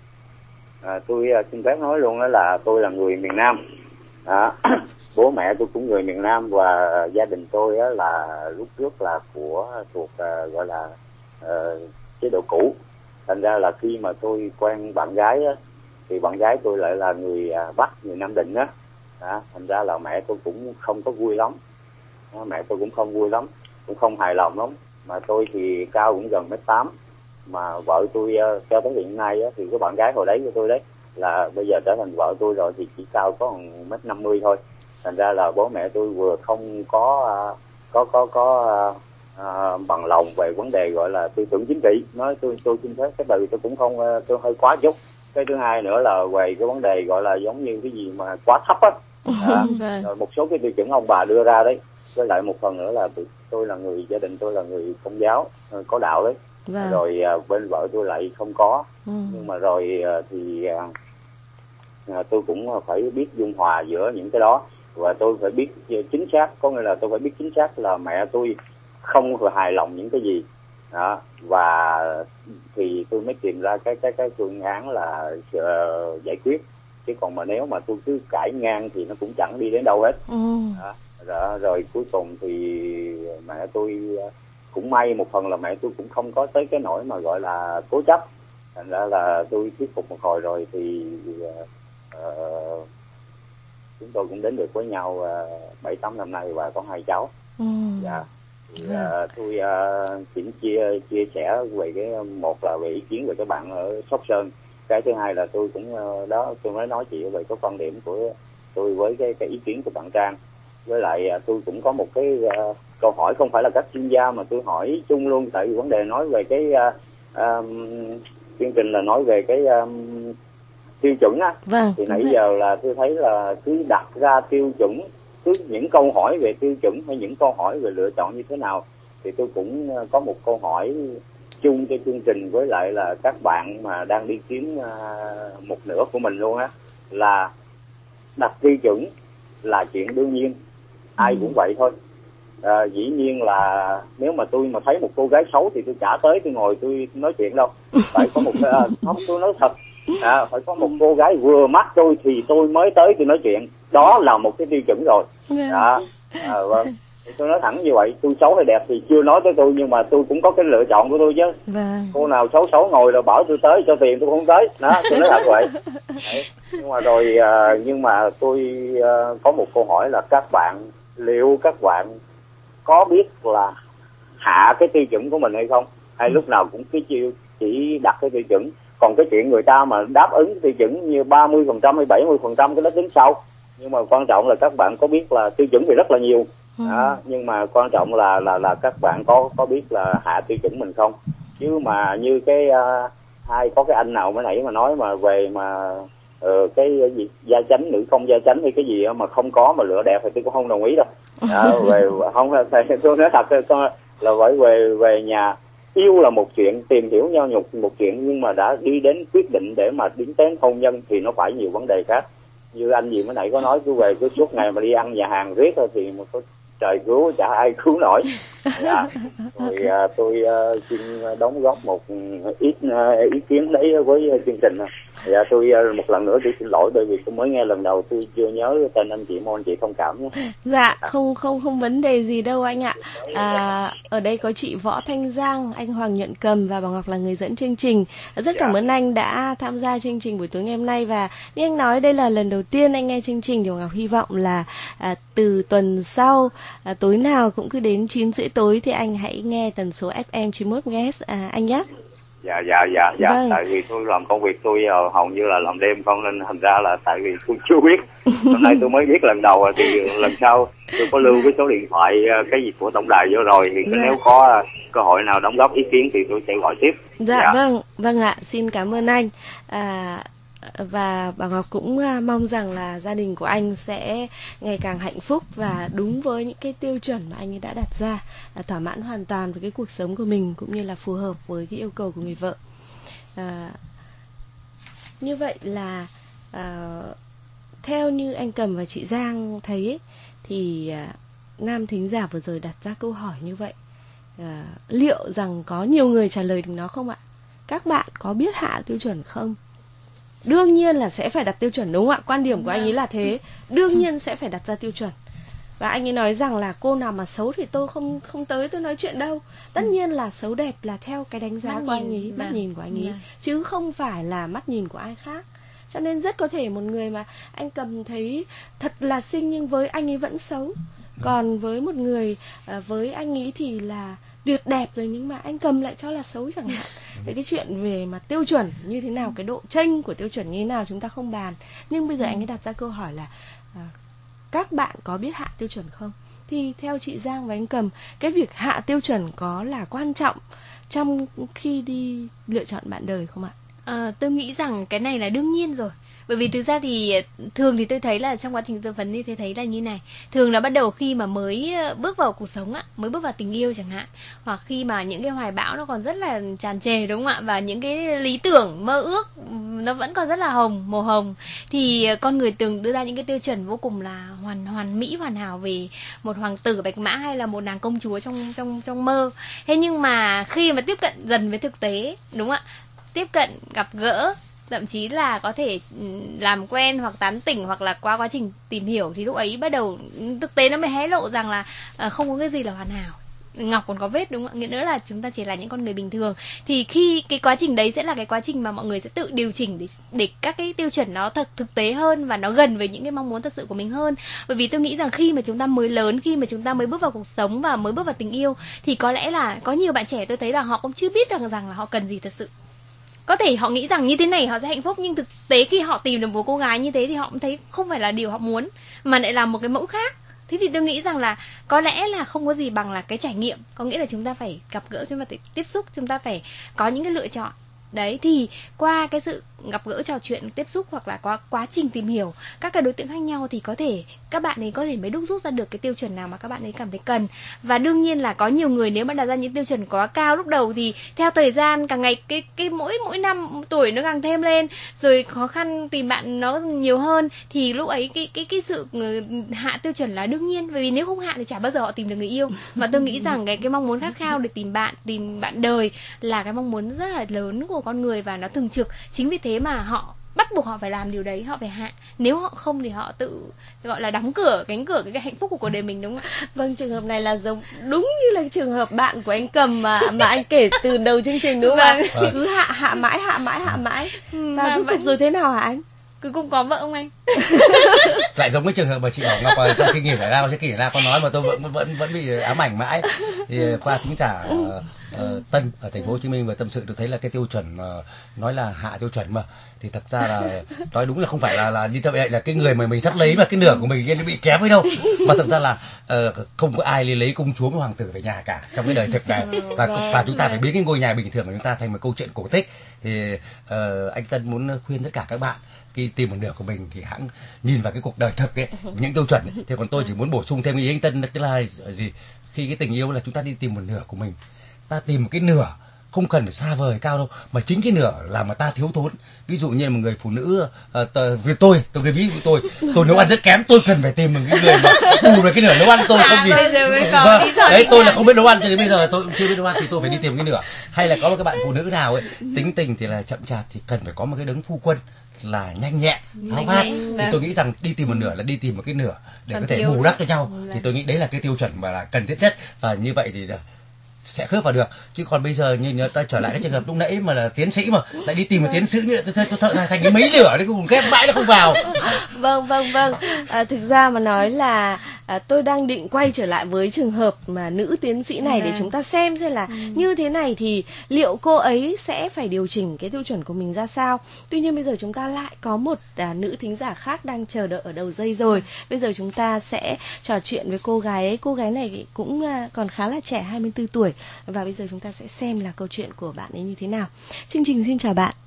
S11: À, tôi uh, xin phép nói luôn đó là tôi là người miền Nam, à, bố mẹ tôi cũng người miền Nam, và gia đình tôi á, là lúc trước là của thuộc uh, gọi là uh, chế độ cũ. Thành ra là khi mà tôi quen bạn gái á, thì bạn gái tôi lại là người uh, Bắc, người Nam Định á, à, thành ra là mẹ tôi cũng không có vui lắm, à, mẹ tôi cũng không vui lắm, cũng không hài lòng lắm. Mà tôi thì cao cũng gần mét tám, mà vợ tôi uh, cho tới hiện nay uh, thì cái bạn gái hồi đấy của tôi đấy là bây giờ trở thành vợ tôi rồi thì chỉ cao có mét năm mươi thôi. Thành ra là bố mẹ tôi vừa không có uh, có có có uh, uh, bằng lòng về vấn đề gọi là tư tưởng chính trị. Nói tôi tôi xin phép cái đời tôi cũng không uh, tôi hơi quá chút. Cái thứ hai nữa là về cái vấn đề gọi là giống như cái gì mà quá thấp á, à, rồi một số cái tiêu chuẩn ông bà đưa ra đấy. Với lại một phần nữa là tôi là người, gia đình tôi là người Công giáo có đạo đấy. Vâng. Rồi à, bên vợ tôi lại không có. ừ. Nhưng mà rồi à, thì à, tôi cũng phải biết dung hòa giữa những cái đó, và tôi phải biết chính xác, có nghĩa là tôi phải biết chính xác là mẹ tôi không hài lòng những cái gì đó, và thì tôi mới tìm ra cái cái cái phương án là uh, giải quyết. Chứ còn mà nếu mà tôi cứ cãi ngang thì nó cũng chẳng đi đến đâu hết. ừ. đó, đó, rồi cuối cùng thì mẹ tôi cũng may một phần là mẹ tôi cũng không có tới cái nỗi mà gọi là cố chấp. Thành ra là tôi thuyết phục một hồi rồi thì uh, chúng tôi cũng đến được với nhau uh, bảy tám năm nay và có hai cháu. ừ. Dạ. Thì, uh, tôi uh, chỉ chia chia sẻ về cái một là về ý kiến về các bạn ở Sóc Sơn, cái thứ hai là tôi cũng uh, đó tôi mới nói chị về cái quan điểm của tôi với cái cái ý kiến của bạn Trang. Với lại uh, tôi cũng có một cái uh, câu hỏi không phải là các chuyên gia mà tôi hỏi chung luôn, tại vì vấn đề nói về cái uh, um, chương trình là nói về cái um, tiêu chuẩn á. Vâng, thì nãy giờ là tôi thấy là cứ đặt ra tiêu chuẩn, cứ những câu hỏi về tiêu chuẩn hay những câu hỏi về lựa chọn như thế nào, thì tôi cũng có một câu hỏi chung cho chương trình với lại là các bạn mà đang đi kiếm uh, một nửa của mình luôn á, là đặt tiêu chuẩn là chuyện đương nhiên, ai cũng vậy thôi. À, dĩ nhiên là nếu mà tôi mà thấy một cô gái xấu thì tôi chả tới tôi ngồi tôi nói chuyện đâu, phải có một cái, à, không tôi nói thật, à, phải có một cô gái vừa mắt tôi thì tôi mới tới tôi nói chuyện, đó là một cái tiêu chuẩn rồi. Đó, à, vâng. Tôi nói thẳng như vậy, tôi xấu hay đẹp thì chưa nói tới tôi, nhưng mà tôi cũng có cái lựa chọn của tôi chứ. Vâng. Cô nào xấu xấu ngồi rồi bảo tôi tới cho tiền tôi không tới, đó tôi nói thật vậy. Đấy. Nhưng mà rồi à, nhưng mà tôi à, có một câu hỏi là các bạn, liệu các bạn có biết là hạ cái tiêu chuẩn của mình hay không, hay lúc nào cũng cứ chiêu chỉ đặt cái tiêu chuẩn, còn cái chuyện người ta mà đáp ứng tiêu chuẩn như ba mươi phần trăm hay bảy mươi phần trăm cái đó tính sau. Nhưng mà quan trọng là các bạn có biết là tiêu chuẩn thì rất là nhiều, Ừ. Đó, nhưng mà quan trọng là là là các bạn có có biết là hạ tiêu chuẩn mình không? Chứ mà như cái uh, hai có cái anh nào mới nãy mà nói mà về mà uh, cái gì gia chánh, nữ công gia chánh hay cái gì mà không có mà lựa đẹp thì tôi cũng không đồng ý đâu. Đó, về không tôi nói thật là phải về về nhà. Yêu là một chuyện, tìm hiểu nhau nhục một chuyện, nhưng mà đã đi đến quyết định để mà tiến tới hôn nhân thì nó phải nhiều vấn đề khác. Như anh gì mới nãy có nói, cứ về cứ suốt ngày mà đi ăn nhà hàng riết thôi thì một có trời cứu chả ai cứu nổi. Dạ. Rồi à, tôi à, xin đóng góp một ít à, ý kiến đấy với chương trình. Dạ, tôi à, một lần nữa tôi xin lỗi bởi vì tôi mới nghe lần đầu, tôi chưa nhớ tên anh chị, mong anh chị thông cảm nhé.
S4: Dạ, không không không vấn đề gì đâu anh ạ. À, ở đây có chị Võ Thanh Giang, anh Hoàng Nhuận Cầm và bà Ngọc là người dẫn chương trình. Rất cảm ơn anh đã tham gia chương trình buổi tối ngày hôm nay, và như anh nói đây là lần đầu tiên anh nghe chương trình thì Ngọc hy vọng là à, từ tuần sau à, tối nào cũng cứ đến chín rưỡi tối thì anh hãy nghe tần số ép em chín mươi mốt mê ga héc à, anh nhé.
S11: Dạ dạ dạ dạ
S4: Vâng.
S11: Tại vì tôi làm công việc tôi uh, hầu như là làm đêm không, nên thành ra là tại vì tôi chưa biết. Hôm nay tôi mới biết lần đầu, thì lần sau tôi có lưu cái số điện thoại uh, cái gì của tổng đài vô rồi, thì
S4: Dạ.
S11: nếu có uh, cơ hội nào đóng góp ý kiến thì tôi sẽ gọi tiếp.
S4: Dạ, dạ vâng, vâng ạ, xin cảm ơn anh. À, và bà Ngọc cũng à, mong rằng là gia đình của anh sẽ ngày càng hạnh phúc và đúng với những cái tiêu chuẩn mà anh ấy đã đặt ra, là thỏa mãn hoàn toàn với cái cuộc sống của mình cũng như là phù hợp với cái yêu cầu của người vợ. À, như vậy là à, theo như anh Cầm và chị Giang thấy ấy, thì à, nam thính giả vừa rồi đặt ra câu hỏi như vậy, à, liệu rằng có nhiều người trả lời được nó không ạ? Các bạn có biết hạ tiêu chuẩn không? Đương nhiên là sẽ phải đặt tiêu chuẩn, đúng không ạ? Quan điểm của anh ấy là thế. Đương nhiên sẽ phải đặt ra tiêu chuẩn. Và anh ấy nói rằng là cô nào mà xấu thì tôi không không tới tôi nói chuyện đâu. Tất nhiên là xấu đẹp là theo cái đánh giá mắt của nhìn, anh ấy, mắt vâng. nhìn của anh ấy, vâng. chứ không phải là mắt nhìn của ai khác. Cho nên rất có thể một người mà anh Cầm thấy thật là xinh nhưng với anh ấy vẫn xấu. Còn với một người với anh ấy thì là tuyệt đẹp rồi nhưng mà anh Cầm lại cho là xấu chẳng hạn. Thế cái chuyện về mà tiêu chuẩn như thế nào, cái độ chênh của tiêu chuẩn như thế nào chúng ta không bàn. Nhưng bây giờ anh ấy đặt ra câu hỏi là à, các bạn có biết hạ tiêu chuẩn không? Thì theo chị Giang và anh Cầm, cái việc hạ tiêu chuẩn có là quan trọng trong khi đi lựa chọn bạn đời không ạ?
S6: À, tôi nghĩ rằng cái này là đương nhiên rồi. Bởi vì thực ra thì thường thì tôi thấy là trong quá trình tư vấn thì tôi thấy là như này. Thường là bắt đầu khi mà mới bước vào cuộc sống á, mới bước vào tình yêu chẳng hạn, hoặc khi mà những cái hoài bão nó còn rất là tràn trề, đúng không ạ? Và những cái lý tưởng, mơ ước nó vẫn còn rất là hồng, màu hồng, thì con người từng đưa ra những cái tiêu chuẩn vô cùng là hoàn hoàn mỹ, hoàn hảo về một hoàng tử bạch mã hay là một nàng công chúa trong trong trong mơ. Thế nhưng mà khi mà tiếp cận dần với thực tế, đúng không ạ? Tiếp cận, gặp gỡ, thậm chí là có thể làm quen hoặc tán tỉnh hoặc là qua quá trình tìm hiểu, thì lúc ấy bắt đầu thực tế nó mới hé lộ rằng là không có cái gì là hoàn hảo, ngọc còn có vết, đúng không ạ? Nghĩa nữa là chúng ta chỉ là những con người bình thường. Thì khi cái quá trình đấy sẽ là cái quá trình mà mọi người sẽ tự điều chỉnh để, để các cái tiêu chuẩn nó thật thực tế hơn và nó gần với những cái mong muốn thật sự của mình hơn. Bởi vì tôi nghĩ rằng khi mà chúng ta mới lớn, khi mà chúng ta mới bước vào cuộc sống và mới bước vào tình yêu, thì có lẽ là có nhiều bạn trẻ tôi thấy là họ cũng chưa biết rằng, rằng là họ cần gì thật sự. Có thể họ nghĩ rằng như thế này họ sẽ hạnh phúc, nhưng thực tế khi họ tìm được một cô gái như thế thì họ cũng thấy không phải là điều họ muốn, mà lại là một cái mẫu khác. Thế thì tôi nghĩ rằng là có lẽ là không có gì bằng là cái trải nghiệm. Có nghĩa là chúng ta phải gặp gỡ, chúng ta phải tiếp xúc, chúng ta phải có những cái lựa chọn. Đấy, thì qua cái sự gặp gỡ, trò chuyện, tiếp xúc hoặc là qua quá trình tìm hiểu các cái đối tượng khác nhau thì có thể các bạn ấy có thể mới đúc rút ra được cái tiêu chuẩn nào mà các bạn ấy cảm thấy cần. Và đương nhiên là có nhiều người nếu mà đặt ra những tiêu chuẩn quá cao lúc đầu thì theo thời gian càng ngày cái cái mỗi mỗi năm tuổi nó càng thêm lên, rồi khó khăn tìm bạn nó nhiều hơn, thì lúc ấy cái cái cái sự hạ tiêu chuẩn là đương nhiên. Bởi vì nếu không hạ thì chả bao giờ họ tìm được người yêu. Và tôi nghĩ rằng cái cái mong muốn khát khao để tìm bạn, tìm bạn đời là cái mong muốn rất là lớn của con người và nó thường trực. Chính vì thế mà họ bắt buộc họ phải làm điều đấy, họ phải hạ. Nếu họ không thì họ tự gọi là đóng cửa cánh cửa cái, cái hạnh phúc của cuộc đời mình, đúng không ạ?
S4: Vâng, trường hợp này là giống đúng như là trường hợp bạn của anh Cầm mà mà anh kể từ đầu chương trình, đúng không ạ? Vâng. Cứ hạ hạ mãi hạ mãi hạ mãi và rốt cuộc rồi thế nào hả anh?
S6: Cuối cùng có vợ không anh?
S5: Lại giống cái trường hợp mà chị Bảo Ngọc ở trong kinh nghiệm giải lao, cái kinh nghiệm ra có nói mà tôi vẫn vẫn vẫn bị ám ảnh mãi. Thì qua thính giả uh, uh, Tân ở thành phố Hồ Chí Minh và tâm sự tôi thấy là cái tiêu chuẩn uh, nói là hạ tiêu chuẩn mà, thì thật ra là nói đúng là không phải là là như vậy, là cái người mà mình sắp lấy mà cái nửa của mình nó bị kém ấy đâu, mà thật ra là uh, không có ai lấy công chúa với hoàng tử về nhà cả trong cái đời thực này, và và chúng ta phải biến cái ngôi nhà bình thường của chúng ta thành một câu chuyện cổ tích. Thì uh, anh Tân muốn khuyên tất cả các bạn khi tìm một nửa của mình thì hãng nhìn vào cái cuộc đời thực ấy, những tiêu chuẩn ấy. Thì còn tôi chỉ muốn bổ sung thêm ý anh Tân, tức là gì, khi cái tình yêu là chúng ta đi tìm một nửa của mình, ta tìm một cái nửa không cần phải xa vời cao đâu, mà chính cái nửa là mà ta thiếu thốn. Ví dụ như là một người phụ nữ uh, t- vì tôi tôi cái ví dụ tôi tôi nấu ăn rất kém, tôi cần phải tìm một cái người mà bù được cái nửa nấu ăn tôi không gì. Vâng, đấy tôi là không biết nấu ăn cho đến bây giờ tôi cũng chưa biết nấu ăn thì tôi phải đi tìm cái nửa. Hay là có một các bạn phụ nữ nào ấy tính tình thì là chậm chạp thì cần phải có một cái đấng phu quân là nhanh nhẹn háo hát, thì tôi nghĩ rằng đi tìm một nửa là đi tìm một cái nửa để có thể bù đắp cho nhau. Thì tôi nghĩ đấy là cái tiêu chuẩn mà là cần thiết nhất, và như vậy thì sẽ khớp vào được. Chứ còn bây giờ như ta trở lại cái trường hợp lúc nãy mà là tiến sĩ mà lại đi tìm một tiến sĩ nữa, tôi thợ ra thành cái mấy lửa đấy, cùng ghép mãi nó không vào.
S4: Vâng vâng vâng. À, thực ra mà nói là à, tôi đang định quay trở lại với trường hợp mà nữ tiến sĩ này để chúng ta xem xem là ừ. như thế này thì liệu cô ấy sẽ phải điều chỉnh cái tiêu chuẩn của mình ra sao. Tuy nhiên bây giờ chúng ta lại có một à, nữ thính giả khác đang chờ đợi ở đầu dây rồi. Bây giờ chúng ta sẽ trò chuyện với cô gái ấy. Cô gái này cũng à, còn khá là trẻ, hai mươi tư tuổi. Và bây giờ chúng ta sẽ xem là câu chuyện của bạn ấy như thế nào. Chương trình xin chào bạn.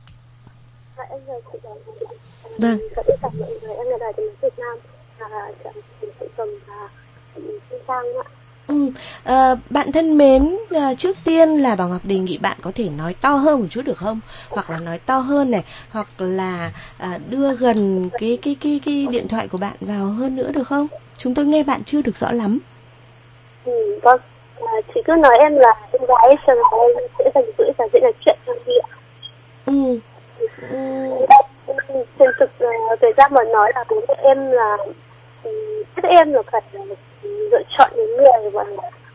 S12: Dạ, em chào chị.
S4: Vâng.
S12: Chào tất cả mọi người, em là Đài Tiếng Việt Nam, và chào chị Thị Cầm và chị Thanh Trang ạ.
S4: Ừ, à, bạn thân mến, à, trước tiên là Bảo Ngọc đề nghị bạn có thể nói to hơn một chút được không? Hoặc là nói to hơn này, hoặc là à, đưa gần cái cái cái cái điện thoại của bạn vào hơn nữa được không? Chúng tôi nghe bạn chưa được rõ lắm.
S12: Ừ, vâng. À, chị cứ nói em là em gái, sau đó em sẽ dành giữ và diễn là chuyện cho chị ạ.
S4: Ừ.
S12: Ừ. Trên thực uh, thời gian mà nói là bố mẹ em là biết em là phải lựa chọn những người mà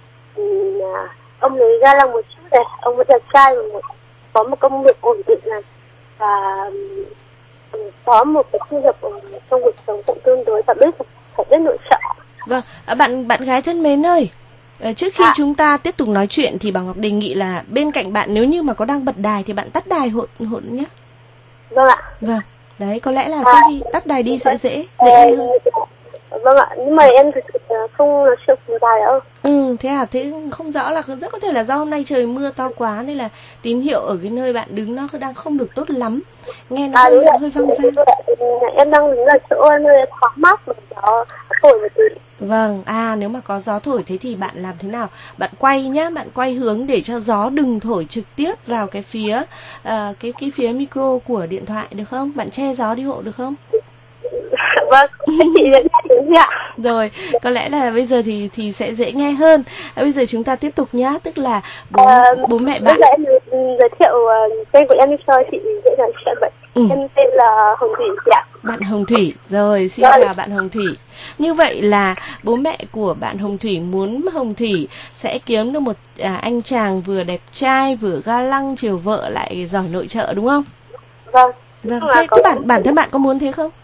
S12: uh, ông lấy ra lăng một chút này, ông vẫn là trai và một, có một công việc ổn định này, và um, có một cái thu nhập trong cuộc sống cũng tương đối, và biết phải biết lựa chọn.
S4: Vâng, à, bạn bạn gái thân mến ơi. À, trước khi à. chúng ta tiếp tục nói chuyện thì Bảo Ngọc đề nghị là bên cạnh bạn nếu như mà có đang bật đài thì bạn tắt đài hộ hộ nhé.
S12: Vâng ạ.
S4: Vâng, đấy có lẽ là sau khi tắt đài đi sẽ dễ dễ hơn.
S12: Vâng ạ, nhưng mà em thực sự không nói chuyện cùng đài đâu.
S4: Ừ, thế à, thế không rõ là rất có thể là do hôm nay trời mưa to quá nên là tín hiệu ở cái nơi bạn đứng nó đang không được tốt lắm. Nghe nó à, hơi, hơi vang vang.
S12: Em đang đứng ở chỗ nơi thoáng mát và gió thổi một tí.
S4: Vâng, à nếu mà có gió thổi thế thì bạn làm thế nào? Bạn quay nhá, bạn quay hướng để cho gió đừng thổi trực tiếp vào cái phía uh, cái cái phía micro của điện thoại được không? Bạn che gió đi hộ được không?
S12: Vâng, chị dễ nghe ạ.
S4: Rồi, có lẽ là bây giờ thì thì sẽ dễ nghe hơn. À, bây giờ chúng ta tiếp tục nhá, tức là bố à, bố mẹ bạn.
S12: Bây giờ em giới thiệu uh, tên của em cho chị dễ nói chuyện vậy. Ừ. Em tên là Hồng Thủy chị ạ.
S4: Bạn Hồng Thủy, rồi xin chào bạn Hồng Thủy. Như vậy là bố mẹ của bạn Hồng Thủy muốn Hồng Thủy sẽ kiếm được một à, anh chàng vừa đẹp trai vừa ga lăng, chiều vợ lại giỏi nội trợ đúng không?
S12: Vâng.
S4: Vâng. Thế, thế bản bản thân bạn có muốn thế không?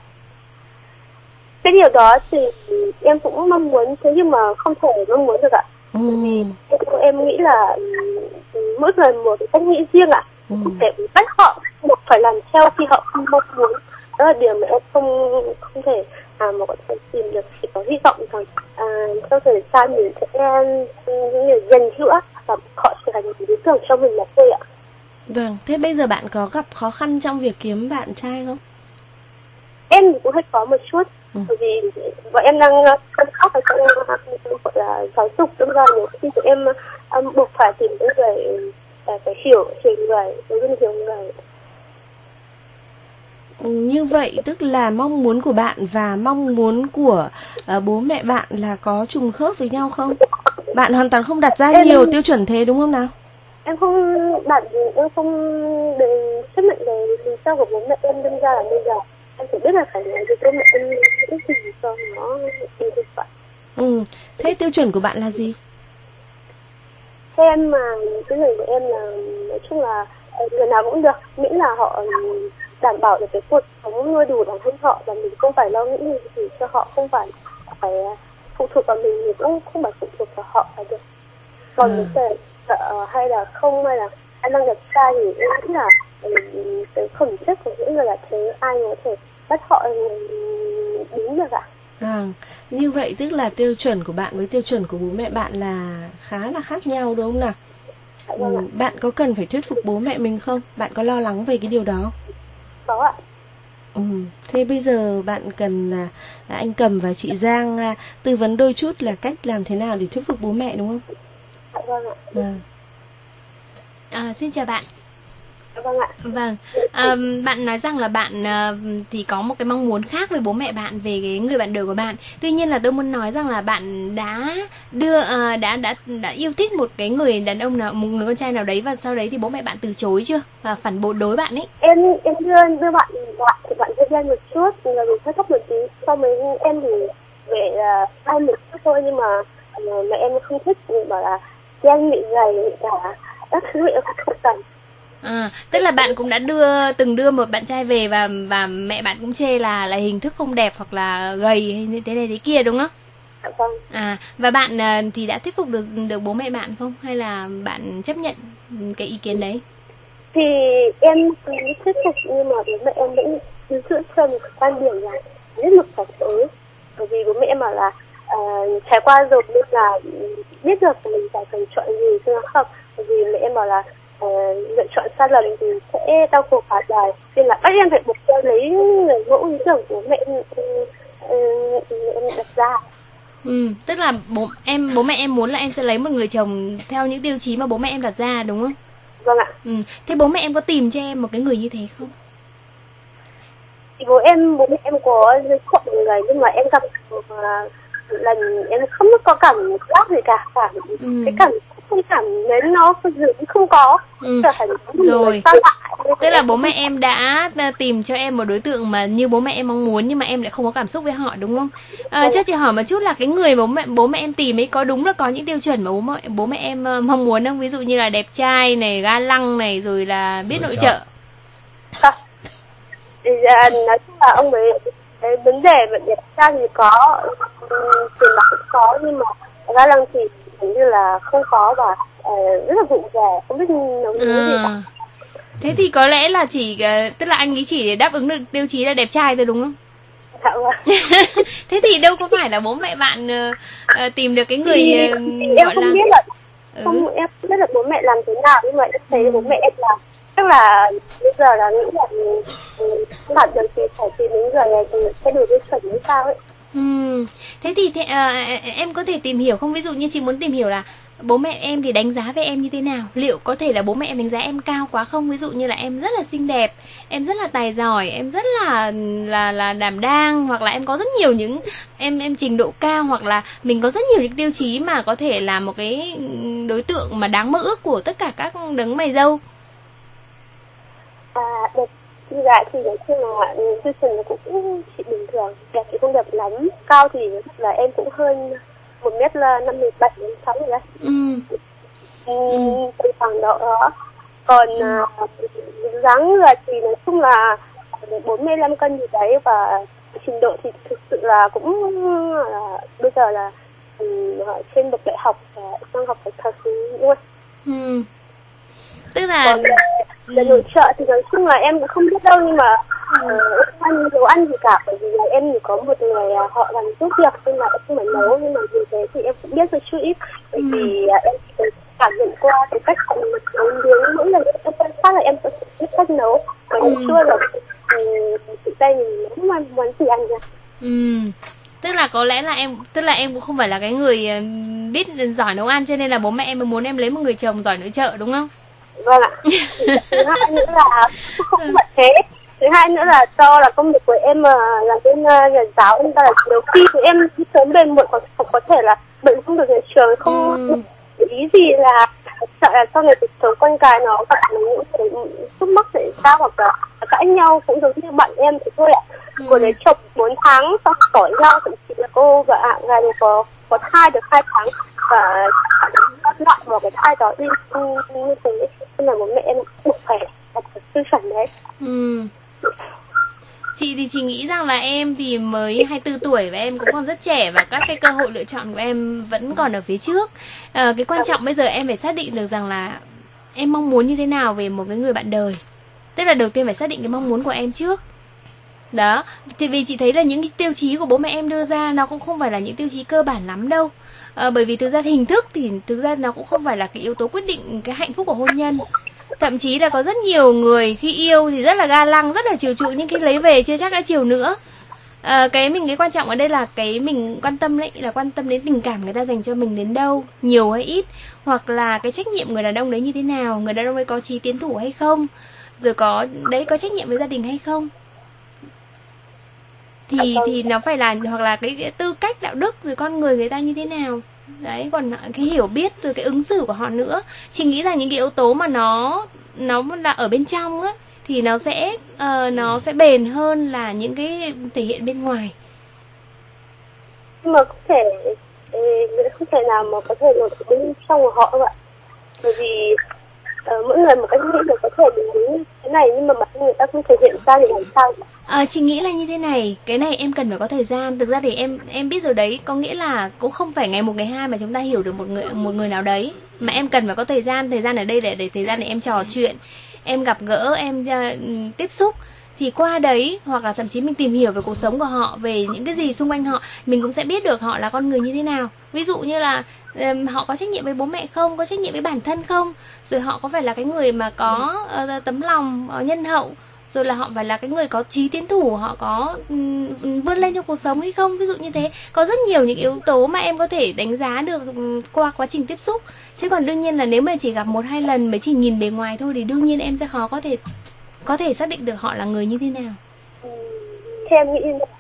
S12: Cái điều đó thì em cũng mong muốn, thế nhưng mà không thể mong muốn được ạ.
S4: Ừ.
S12: Vì em, em nghĩ là mỗi người một cách nghĩ riêng ạ. Ừ. Không thể bắt họ một phải làm theo khi họ không mong muốn. Đó là điều mà em không không thể à, mà có thể tìm được. Chỉ có hy vọng rằng à, trong thời gian mình sẽ những người dần nữa và họ trở thành một lý tưởng cho mình là thôi ạ.
S4: Vâng, thế bây giờ bạn có gặp khó khăn trong việc kiếm bạn trai không?
S12: Em cũng hơi có một chút. Ừ. Bởi vì bọn em đang chăm sóc ở trong gọi là giáo dục, đâm ra nhiều khi tụi em um, buộc phải tìm những người uh, phải hiểu hiểu người, đối với hiểu người.
S4: Ừ, như vậy tức là mong muốn của bạn và mong muốn của uh, bố mẹ bạn là có trùng khớp với nhau không? Bạn hoàn toàn không đặt ra em, nhiều tiêu chuẩn thế đúng không nào?
S12: Em không đặt, em không để chấp nhận về lý do của bố mẹ em, đâm ra là bây giờ em chỉ biết là phải làm cho mẹ em những gì cho nó đi được vậy.
S4: Ừ, thế tiêu chuẩn của bạn là gì?
S12: Theo em mà cái người của em là nói chung là người nào cũng được, miễn là họ đảm bảo được cái cuộc sống nuôi đủ bản thân họ, và mình không phải lo nghĩ gì cho họ, không phải phải phụ thuộc vào mình, mình cũng không phải phụ thuộc vào họ là được. Còn ừ. cái sợ hay là không, hay là khả năng đẹp trai thì em nghĩ là cái phẩm chất của những người là thế, ai có thể bắt họ đúng được ạ.
S4: À, như vậy tức là tiêu chuẩn của bạn với tiêu chuẩn của bố mẹ bạn là khá là khác nhau đúng không nào? Ừ, bạn có cần phải thuyết phục bố mẹ mình không? Bạn có lo lắng về cái điều đó?
S12: Có ạ.
S4: Ừ, thế bây giờ bạn cần là anh Cầm và chị Giang à, tư vấn đôi chút là cách làm thế nào để thuyết phục bố mẹ đúng không?
S12: Vâng ạ.
S4: À.
S6: À, xin chào bạn.
S12: Vâng ạ.
S6: Vâng, à, bạn nói rằng là bạn à, thì có một cái mong muốn khác với bố mẹ bạn về cái người bạn đời của bạn. Tuy nhiên là tôi muốn nói rằng là bạn đã đưa à, đã đã đã yêu thích một cái người đàn ông nào, một người con trai nào đấy, và sau đấy thì bố mẹ bạn từ chối chưa và phản bội đối bạn ấy?
S12: Em em đưa đưa bạn bạn thì bạn hơi ghen một chút, là mình hơi thấp một tí. Sau mấy em thì về là hai một chút thôi, nhưng mà mẹ em không thích, mình bảo là ghen bị gầy bị cả các thứ em không cần.
S6: À, tức là bạn cũng đã đưa từng đưa một bạn trai về và và mẹ bạn cũng chê là là hình thức không đẹp hoặc là gầy hay như thế này thế kia đúng không?
S12: Dạ vâng.
S6: À, và bạn thì đã thuyết phục được được bố mẹ bạn không, hay là bạn chấp nhận cái ý kiến đấy?
S12: Thì em thuyết phục, nhưng mà bố mẹ em vẫn giữ cho một quan điểm là nhất mực phải tới, bởi vì bố mẹ em bảo là uh, trải qua rồi nên là biết được mình phải cần chọn gì cho nó hợp, bởi vì mẹ em bảo là Uh, lựa chọn sai lầm thì sẽ đau khổ cả đời, nên là bắt em phải buộc cho lấy người mẫu lý tưởng của mẹ em, uh, em đặt ra.
S6: Ừ, tức là bố em bố mẹ em muốn là em sẽ lấy một người chồng theo những tiêu chí mà bố mẹ em đặt ra đúng không?
S12: Vâng ạ.
S6: Ừ, thế bố mẹ em có tìm cho em một cái người như thế không?
S12: Thì bố em bố mẹ em có giới thiệu một người, nhưng mà em gặp một uh, lần em không có cảm giác gì cả, cảm ừ. cái cảm không cảm thấy nó không có.
S6: Ừ. Rồi, tức là bố mẹ em đã tìm cho em một đối tượng mà như bố mẹ em mong muốn, nhưng mà em lại không có cảm xúc với họ đúng không? À, chắc chị hỏi một chút là cái người bố mẹ bố mẹ em tìm ấy có đúng là có những tiêu chuẩn mà bố mẹ bố mẹ em mong muốn không? Ví dụ như là đẹp trai này, ga lăng này, rồi là biết nội trợ.
S12: À, thì nói chung là ông ấy cái vấn đề về đẹp trai thì có, tiền bạc cũng có, nhưng mà ga lăng thì như là không có, và uh, rất là vụ về, không biết nấu nướng à. gì cả.
S6: Thế thì có lẽ là chỉ uh, tức là anh ấy chỉ đáp ứng được tiêu chí là đẹp trai thôi đúng không?
S12: Dạ vâng.
S6: Thế thì đâu có phải là bố mẹ bạn uh, uh, tìm được cái người
S12: thì,
S6: uh,
S12: thì em không là... biết là không, ừ. em không biết là bố mẹ làm thế nào, nhưng mà em thấy ừ. bố mẹ em làm chắc là bây giờ là nghĩ là không đạt được thì phải tìm đến người này thì sẽ đủ tiêu chuẩn như sao ấy.
S6: Ừ. Thế thì thế, uh, em có thể tìm hiểu không? Ví dụ như chị muốn tìm hiểu là bố mẹ em thì đánh giá về em như thế nào? Liệu có thể là bố mẹ em đánh giá em cao quá không? Ví dụ như là em rất là xinh đẹp, em rất là tài giỏi, em rất là là là đảm đang, hoặc là em có rất nhiều những em em trình độ cao, hoặc là mình có rất nhiều những tiêu chí mà có thể là một cái đối tượng mà đáng mơ ước của tất cả các đấng mày râu.
S12: À, đẹp như vậy thì nói chung là tiêu chuẩn cũng chỉ bình thường, đẹp thì không đẹp lắm, cao thì là em cũng hơn một mét là năm mươi bảy đến sáu rồi đấy.
S6: Ừ.
S12: Ừ. Từ khoảng đó đó. Còn ừ. uh, dáng người thì nói chung là bốn mươi lăm cân gì đấy, và trình độ thì thực sự là cũng uh, bây giờ là um, trên bậc đại học uh, đang học phải thạc sĩ luôn.
S6: Ừ. Tức là
S12: còn về nội trợ thì nói chung là em cũng không biết đâu, nhưng mà uh, ăn đồ ăn gì cả, bởi vì là em chỉ có một người uh, họ làm giúp việc, nhưng mà em không phải nấu, nhưng mà vì thế thì em cũng biết một chút ít, bởi ừ. vì uh, em chỉ cảm nhận qua cái cách họ nấu nướng, mỗi lần em quan sát là em sẽ biết cách nấu, và ừ. chưa là tự tay mình nấu mà muốn gì ăn ra.
S6: Ừ. Tức là có lẽ là em tức là em cũng không phải là cái người biết giỏi nấu ăn, cho nên là bố mẹ em mới muốn em lấy một người chồng giỏi nội trợ đúng không?
S12: Vâng ạ. Thứ hai nữa là không phải thế. Thứ hai nữa là do là công việc của em là bên nhà giáo, nên là nhiều khi thì em đi sớm về muộn, có, có thể là bệnh không được nhà trường, không ừ. để ý gì, là sợ là sau này cuộc sống con cái nó gặp những cái xúc mắc xảy ra, hoặc là cãi nhau, cũng giống như bạn em thì thôi ạ. Ừ. Cô đấy chồng bốn tháng sau cãi nhau, thậm chí là cô và ạ gái có có thai được hai tháng, và loại một cái thai đó đi như thế, nên là bố mẹ em buộc phải đặt tiêu chuẩn đấy.
S6: Ừ. Chị thì chị nghĩ rằng là em thì mới hai mươi tư tuổi và em cũng còn rất trẻ và các cái cơ hội lựa chọn của em vẫn còn ở phía trước. À, cái quan trọng bây giờ em phải xác định được rằng là em mong muốn như thế nào về một cái người bạn đời. Tức là đầu tiên phải xác định cái mong muốn của em trước. Đó, thì vì chị thấy là những cái tiêu chí của bố mẹ em đưa ra nó cũng không phải là những tiêu chí cơ bản lắm đâu. À, bởi vì thực ra hình thức thì thực ra nó cũng không phải là cái yếu tố quyết định cái hạnh phúc của hôn nhân. Thậm chí là có rất nhiều người khi yêu thì rất là ga lăng, rất là chiều chuộng, nhưng khi lấy về chưa chắc đã chiều nữa. À, cái mình cái quan trọng ở đây là cái mình quan tâm đấy là quan tâm đến tình cảm người ta dành cho mình đến đâu, nhiều hay ít, hoặc là cái trách nhiệm người đàn ông đấy như thế nào, người đàn ông đấy có chí tiến thủ hay không, rồi có đấy có trách nhiệm với gia đình hay không. Thì thì nó phải là hoặc là cái, cái tư cách đạo đức rồi con người người ta như thế nào. Đấy, còn cái hiểu biết rồi cái ứng xử của họ nữa. Chị nghĩ là những cái yếu tố mà nó nó là ở bên trong á thì nó sẽ uh, nó sẽ bền hơn là những cái thể hiện bên ngoài.
S12: Nhưng mà không thể không thể nào mà có thể ở bên trong của họ vậy. Bởi vì uh, mỗi người một cách nghĩ được có thể đúng thế này, nhưng mà bản thân người ta không thể hiện ra thì làm sao?
S6: À, chị nghĩ là như thế này, cái này em cần phải có thời gian. Thực ra thì em em biết rồi đấy, có nghĩa là cũng không phải ngày một ngày hai mà chúng ta hiểu được một người một người nào đấy, mà em cần phải có thời gian. Thời gian ở đây để để thời gian để em trò chuyện, em gặp gỡ, em uh, tiếp xúc. Thì qua đấy hoặc là thậm chí mình tìm hiểu về cuộc sống của họ, về những cái gì xung quanh họ, mình cũng sẽ biết được họ là con người như thế nào. Ví dụ như là um, họ có trách nhiệm với bố mẹ không, có trách nhiệm với bản thân không, rồi họ có phải là cái người mà có uh, tấm lòng, uh, nhân hậu, rồi là họ phải là cái người có chí tiến thủ, họ có um, vươn lên trong cuộc sống hay không. Ví dụ như thế, có rất nhiều những yếu tố mà em có thể đánh giá được qua quá trình tiếp xúc. Chứ còn đương nhiên là nếu mà chỉ gặp một hai lần mới chỉ nhìn bề ngoài thôi thì đương nhiên em sẽ khó có thể có thể xác định được họ là người như thế nào.
S12: Ừ, theo em nghĩ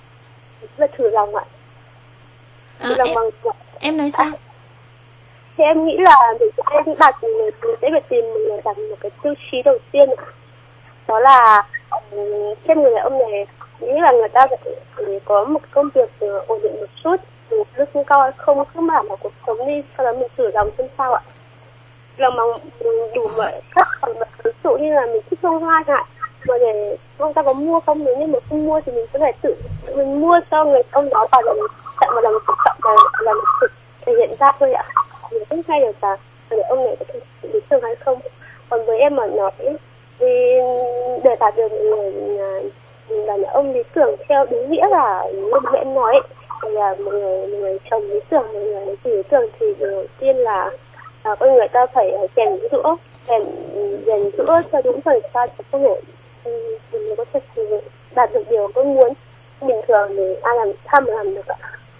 S12: là thử lòng ạ.
S6: À, em, em nói sao?
S12: Thì em nghĩ là mình sẽ đặt mình sẽ phải tìm mình đặt một cái tiêu chí đầu tiên ạ. Đó là xem người đàn ông này nghĩ là người ta phải có một công việc ổn định một chút, một lương không cao hay không, không đảm bảo cuộc sống đi, sau đó mình thử lòng xem sao ạ. Lòng mà đủ mọi cách, ví dụ như là mình thích bông hoa chẳng hạn, mà để ông ta có mua không, nếu như mà không mua thì mình có thể tự mình mua cho người ông đó vào lòng tận vào lòng tự trọng và làm thực thể hiện ra thôi ạ. Mình không hay được là người ông này có thể lý tưởng hay không. Còn với em mà nói thì để đạt được người đàn ông lý tưởng theo đúng nghĩa là như bố em nói ấy, thì là một người, một người chồng lý tưởng, một người lý tưởng thì đầu tiên là à, con người ta phải rèn giũa, rèn rèn giũa cho đúng thời gian cho có thể mình có thể đạt được điều con muốn. Bình thường thì ai làm tham làm được ạ.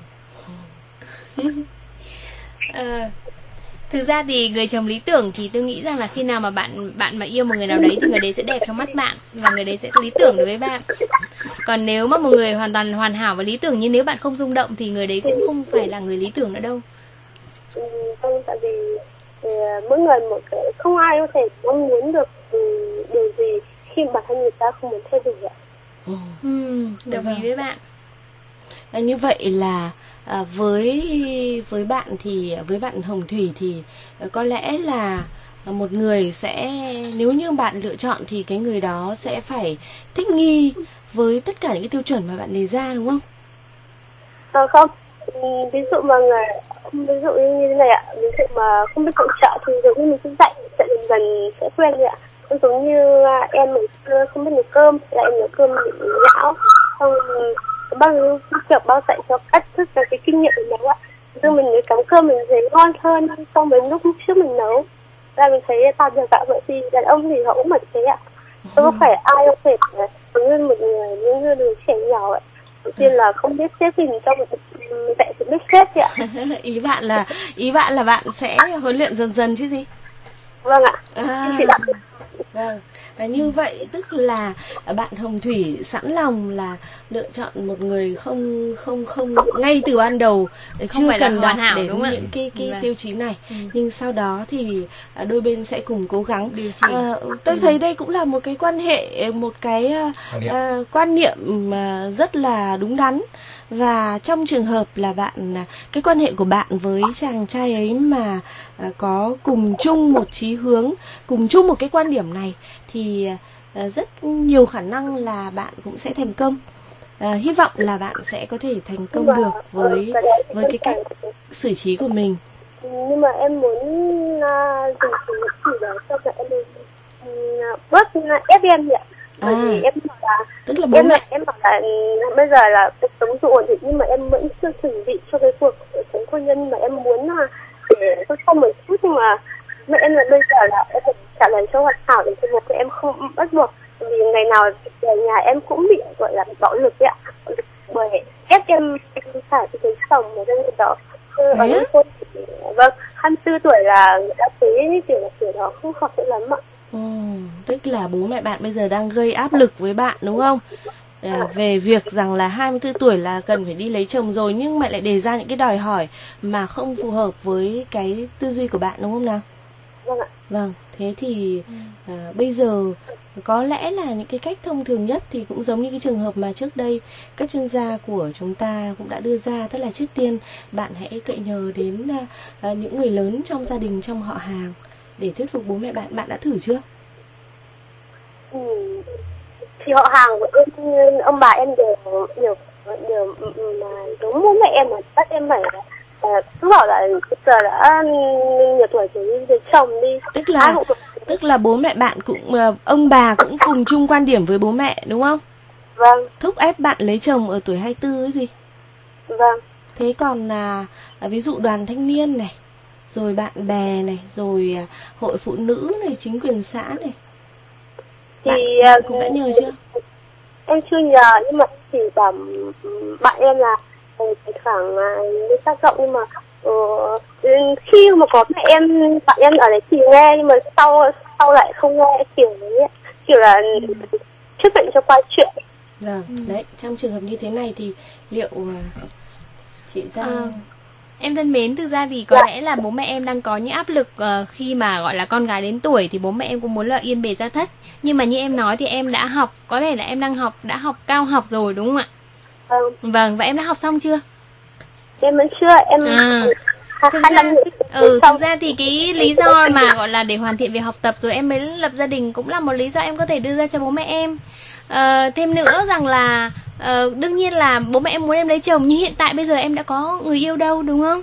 S6: ờ, thực ra thì người chồng lý tưởng thì tôi nghĩ rằng là khi nào mà bạn bạn mà yêu một người nào đấy thì người đấy sẽ đẹp trong mắt bạn và người đấy sẽ lý tưởng đối với bạn. Còn nếu mà một người hoàn toàn hoàn hảo và lý tưởng, nhưng nếu bạn không rung động thì người đấy cũng không phải là người lý tưởng nữa đâu.
S12: Ừ, không, tại vì thì mỗi người một cái, không ai có thể mong muốn được điều gì khi bản thân người ta không muốn thay đổi ạ.
S6: Ừ, ừ đồng ý với bạn.
S4: À, như vậy là à, với với bạn thì với bạn Hồng Thủy thì à, có lẽ là một người sẽ, nếu như bạn lựa chọn thì cái người đó sẽ phải thích nghi với tất cả những cái tiêu chuẩn mà bạn đề ra, đúng không?
S12: À, không, ví dụ mà người ví dụ như thế này ạ, ví dụ mà không biết hỗ trợ thì giống như mình cứ dạy dạy dần dần sẽ quen rồi ạ. Không giống như em mình không biết nấu cơm, lại nấu cơm bị nhão, xong bao kiểu bao dạy cho cách thức và cái kinh nghiệm mình nấu ạ. Chứ mình nếu cắm cơm mình thấy ngon hơn so với lúc trước mình nấu. Ra mình thấy tạo được cả vậy thì đàn ông thì họ cũng phải thế ạ. Không có phải ai có thể giống như một người những người đứa trẻ nhỏ ạ. Đầu tiên là không biết xếp hình trong một dạy sự biết xếp ạ.
S4: Ý bạn là ý bạn là bạn sẽ huấn luyện dần dần chứ gì?
S12: Vâng ạ.
S4: À, vâng. À, như vậy tức là bạn Hồng Thủy sẵn lòng là lựa chọn một người không không không ngay từ ban đầu không chưa cần đạt để đúng những cái cái vâng. tiêu chí này, ừ. nhưng sau đó thì đôi bên sẽ cùng cố gắng. À, tôi ừ. thấy đây cũng là một cái quan hệ, một cái uh, quan niệm mà rất là đúng đắn. Và trong trường hợp là bạn cái quan hệ của bạn với chàng trai ấy mà có cùng chung một chí hướng, cùng chung một cái quan điểm này thì uh, rất nhiều khả năng là bạn cũng sẽ thành công. Uh, hy vọng là bạn sẽ có thể thành công được với với cái cách xử trí của mình.
S12: Nhưng mà em muốn uh, dùng từ chỉ để cho mẹ em uh, bớt ép em vậy. Bởi vì em bảo là
S4: tức là bố
S12: em
S4: mẹ
S12: em bảo là bây giờ là cuộc sống dù ổn định nhưng mà em vẫn chưa chuẩn bị cho cái cuộc sống hôn nhân mà em muốn là để cho xong một chút, nhưng mà mẹ em là bây giờ là em phải trả lời cho hoàn hảo để cho bố mẹ em không bắt buộc, vì ngày nào về nhà em cũng bị gọi là bạo lực ạ, bởi ép em phải đi lấy chồng mà nên đó ở nông thôn. Vâng, hai mươi tư tuổi là người ta thấy kiểu là kiểu đó không hợp lắm ạ.
S4: Ừ, tức là bố mẹ bạn bây giờ đang gây áp lực với bạn đúng không? À, về việc rằng là hai mươi tư tuổi là cần phải đi lấy chồng rồi, nhưng mẹ lại đề ra những cái đòi hỏi mà không phù hợp với cái tư duy của bạn đúng không nào?
S12: Vâng ạ.
S4: Vâng, thế thì à, bây giờ có lẽ là những cái cách thông thường nhất thì cũng giống như cái trường hợp mà trước đây các chuyên gia của chúng ta cũng đã đưa ra, tức là trước tiên bạn hãy cậy nhờ đến à, những người lớn trong gia đình, trong họ hàng để thuyết phục bố mẹ bạn. Bạn đã thử chưa?
S12: Ừ. Thì họ hàng của em, ông bà em đều đều đều mà giống bố mẹ em mà bắt em phải cứ bảo là giờ đã nhiều tuổi rồi đi lấy chồng đi.
S4: Tức là tức là bố mẹ bạn cũng, ông bà cũng cùng chung quan điểm với bố mẹ đúng không?
S12: Vâng.
S4: Thúc ép bạn lấy chồng ở tuổi hai mươi tư ấy gì?
S12: Vâng.
S4: Thế còn là ví dụ đoàn thanh niên này, rồi bạn bè này, rồi hội phụ nữ này, chính quyền xã này,
S12: thì
S4: bạn, bạn cũng đã nhờ chưa?
S12: Em chưa nhờ, nhưng mà chỉ bảo bạn em là khoảng đi tác động, nhưng mà uh, khi mà có mẹ em, bạn em ở đấy thì nghe, nhưng mà sau sau lại không nghe, kiểu đấy, kiểu là chấp nhận cho qua chuyện.
S4: Vâng, ừ. Đấy, trong trường hợp như thế này thì liệu chị ra...
S6: À, em thân mến, thực ra thì có lẽ là bố mẹ em đang có những áp lực uh, khi mà gọi là con gái đến tuổi thì bố mẹ em cũng muốn là yên bề gia thất. Nhưng mà như em nói thì em đã học, có thể là em đang học, đã học cao học rồi đúng không ạ?
S12: Vâng.
S6: Vâng, và em đã học xong chưa?
S12: Em vẫn chưa, em...
S6: À. Thực ra, ừ, thực ra thì cái lý do mà gọi là để hoàn thiện việc học tập rồi em mới lập gia đình cũng là một lý do em có thể đưa ra cho bố mẹ em. À, thêm nữa rằng là à, đương nhiên là bố mẹ em muốn em lấy chồng, nhưng hiện tại bây giờ em đã có người yêu đâu đúng không?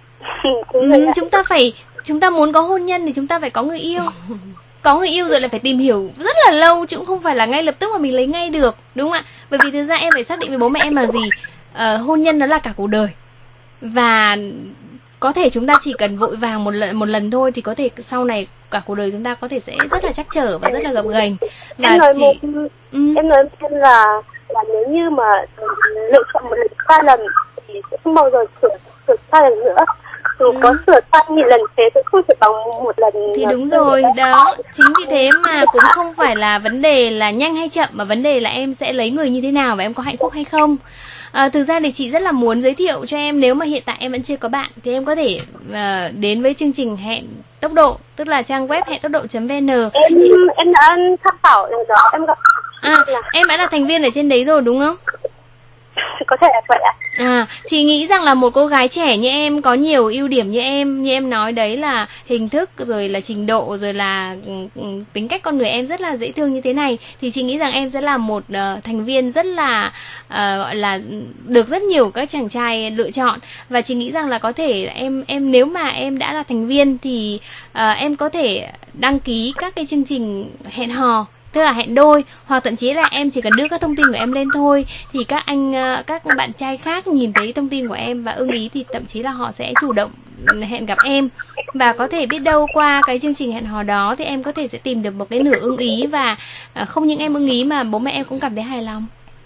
S6: Ừ, chúng ta phải, chúng ta muốn có hôn nhân thì chúng ta phải có người yêu. Có người yêu rồi là phải tìm hiểu rất là lâu, chứ cũng không phải là ngay lập tức mà mình lấy ngay được, đúng không ạ? Bởi vì thực ra em phải xác định với bố mẹ em là gì? À, hôn nhân nó là cả cuộc đời. Và có thể chúng ta chỉ cần vội vàng một lần một lần thôi thì có thể sau này cả cuộc đời chúng ta có thể sẽ rất là trắc trở và rất là gập ghềnh. Và
S12: em nói
S6: chỉ...
S12: một, ừ. em nói thêm là là nếu như mà lựa chọn một lần sai lầm thì sẽ không bao giờ sửa sửa sai lần nữa. Thì ừ. có sửa sai nghìn lần thế cũng không thể bằng một lần.
S6: Thì đúng rồi, đó. Chính vì thế mà cũng không phải là vấn đề là nhanh hay chậm, mà vấn đề là em sẽ lấy người như thế nào và em có hạnh phúc hay không. À, thực ra thì chị rất là muốn giới thiệu cho em, nếu mà hiện tại em vẫn chưa có bạn thì em có thể uh, đến với chương trình Hẹn Tốc Độ, tức là trang web hẹn tốc độ chấm vn.
S12: Em chị... em đã tham khảo rồi đó, em gặp.
S6: À, em đã là thành viên ở trên đấy rồi đúng không?
S12: Có thể là vậy ạ.
S6: À, chị nghĩ rằng là một cô gái trẻ như em có nhiều ưu điểm như em, như em nói đấy là hình thức rồi là trình độ rồi là tính cách con người em rất là dễ thương như thế này, thì chị nghĩ rằng em sẽ là một uh, thành viên rất là uh, gọi là được rất nhiều các chàng trai lựa chọn. Và chị nghĩ rằng là có thể em em nếu mà em đã là thành viên thì uh, em có thể đăng ký các cái chương trình hẹn hò, tức là hẹn đôi, hoặc thậm chí là em chỉ cần đưa các thông tin của em lên thôi thì các anh các bạn trai khác nhìn thấy thông tin của em và ưng ý thì thậm chí là họ sẽ chủ động hẹn gặp em. Và có thể biết đâu qua cái chương trình hẹn hò đó thì em có thể sẽ tìm được một cái nửa ưng ý, và không những em ưng ý mà bố mẹ em cũng cảm thấy hài lòng.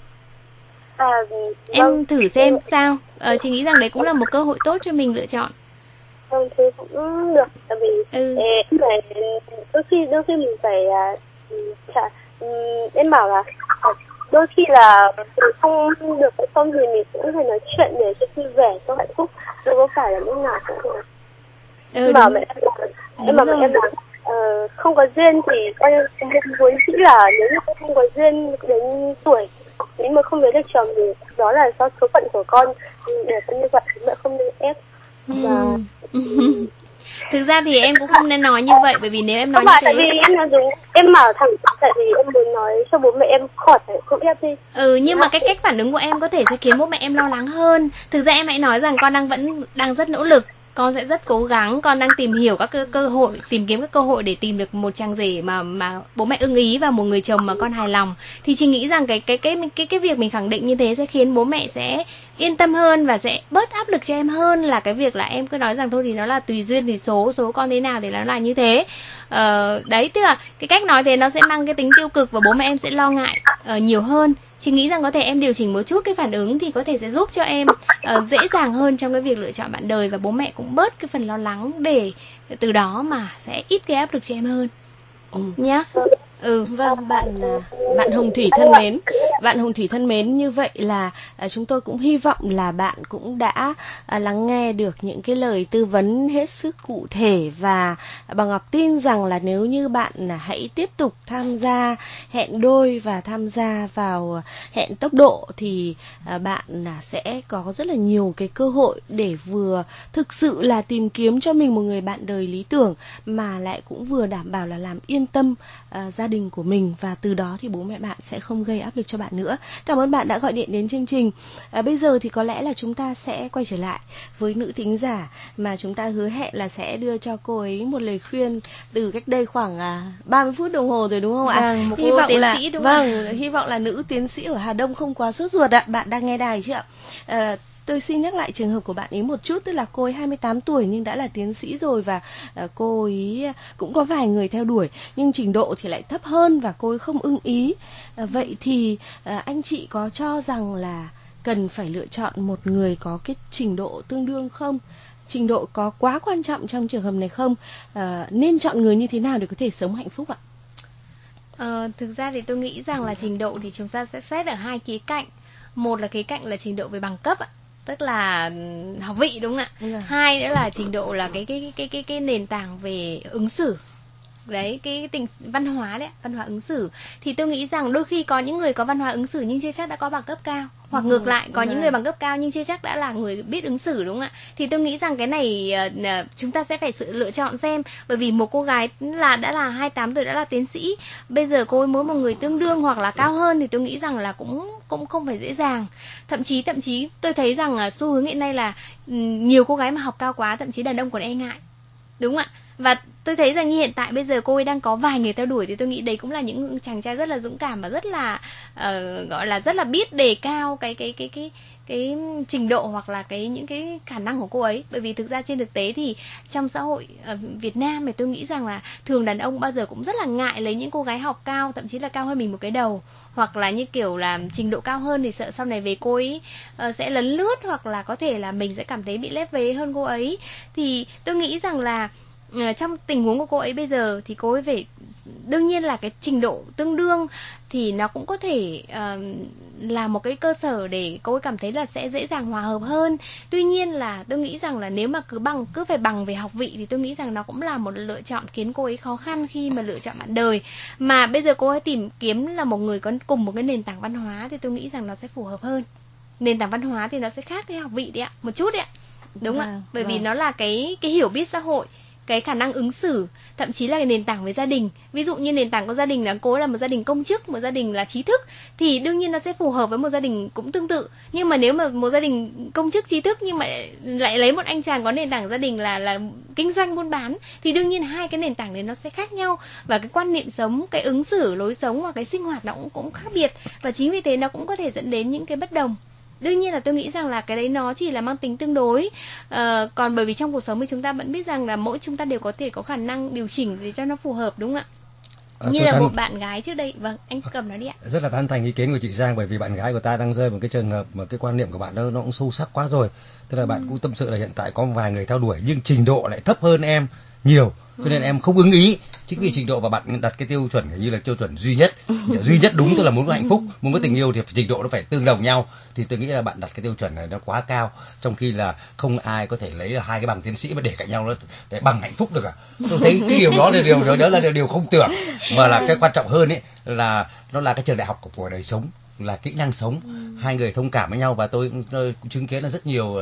S12: À,
S6: em
S12: vâng.
S6: thử xem sao. Ờ, chị nghĩ rằng đấy cũng là một cơ hội tốt cho mình lựa chọn.
S12: Vâng, thì cũng được, tại vì ừ. em phải đôi khi đôi khi mình phải chả, em bảo là đôi khi là không được hay không thì mình cũng phải nói chuyện để cho vui vẻ, cho hạnh phúc, đâu có phải là lúc nào cũng được.
S6: Ừ,
S12: em bảo mẹ em là, em bảo mẹ em là uh, không có duyên thì em muốn nghĩ là nếu như không có duyên đến tuổi, nếu mà không lấy được chồng thì đó là do số phận của con, để con như vậy mẹ không nên ép. Và
S6: Thực ra thì em cũng không nên nói như vậy, bởi vì nếu em nói
S12: không
S6: như
S12: phải,
S6: thế,
S12: tại vì em là đúng, em mở thẳng tại vì em muốn nói cho bố mẹ em khỏi phải cưỡng ép đi.
S6: ừ nhưng mà cái cách phản ứng của em có thể sẽ khiến bố mẹ em lo lắng hơn. Thực ra em hãy nói rằng con đang vẫn đang rất nỗ lực, con sẽ rất cố gắng, con đang tìm hiểu các cơ, cơ hội, tìm kiếm các cơ hội để tìm được một chàng rể mà mà bố mẹ ưng ý và một người chồng mà con hài lòng. Thì chị nghĩ rằng cái cái cái cái cái việc mình khẳng định như thế sẽ khiến bố mẹ sẽ yên tâm hơn và sẽ bớt áp lực cho em hơn là cái việc là em cứ nói rằng thôi thì nó là tùy duyên tùy số, số con thế nào thì nó là như thế. Ờ, đấy, tức là cái cách nói thế nó sẽ mang cái tính tiêu cực và bố mẹ em sẽ lo ngại uh, nhiều hơn. Chị nghĩ rằng có thể em điều chỉnh một chút cái phản ứng thì có thể sẽ giúp cho em uh, dễ dàng hơn trong cái việc lựa chọn bạn đời, và bố mẹ cũng bớt cái phần lo lắng để từ đó mà sẽ ít gây áp lực cho em hơn.
S4: Ừ.
S6: Nhá.
S4: Ừ, vâng, bạn bạn Hồng Thủy thân mến, bạn Hồng Thủy thân mến, như vậy là à, chúng tôi cũng hy vọng là bạn cũng đã à, lắng nghe được những cái lời tư vấn hết sức cụ thể, và bà Ngọc tin rằng là nếu như bạn à, hãy tiếp tục tham gia hẹn đôi và tham gia vào hẹn tốc độ thì à, bạn à, sẽ có rất là nhiều cái cơ hội để vừa thực sự là tìm kiếm cho mình một người bạn đời lý tưởng, mà lại cũng vừa đảm bảo là làm yên tâm à, gia đình của mình, và từ đó thì bố mẹ bạn sẽ không gây áp lực cho bạn nữa. Cảm ơn bạn đã gọi điện đến chương trình. À, bây giờ thì có lẽ là chúng ta sẽ quay trở lại với nữ thính giả mà chúng ta hứa hẹn là sẽ đưa cho cô ấy một lời khuyên từ cách đây khoảng à, ba mươi phút đồng hồ rồi, đúng không ạ?
S6: Vâng, một
S4: hy
S6: cô
S4: vọng
S6: tiến
S4: là
S6: sĩ đúng
S4: vâng,
S6: không?
S4: hy vọng là nữ tiến sĩ ở Hà Đông không quá sốt ruột ạ. Bạn đang nghe đài chứ ạ? À, tôi xin nhắc lại trường hợp của bạn ấy một chút, tức là cô ấy hai mươi tám tuổi nhưng đã là tiến sĩ rồi, và uh, cô ấy cũng có vài người theo đuổi nhưng trình độ thì lại thấp hơn và cô ấy không ưng ý. Uh, vậy thì uh, anh chị có cho rằng là cần phải lựa chọn một người có cái trình độ tương đương không? Trình độ có quá quan trọng trong trường hợp này không? Uh, nên chọn người như thế nào để có thể sống hạnh phúc ạ?
S6: Ờ, thực ra thì tôi nghĩ rằng là trình độ thì chúng ta sẽ xét ở hai khía cạnh. Một là khía cạnh là trình độ về bằng cấp ạ, tức là học vị, đúng không ạ? Ừ. Hai nữa là trình độ là cái cái cái cái cái nền tảng về ứng xử. Đấy, cái tình văn hóa đấy, văn hóa ứng xử. Thì tôi nghĩ rằng đôi khi có những người có văn hóa ứng xử nhưng chưa chắc đã có bằng cấp cao, hoặc ừ, ngược lại có những người bằng cấp cao nhưng chưa chắc đã là người biết ứng xử, đúng không ạ? Thì tôi nghĩ rằng cái này uh, chúng ta sẽ phải sự lựa chọn xem, bởi vì một cô gái là đã là hai mươi tám tuổi, đã là tiến sĩ, bây giờ cô ấy muốn một người tương đương hoặc là cao hơn thì tôi nghĩ rằng là cũng cũng không phải dễ dàng. Thậm chí thậm chí tôi thấy rằng uh, xu hướng hiện nay là um, nhiều cô gái mà học cao quá thậm chí đàn ông còn e ngại, đúng không ạ? Và tôi thấy rằng như hiện tại bây giờ cô ấy đang có vài người theo đuổi, thì tôi nghĩ đấy cũng là những chàng trai rất là dũng cảm và rất là uh, gọi là rất là biết đề cao cái cái cái cái cái trình độ hoặc là cái những cái khả năng của cô ấy. Bởi vì thực ra trên thực tế thì trong xã hội uh, Việt Nam thì tôi nghĩ rằng là thường đàn ông bao giờ cũng rất là ngại lấy những cô gái học cao, thậm chí là cao hơn mình một cái đầu, hoặc là như kiểu là trình độ cao hơn thì sợ sau này về cô ấy uh, sẽ lấn lướt, hoặc là có thể là mình sẽ cảm thấy bị lép vế hơn cô ấy. Thì tôi nghĩ rằng là Uh, trong tình huống của cô ấy bây giờ thì cô ấy phải, đương nhiên là cái trình độ tương đương thì nó cũng có thể uh, là một cái cơ sở để cô ấy cảm thấy là sẽ dễ dàng hòa hợp hơn. Tuy nhiên là tôi nghĩ rằng là nếu mà cứ bằng cứ phải bằng về học vị thì tôi nghĩ rằng nó cũng là một lựa chọn khiến cô ấy khó khăn khi mà lựa chọn bạn đời. Mà bây giờ cô ấy tìm kiếm là một người có cùng một cái nền tảng văn hóa thì tôi nghĩ rằng nó sẽ phù hợp hơn. Nền tảng văn hóa thì nó sẽ khác với học vị đấy ạ, một chút đấy ạ, đúng ạ, vâng, bởi vâng. vì nó là cái cái hiểu biết xã hội, cái khả năng ứng xử, thậm chí là cái nền tảng về gia đình. Ví dụ như nền tảng của gia đình là cô là một gia đình công chức, một gia đình là trí thức, thì đương nhiên nó sẽ phù hợp với một gia đình cũng tương tự. Nhưng mà nếu mà một gia đình công chức trí thức nhưng mà lại lấy một anh chàng có nền tảng gia đình là là kinh doanh buôn bán, thì đương nhiên hai cái nền tảng đấy nó sẽ khác nhau, và cái quan niệm sống, cái ứng xử, lối sống và cái sinh hoạt nó cũng, cũng khác biệt, và chính vì thế nó cũng có thể dẫn đến những cái bất đồng. Đương nhiên là tôi nghĩ rằng là cái đấy nó chỉ là mang tính tương đối, à, còn bởi vì trong cuộc sống thì chúng ta vẫn biết rằng là mỗi chúng ta đều có thể có khả năng điều chỉnh để cho nó phù hợp, đúng không ạ? À, như là thân... một bạn gái trước đây. Vâng, anh cầm nó đi ạ.
S5: Rất là tán thành ý kiến của chị Giang, bởi vì bạn gái của ta đang rơi vào cái trường hợp mà cái quan niệm của bạn đó nó cũng sâu sắc quá rồi. Tức là ừ. bạn cũng tâm sự là hiện tại có vài người theo đuổi nhưng trình độ lại thấp hơn em nhiều, cho nên ừ. em không ưng ý. Chính vì trình độ và bạn đặt cái tiêu chuẩn như là tiêu chuẩn duy nhất, duy nhất đúng, tức là muốn có hạnh phúc, muốn có tình yêu thì trình độ nó phải tương đồng nhau, thì tôi nghĩ là bạn đặt cái tiêu chuẩn này nó quá cao, trong khi là không ai có thể lấy là hai cái bằng tiến sĩ mà để cạnh nhau nó để bằng hạnh phúc được à. Tôi thấy cái điều đó là điều đó, đó là điều không tưởng, mà là cái quan trọng hơn ấy là nó là cái trường đại học của, của đời sống, là kỹ năng sống, hai người thông cảm với nhau. Và tôi, tôi cũng chứng kiến là rất nhiều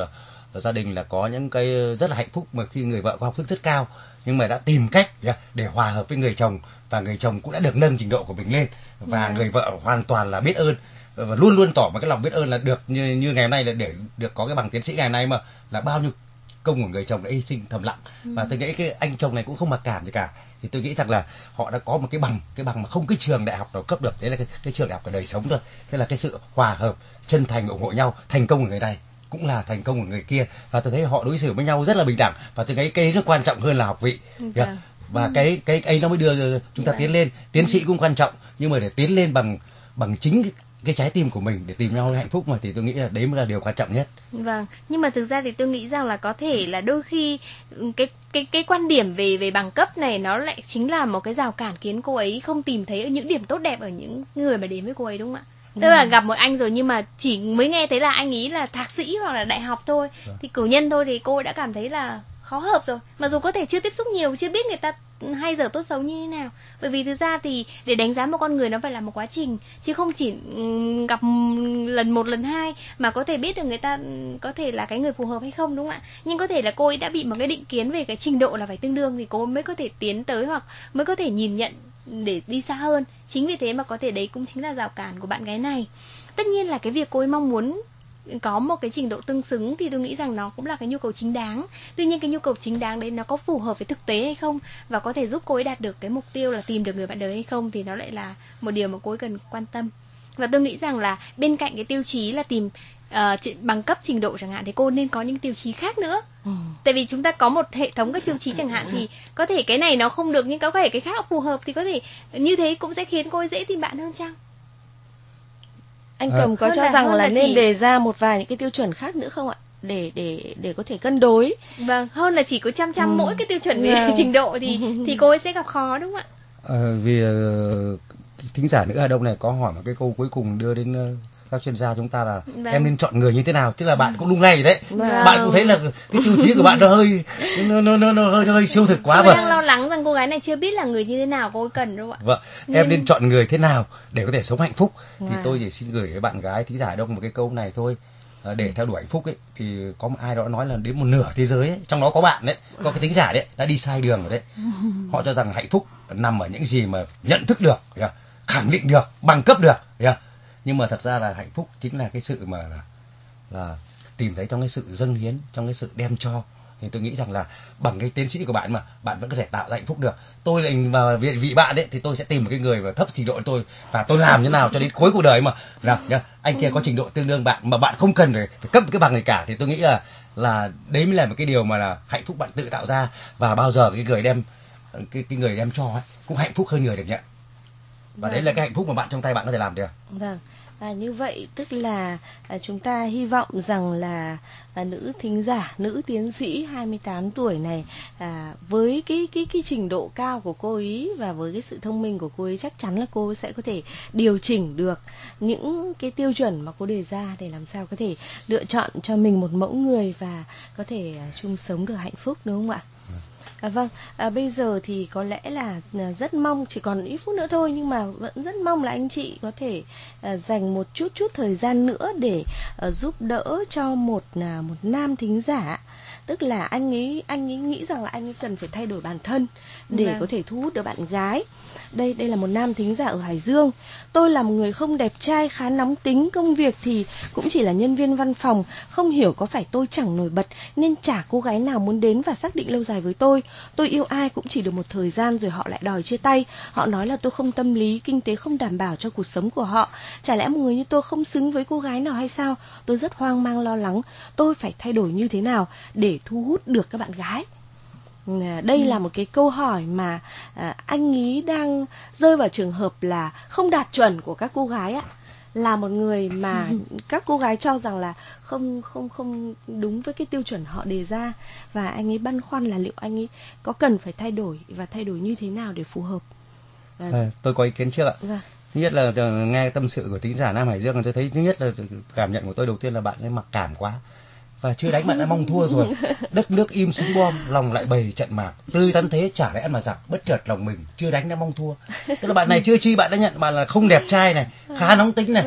S5: ở gia đình là có những cái rất là hạnh phúc, mà khi người vợ có học thức rất cao nhưng mà đã tìm cách để hòa hợp với người chồng, và người chồng cũng đã được nâng trình độ của mình lên, và
S6: Yeah.
S5: người vợ hoàn toàn là biết ơn và luôn luôn tỏ một cái lòng biết ơn là được như như ngày hôm nay là để được có cái bằng tiến sĩ ngày hôm nay, mà là bao nhiêu công của người chồng đã hy sinh thầm lặng.
S6: Ừ.
S5: Và tôi nghĩ cái anh chồng này cũng không mặc cảm gì cả, thì tôi nghĩ rằng là họ đã có một cái bằng cái bằng mà không cái trường đại học nào cấp được, đấy là cái, cái trường đại học của đời sống thôi. Thế là cái sự hòa hợp, chân thành, ủng hộ nhau, thành công của người này cũng là thành công của người kia, và tôi thấy họ đối xử với nhau rất là bình đẳng, và tôi thấy cái nó quan trọng hơn là học vị.
S6: Vâng.
S5: Yeah. Và ừ. cái cái ấy nó mới đưa chúng ta
S6: Vâng.
S5: tiến lên. Tiến sĩ cũng quan trọng, nhưng mà để tiến lên bằng bằng chính cái, cái trái tim của mình để tìm nhau hạnh phúc mà, thì tôi nghĩ là đấy mới là điều quan trọng nhất.
S6: Vâng, nhưng mà thực ra thì tôi nghĩ rằng là có thể là đôi khi cái cái cái quan điểm về về bằng cấp này nó lại chính là một cái rào cản khiến cô ấy không tìm thấy những điểm tốt đẹp ở những người mà đến với cô ấy, đúng không ạ? Tức là gặp một anh rồi nhưng mà chỉ mới nghe thấy là anh ấy là thạc sĩ hoặc là đại học thôi, thì cử nhân thôi, thì cô ấy đã cảm thấy là khó hợp rồi. Mặc dù có thể chưa tiếp xúc nhiều, chưa biết người ta hay giờ tốt xấu như thế nào. Bởi vì thực ra thì để đánh giá một con người nó phải là một quá trình, chứ không chỉ gặp lần một lần hai mà có thể biết được người ta có thể là cái người phù hợp hay không, đúng không ạ? Nhưng có thể là cô ấy đã bị một cái định kiến về cái trình độ là phải tương đương thì cô ấy mới có thể tiến tới hoặc mới có thể nhìn nhận để đi xa hơn. Chính vì thế mà có thể đấy cũng chính là rào cản của bạn gái này. Tất nhiên là cái việc cô ấy mong muốn có một cái trình độ tương xứng thì tôi nghĩ rằng nó cũng là cái nhu cầu chính đáng. Tuy nhiên cái nhu cầu chính đáng đấy nó có phù hợp với thực tế hay không, và có thể giúp cô ấy đạt được cái mục tiêu là tìm được người bạn đời hay không, thì nó lại là một điều mà cô ấy cần quan tâm. Và tôi nghĩ rằng là bên cạnh cái tiêu chí là tìm uh, bằng cấp trình độ chẳng hạn, thì cô nên có những tiêu chí khác nữa. Ừ. Tại vì chúng ta có một hệ thống các tiêu chí chẳng hạn, thì có thể cái này nó không được nhưng có thể cái khác phù hợp, thì có thể như thế cũng sẽ khiến cô ấy dễ tìm bạn hơn chăng?
S4: Anh Cầm có
S6: hơn
S4: cho
S6: là,
S4: rằng là,
S6: là
S4: nên
S6: chỉ...
S4: đề ra một vài những cái tiêu chuẩn khác nữa không ạ? Để để để có thể cân đối.
S6: Vâng, hơn là chỉ có chăm chăm ừ. mỗi cái tiêu chuẩn về
S4: vâng.
S6: trình độ thì thì cô ấy sẽ gặp khó, đúng không ạ?
S5: Ờ, vì uh, thính giả nữ Hà Đông này có hỏi một cái câu cuối cùng đưa đến uh, các chuyên gia chúng ta là vâng. em nên chọn người như thế nào, tức là bạn cũng lung lay đấy. Vâng. Bạn cũng thấy là cái tiêu chí của bạn nó hơi nó nó nó, nó, hơi, nó hơi siêu thực quá.
S6: Tôi đang lo lắng rằng cô gái này chưa biết là người như thế nào cô ấy cần đâu ạ.
S5: Vâng, nên... em nên chọn người thế nào để có thể sống hạnh phúc. Vâng. Thì tôi chỉ xin gửi với bạn gái thính giả Hà Đông một cái câu này thôi. Để theo đuổi hạnh phúc ấy thì có một ai đó nói là đến một nửa thế giới ấy, trong đó có bạn đấy, có cái thính giả đấy đã đi sai đường rồi đấy. Họ cho rằng hạnh phúc nằm ở những gì mà nhận thức được, khẳng định được, bằng cấp được. Nhưng mà thật ra là hạnh phúc chính là cái sự mà là, là tìm thấy trong cái sự dâng hiến, trong cái sự đem cho. Thì tôi nghĩ rằng là bằng cái tiến sĩ của bạn mà bạn vẫn có thể tạo ra hạnh phúc được. Tôi lại vào vị, vị bạn ấy thì tôi sẽ tìm một cái người mà thấp trình độ tôi, và tôi làm như nào cho đến cuối cuộc đời mà nào nhá, anh kia có trình độ tương đương bạn mà bạn không cần phải, phải cấp cái bằng gì cả, thì tôi nghĩ là là đấy mới là một cái điều mà là hạnh phúc bạn tự tạo ra. Và bao giờ cái người đem cái cái người đem cho ấy cũng hạnh phúc hơn người được nhận. Và vâng. đấy là cái hạnh phúc mà bạn trong tay bạn có thể làm được.
S4: Vâng. À, như vậy tức là à, chúng ta hy vọng rằng là à, nữ thính giả, nữ tiến sĩ hai mươi tám tuổi này à, với cái cái cái trình độ cao của cô ấy và với cái sự thông minh của cô ấy, chắc chắn là cô sẽ có thể điều chỉnh được những cái tiêu chuẩn mà cô đề ra để làm sao có thể lựa chọn cho mình một mẫu người và có thể à, chung sống được hạnh phúc, đúng không ạ? À, vâng, à, bây giờ thì có lẽ là à, rất mong, chỉ còn ít phút nữa thôi, nhưng mà vẫn rất mong là anh chị có thể à, dành một chút chút thời gian nữa để à, giúp đỡ cho một à, một nam thính giả. Tức là anh ấy anh ấy nghĩ rằng là anh ấy cần phải thay đổi bản thân để vâng. có thể thu hút được bạn gái. Đây đây là một nam thính giả ở Hải Dương. Tôi là một người không đẹp trai, khá nóng tính, công việc thì cũng chỉ là nhân viên văn phòng. Không hiểu có phải tôi chẳng nổi bật nên chả cô gái nào muốn đến và xác định lâu dài với tôi. Tôi yêu ai cũng chỉ được một thời gian rồi họ lại đòi chia tay. Họ nói là tôi không tâm lý, kinh tế không đảm bảo cho cuộc sống của họ. Chả lẽ một người như tôi không xứng với cô gái nào hay sao? Tôi rất hoang mang lo lắng. Tôi phải thay đổi như thế nào để thu hút được các bạn gái? Đây ừ. là một cái câu hỏi mà à, anh ý đang rơi vào trường hợp là không đạt chuẩn của các cô gái ạ. Là một người mà ừ. các cô gái cho rằng là không không không đúng với cái tiêu chuẩn họ đề ra, và anh ấy băn khoăn là liệu anh ấy có cần phải thay đổi và thay đổi như thế nào để phù hợp. Và...
S5: À, tôi có ý kiến trước ạ.
S4: Vâng.
S5: Thứ nhất là nghe tâm sự của thính giả Nam Hải Dương, tôi thấy thứ nhất là cảm nhận của tôi đầu tiên là bạn ấy mặc cảm quá. Và chưa đánh bạn đã mong thua rồi. Đất nước im súng bom, lòng lại bày trận mạc. Tươi tắn thế chả lẽ mà giặc, bất chợt lòng mình chưa đánh đã mong thua. Tức là bạn này chưa chi bạn đã nhận bạn là không đẹp trai này, khá nóng tính này,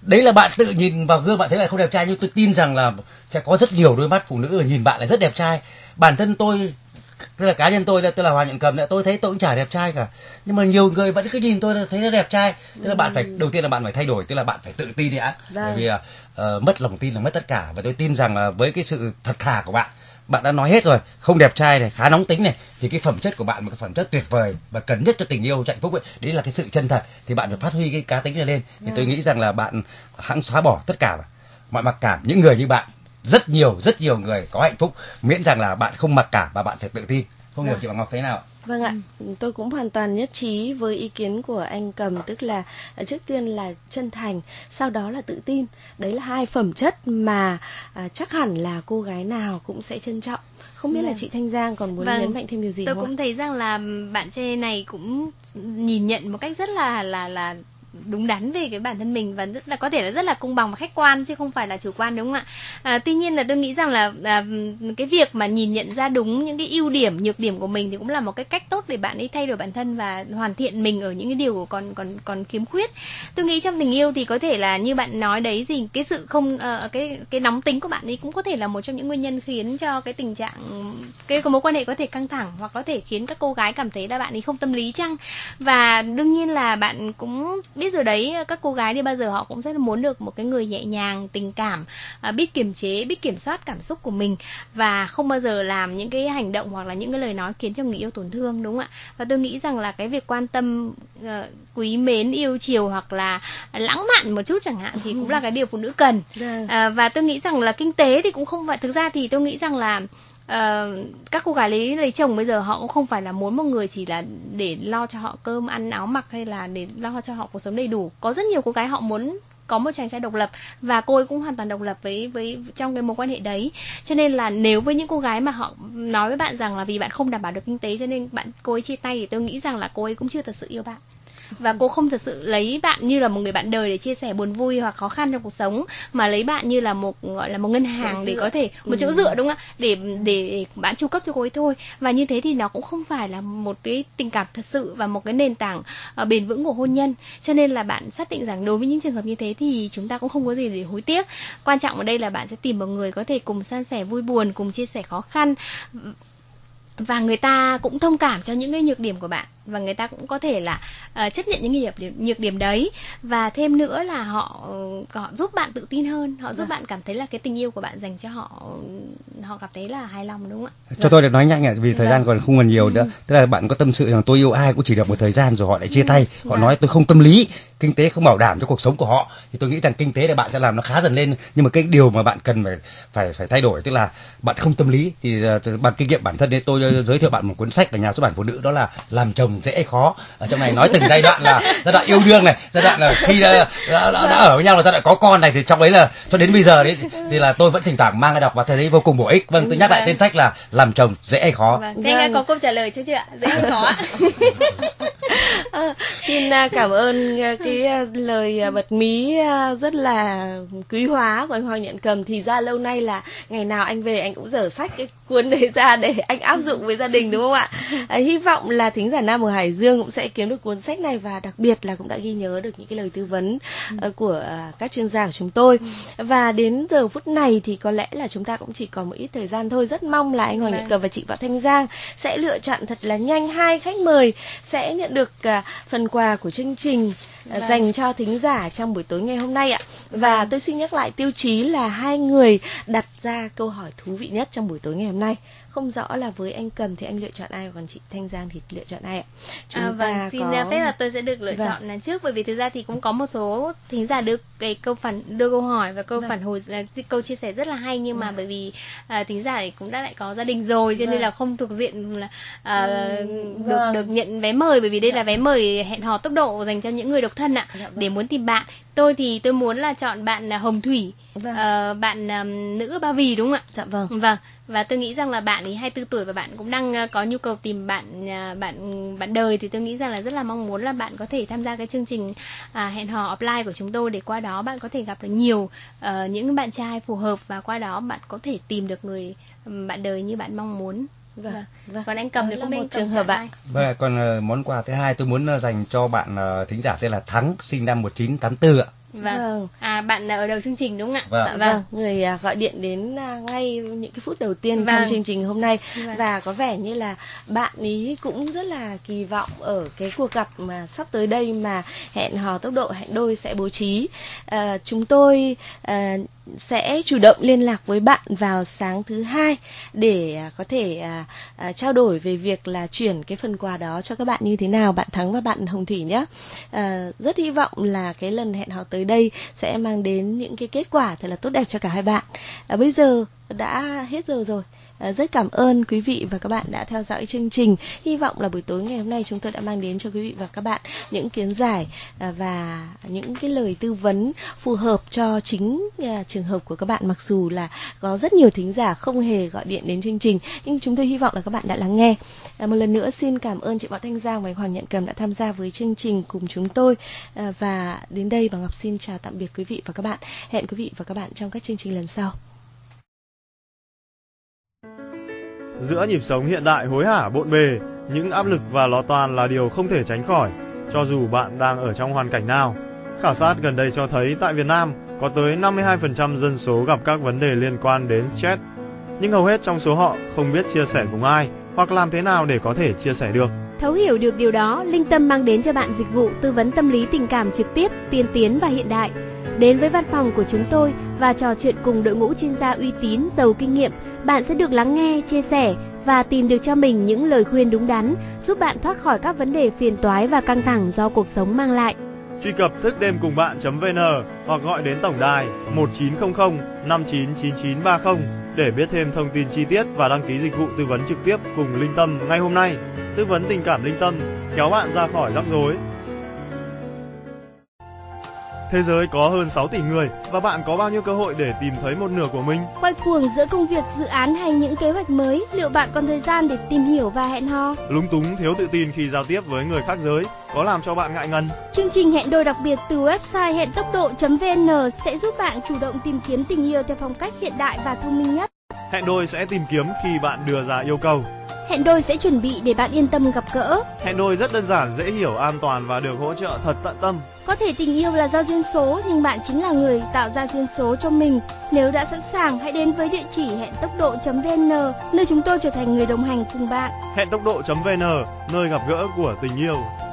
S5: đấy là bạn tự nhìn vào gương bạn thấy bạn không đẹp trai, nhưng tôi tin rằng là sẽ có rất nhiều đôi mắt phụ nữ mà nhìn bạn là rất đẹp trai. Bản thân tôi, tức là cá nhân tôi, tức là Hoàng Nhận Cầm, tôi thấy tôi cũng chả đẹp trai cả, nhưng mà nhiều người vẫn cứ nhìn tôi là thấy nó đẹp trai. Tức là bạn phải, đầu tiên là bạn phải thay đổi, tức là bạn phải tự tin đi đã, bởi vì uh, mất lòng tin là mất tất cả. Và tôi tin rằng là với cái sự thật thà của bạn, bạn đã nói hết rồi, không đẹp trai này, khá nóng tính này, thì cái phẩm chất của bạn một cái phẩm chất tuyệt vời và cần nhất cho tình yêu hạnh phúc ấy, đấy là cái sự chân thật. Thì bạn phải phát huy cái cá tính này lên. Thì tôi nghĩ rằng là bạn hãng xóa bỏ tất cả mọi mặc cảm. Những người như bạn rất nhiều, rất nhiều người có hạnh phúc, miễn rằng là bạn không mặc cảm và bạn phải tự tin. Không hiểu chị Bảo Ngọc thế nào?
S4: Vâng ạ, tôi cũng hoàn toàn nhất trí với ý kiến của anh Cầm, tức là trước tiên là chân thành, sau đó là tự tin. Đấy là hai phẩm chất mà à, chắc hẳn là cô gái nào cũng sẽ trân trọng. Không biết vâng. là chị Thanh Giang còn muốn vâng. nhấn mạnh thêm điều gì
S6: tôi
S4: không?
S6: Tôi cũng thấy rằng là bạn trai này cũng nhìn nhận một cách rất là là là đúng đắn về cái bản thân mình, và rất là có thể là rất là công bằng và khách quan chứ không phải là chủ quan, đúng không ạ? À, tuy nhiên là tôi nghĩ rằng là à, cái việc mà nhìn nhận ra đúng những cái ưu điểm, nhược điểm của mình thì cũng là một cái cách tốt để bạn ấy thay đổi bản thân và hoàn thiện mình ở những cái điều còn còn còn khiếm khuyết. Tôi nghĩ trong tình yêu thì có thể là như bạn nói đấy, gì cái sự không uh, cái cái nóng tính của bạn ấy cũng có thể là một trong những nguyên nhân khiến cho cái tình trạng cái mối quan hệ có thể căng thẳng, hoặc có thể khiến các cô gái cảm thấy là bạn ấy không tâm lý chăng. Và đương nhiên là bạn cũng biết rồi đấy, các cô gái thì bao giờ họ cũng rất là muốn được một cái người nhẹ nhàng, tình cảm, à, biết kiềm chế, biết kiểm soát cảm xúc của mình, và không bao giờ làm những cái hành động hoặc là những cái lời nói khiến cho người yêu tổn thương, đúng không ạ? Và tôi nghĩ rằng là cái việc quan tâm, uh, quý mến, yêu chiều hoặc là lãng mạn một chút chẳng hạn thì cũng là cái điều phụ nữ cần. À, và tôi nghĩ rằng là kinh tế thì cũng không phải, thực ra thì tôi nghĩ rằng là Uh, các cô gái lấy lấy chồng bây giờ họ cũng không phải là muốn một người chỉ là để lo cho họ cơm ăn áo mặc hay là để lo cho họ cuộc sống đầy đủ. Có rất nhiều cô gái họ muốn có một chàng trai độc lập, và cô ấy cũng hoàn toàn độc lập với với trong cái mối quan hệ đấy. Cho nên là nếu với những cô gái mà họ nói với bạn rằng là vì bạn không đảm bảo được kinh tế cho nên bạn cô ấy chia tay, thì tôi nghĩ rằng là cô ấy cũng chưa thật sự yêu bạn. Và cô không thật sự lấy bạn như là một người bạn đời để chia sẻ buồn vui hoặc khó khăn trong cuộc sống, mà lấy bạn như là một gọi là một ngân hàng để có thể một ừ. chỗ dựa, đúng không ạ? Để để bạn chu cấp cho cô ấy thôi. Và như thế thì nó cũng không phải là một cái tình cảm thật sự và một cái nền tảng uh, bền vững của hôn nhân. Cho nên là bạn xác định rằng đối với những trường hợp như thế thì chúng ta cũng không có gì để hối tiếc. Quan trọng ở đây là bạn sẽ tìm một người có thể cùng san sẻ vui buồn, cùng chia sẻ khó khăn, và người ta cũng thông cảm cho những cái nhược điểm của bạn, và người ta cũng có thể là uh, chấp nhận những cái nhược điểm, nhược điểm đấy, và thêm nữa là họ họ giúp bạn tự tin hơn, họ giúp vâng. bạn cảm thấy là cái tình yêu của bạn dành cho họ họ cảm thấy là hài lòng, đúng không ạ?
S5: Cho vâng. tôi được nói nhanh ạ, vì thời vâng. gian còn không còn nhiều nữa. Tức là bạn có tâm sự rằng tôi yêu ai cũng chỉ được một thời gian rồi họ lại chia tay, họ vâng. nói tôi không tâm lý, kinh tế không bảo đảm cho cuộc sống của họ, thì tôi nghĩ rằng kinh tế để bạn sẽ làm nó khá dần lên. Nhưng mà cái điều mà bạn cần phải phải phải thay đổi, tức là bạn không tâm lý, thì uh, bằng kinh nghiệm bản thân đấy, tôi giới thiệu bạn một cuốn sách ở nhà xuất bản phụ nữ, đó là Làm chồng dễ khó. Ở trong này nói từng giai đoạn, là giai đoạn yêu đương này, giai đoạn là khi đã, đã, đã, đã ở với nhau, là giai đoạn có con này, thì trong đấy là cho đến bây giờ đấy thì là tôi vẫn thỉnh thoảng mang ra đọc và thấy đấy vô cùng bổ ích. Vâng, tôi nhắc lại tên sách là Làm chồng dễ khó.
S6: Vâng. Thế anh có câu trả lời chưa chưa ạ? Dễ hay khó ạ?
S4: À, xin cảm ơn cái lời bật mí rất là quý hóa của anh Hoàng Nhận Cầm. Thì ra lâu nay là ngày nào anh về anh cũng dở sách cái cuốn đấy ra để anh áp dụng với gia đình, đúng không ạ? À, hy vọng là thính giả nam ở Hải Dương cũng sẽ kiếm được cuốn sách này, và đặc biệt là cũng đã ghi nhớ được những cái lời tư vấn uh, của uh, các chuyên gia của chúng tôi. Và đến giờ phút này thì có lẽ là chúng ta cũng chỉ còn một ít thời gian thôi. Rất mong là anh Hoàng Nhận Cầm và chị Võ Thanh Giang sẽ lựa chọn thật là nhanh hai khách mời sẽ nhận được uh, phần quà của chương trình uh, dành cho thính giả trong buổi tối ngày hôm nay ạ. Và tôi xin nhắc lại tiêu chí là hai người đặt ra câu hỏi thú vị nhất trong buổi tối ngày hôm nay. Không rõ là với anh Cầm thì anh lựa chọn ai, còn chị Thanh Giang thì lựa chọn ai ạ?
S6: Chúng à, vâng, ta xin có... phép là tôi sẽ được lựa vâng. chọn là trước, bởi vì thực ra thì cũng có một số thính giả đưa cái câu phản đưa câu hỏi và câu vâng. phản hồi, câu chia sẻ rất là hay, nhưng mà vâng. bởi vì uh, thính giả thì cũng đã lại có gia đình rồi, cho vâng. nên là không thuộc diện là uh, vâng. được được nhận vé mời, bởi vì đây dạ. là vé mời hẹn hò tốc độ dành cho những người độc thân ạ. Dạ, vâng. Để muốn tìm bạn, tôi thì tôi muốn là chọn bạn Hồng Thủy, vâng. uh, bạn um, nữ Ba Vì, đúng không ạ? Dạ vâng. Vâng. Và tôi nghĩ rằng là bạn ấy hai mươi tư tuổi và bạn cũng đang có nhu cầu tìm bạn bạn bạn đời, thì tôi nghĩ rằng là rất là mong muốn là bạn có thể tham gia cái chương trình à, hẹn hò offline của chúng tôi, để qua đó bạn có thể gặp được nhiều uh, những bạn trai phù hợp, và qua đó bạn có thể tìm được người um, bạn đời như bạn mong muốn. Vâng. Vâng. Còn anh Cầm thì có một trường hợp bạn.
S5: Vâng, còn uh, món quà thứ hai tôi muốn uh, dành cho bạn uh, thính giả tên là Thắng, sinh năm một nghìn chín trăm tám mươi tư ạ.
S6: Vâng.
S4: Vâng.
S6: À, bạn ở đầu chương trình đúng không ạ?
S5: Vâng.
S4: Dạ vâng, người à, gọi điện đến à, ngay những cái phút đầu tiên
S6: Vâng.
S4: trong chương trình hôm nay.
S6: Vâng.
S4: Và có vẻ như là bạn ý cũng rất là kỳ vọng ở cái cuộc gặp mà sắp tới đây mà hẹn hò tốc độ hẹn đôi sẽ bố trí. À, chúng tôi à, sẽ chủ động liên lạc với bạn vào sáng thứ hai để à, có thể à, à, trao đổi về việc là chuyển cái phần quà đó cho các bạn như thế nào, bạn Thắng và bạn Hồng Thủy nhé. À, rất hy vọng là cái lần hẹn hò tới đây sẽ mang đến những cái kết quả thật là tốt đẹp cho cả hai bạn. À, bây giờ đã hết giờ rồi. À, rất cảm ơn quý vị và các bạn đã theo dõi chương trình. Hy vọng là buổi tối ngày hôm nay chúng tôi đã mang đến cho quý vị và các bạn những kiến giải à, và những cái lời tư vấn phù hợp cho chính à, trường hợp của các bạn. Mặc dù là có rất nhiều thính giả không hề gọi điện đến chương trình, nhưng chúng tôi hy vọng là các bạn đã lắng nghe. À, một lần nữa xin cảm ơn chị Võ Thanh Giang và anh Hoàng Nhận Cầm đã tham gia với chương trình cùng chúng tôi. À, và đến đây Bà Ngọc xin chào tạm biệt quý vị và các bạn. Hẹn quý vị và các bạn trong các chương trình lần sau.
S1: Giữa nhịp sống hiện đại hối hả bộn bề, những áp lực và lo toan là điều không thể tránh khỏi, cho dù bạn đang ở trong hoàn cảnh nào. Khảo sát gần đây cho thấy tại Việt Nam có tới năm mươi hai phần trăm dân số gặp các vấn đề liên quan đến stress, nhưng hầu hết trong số họ không biết chia sẻ cùng ai hoặc làm thế nào để có thể chia sẻ được.
S2: Thấu hiểu được điều đó, Linh Tâm mang đến cho bạn dịch vụ tư vấn tâm lý tình cảm trực tiếp, tiên tiến và hiện đại. Đến với văn phòng của chúng tôi và trò chuyện cùng đội ngũ chuyên gia uy tín, giàu kinh nghiệm, bạn sẽ được lắng nghe, chia sẻ và tìm được cho mình những lời khuyên đúng đắn, giúp bạn thoát khỏi các vấn đề phiền toái và căng thẳng do cuộc sống mang lại.
S1: Truy cập thức đêm cùng bạn chấm vn hoặc gọi đến tổng đài một chín không không năm chín chín chín ba không để biết thêm thông tin chi tiết và đăng ký dịch vụ tư vấn trực tiếp cùng Linh Tâm ngay hôm nay. Tư vấn tình cảm Linh Tâm, kéo bạn ra khỏi rắc rối. Thế giới có hơn sáu tỷ người và bạn có bao nhiêu cơ hội để tìm thấy một nửa của mình?
S2: Quay cuồng giữa công việc, dự án hay những kế hoạch mới, liệu bạn còn thời gian để tìm hiểu và hẹn hò?
S1: Lúng túng, thiếu tự tin khi giao tiếp với người khác giới có làm cho bạn ngại ngần?
S2: Chương trình hẹn đôi đặc biệt từ website hẹn tốc độ chấm vn sẽ giúp bạn chủ động tìm kiếm tình yêu theo phong cách hiện đại và thông minh nhất.
S1: Hẹn đôi sẽ tìm kiếm khi bạn đưa ra yêu cầu.
S2: Hẹn đôi sẽ chuẩn bị để bạn yên tâm gặp gỡ.
S1: Hẹn đôi rất đơn giản, dễ hiểu, an toàn và được hỗ trợ thật tận tâm.
S2: Có thể tình yêu là do duyên số, nhưng bạn chính là người tạo ra duyên số cho mình. Nếu đã sẵn sàng, hãy đến với địa chỉ hẹn tốc độ chấm vn, nơi chúng tôi trở thành người đồng hành cùng bạn.
S1: Hẹn tốc độ chấm vn, nơi gặp gỡ của tình yêu.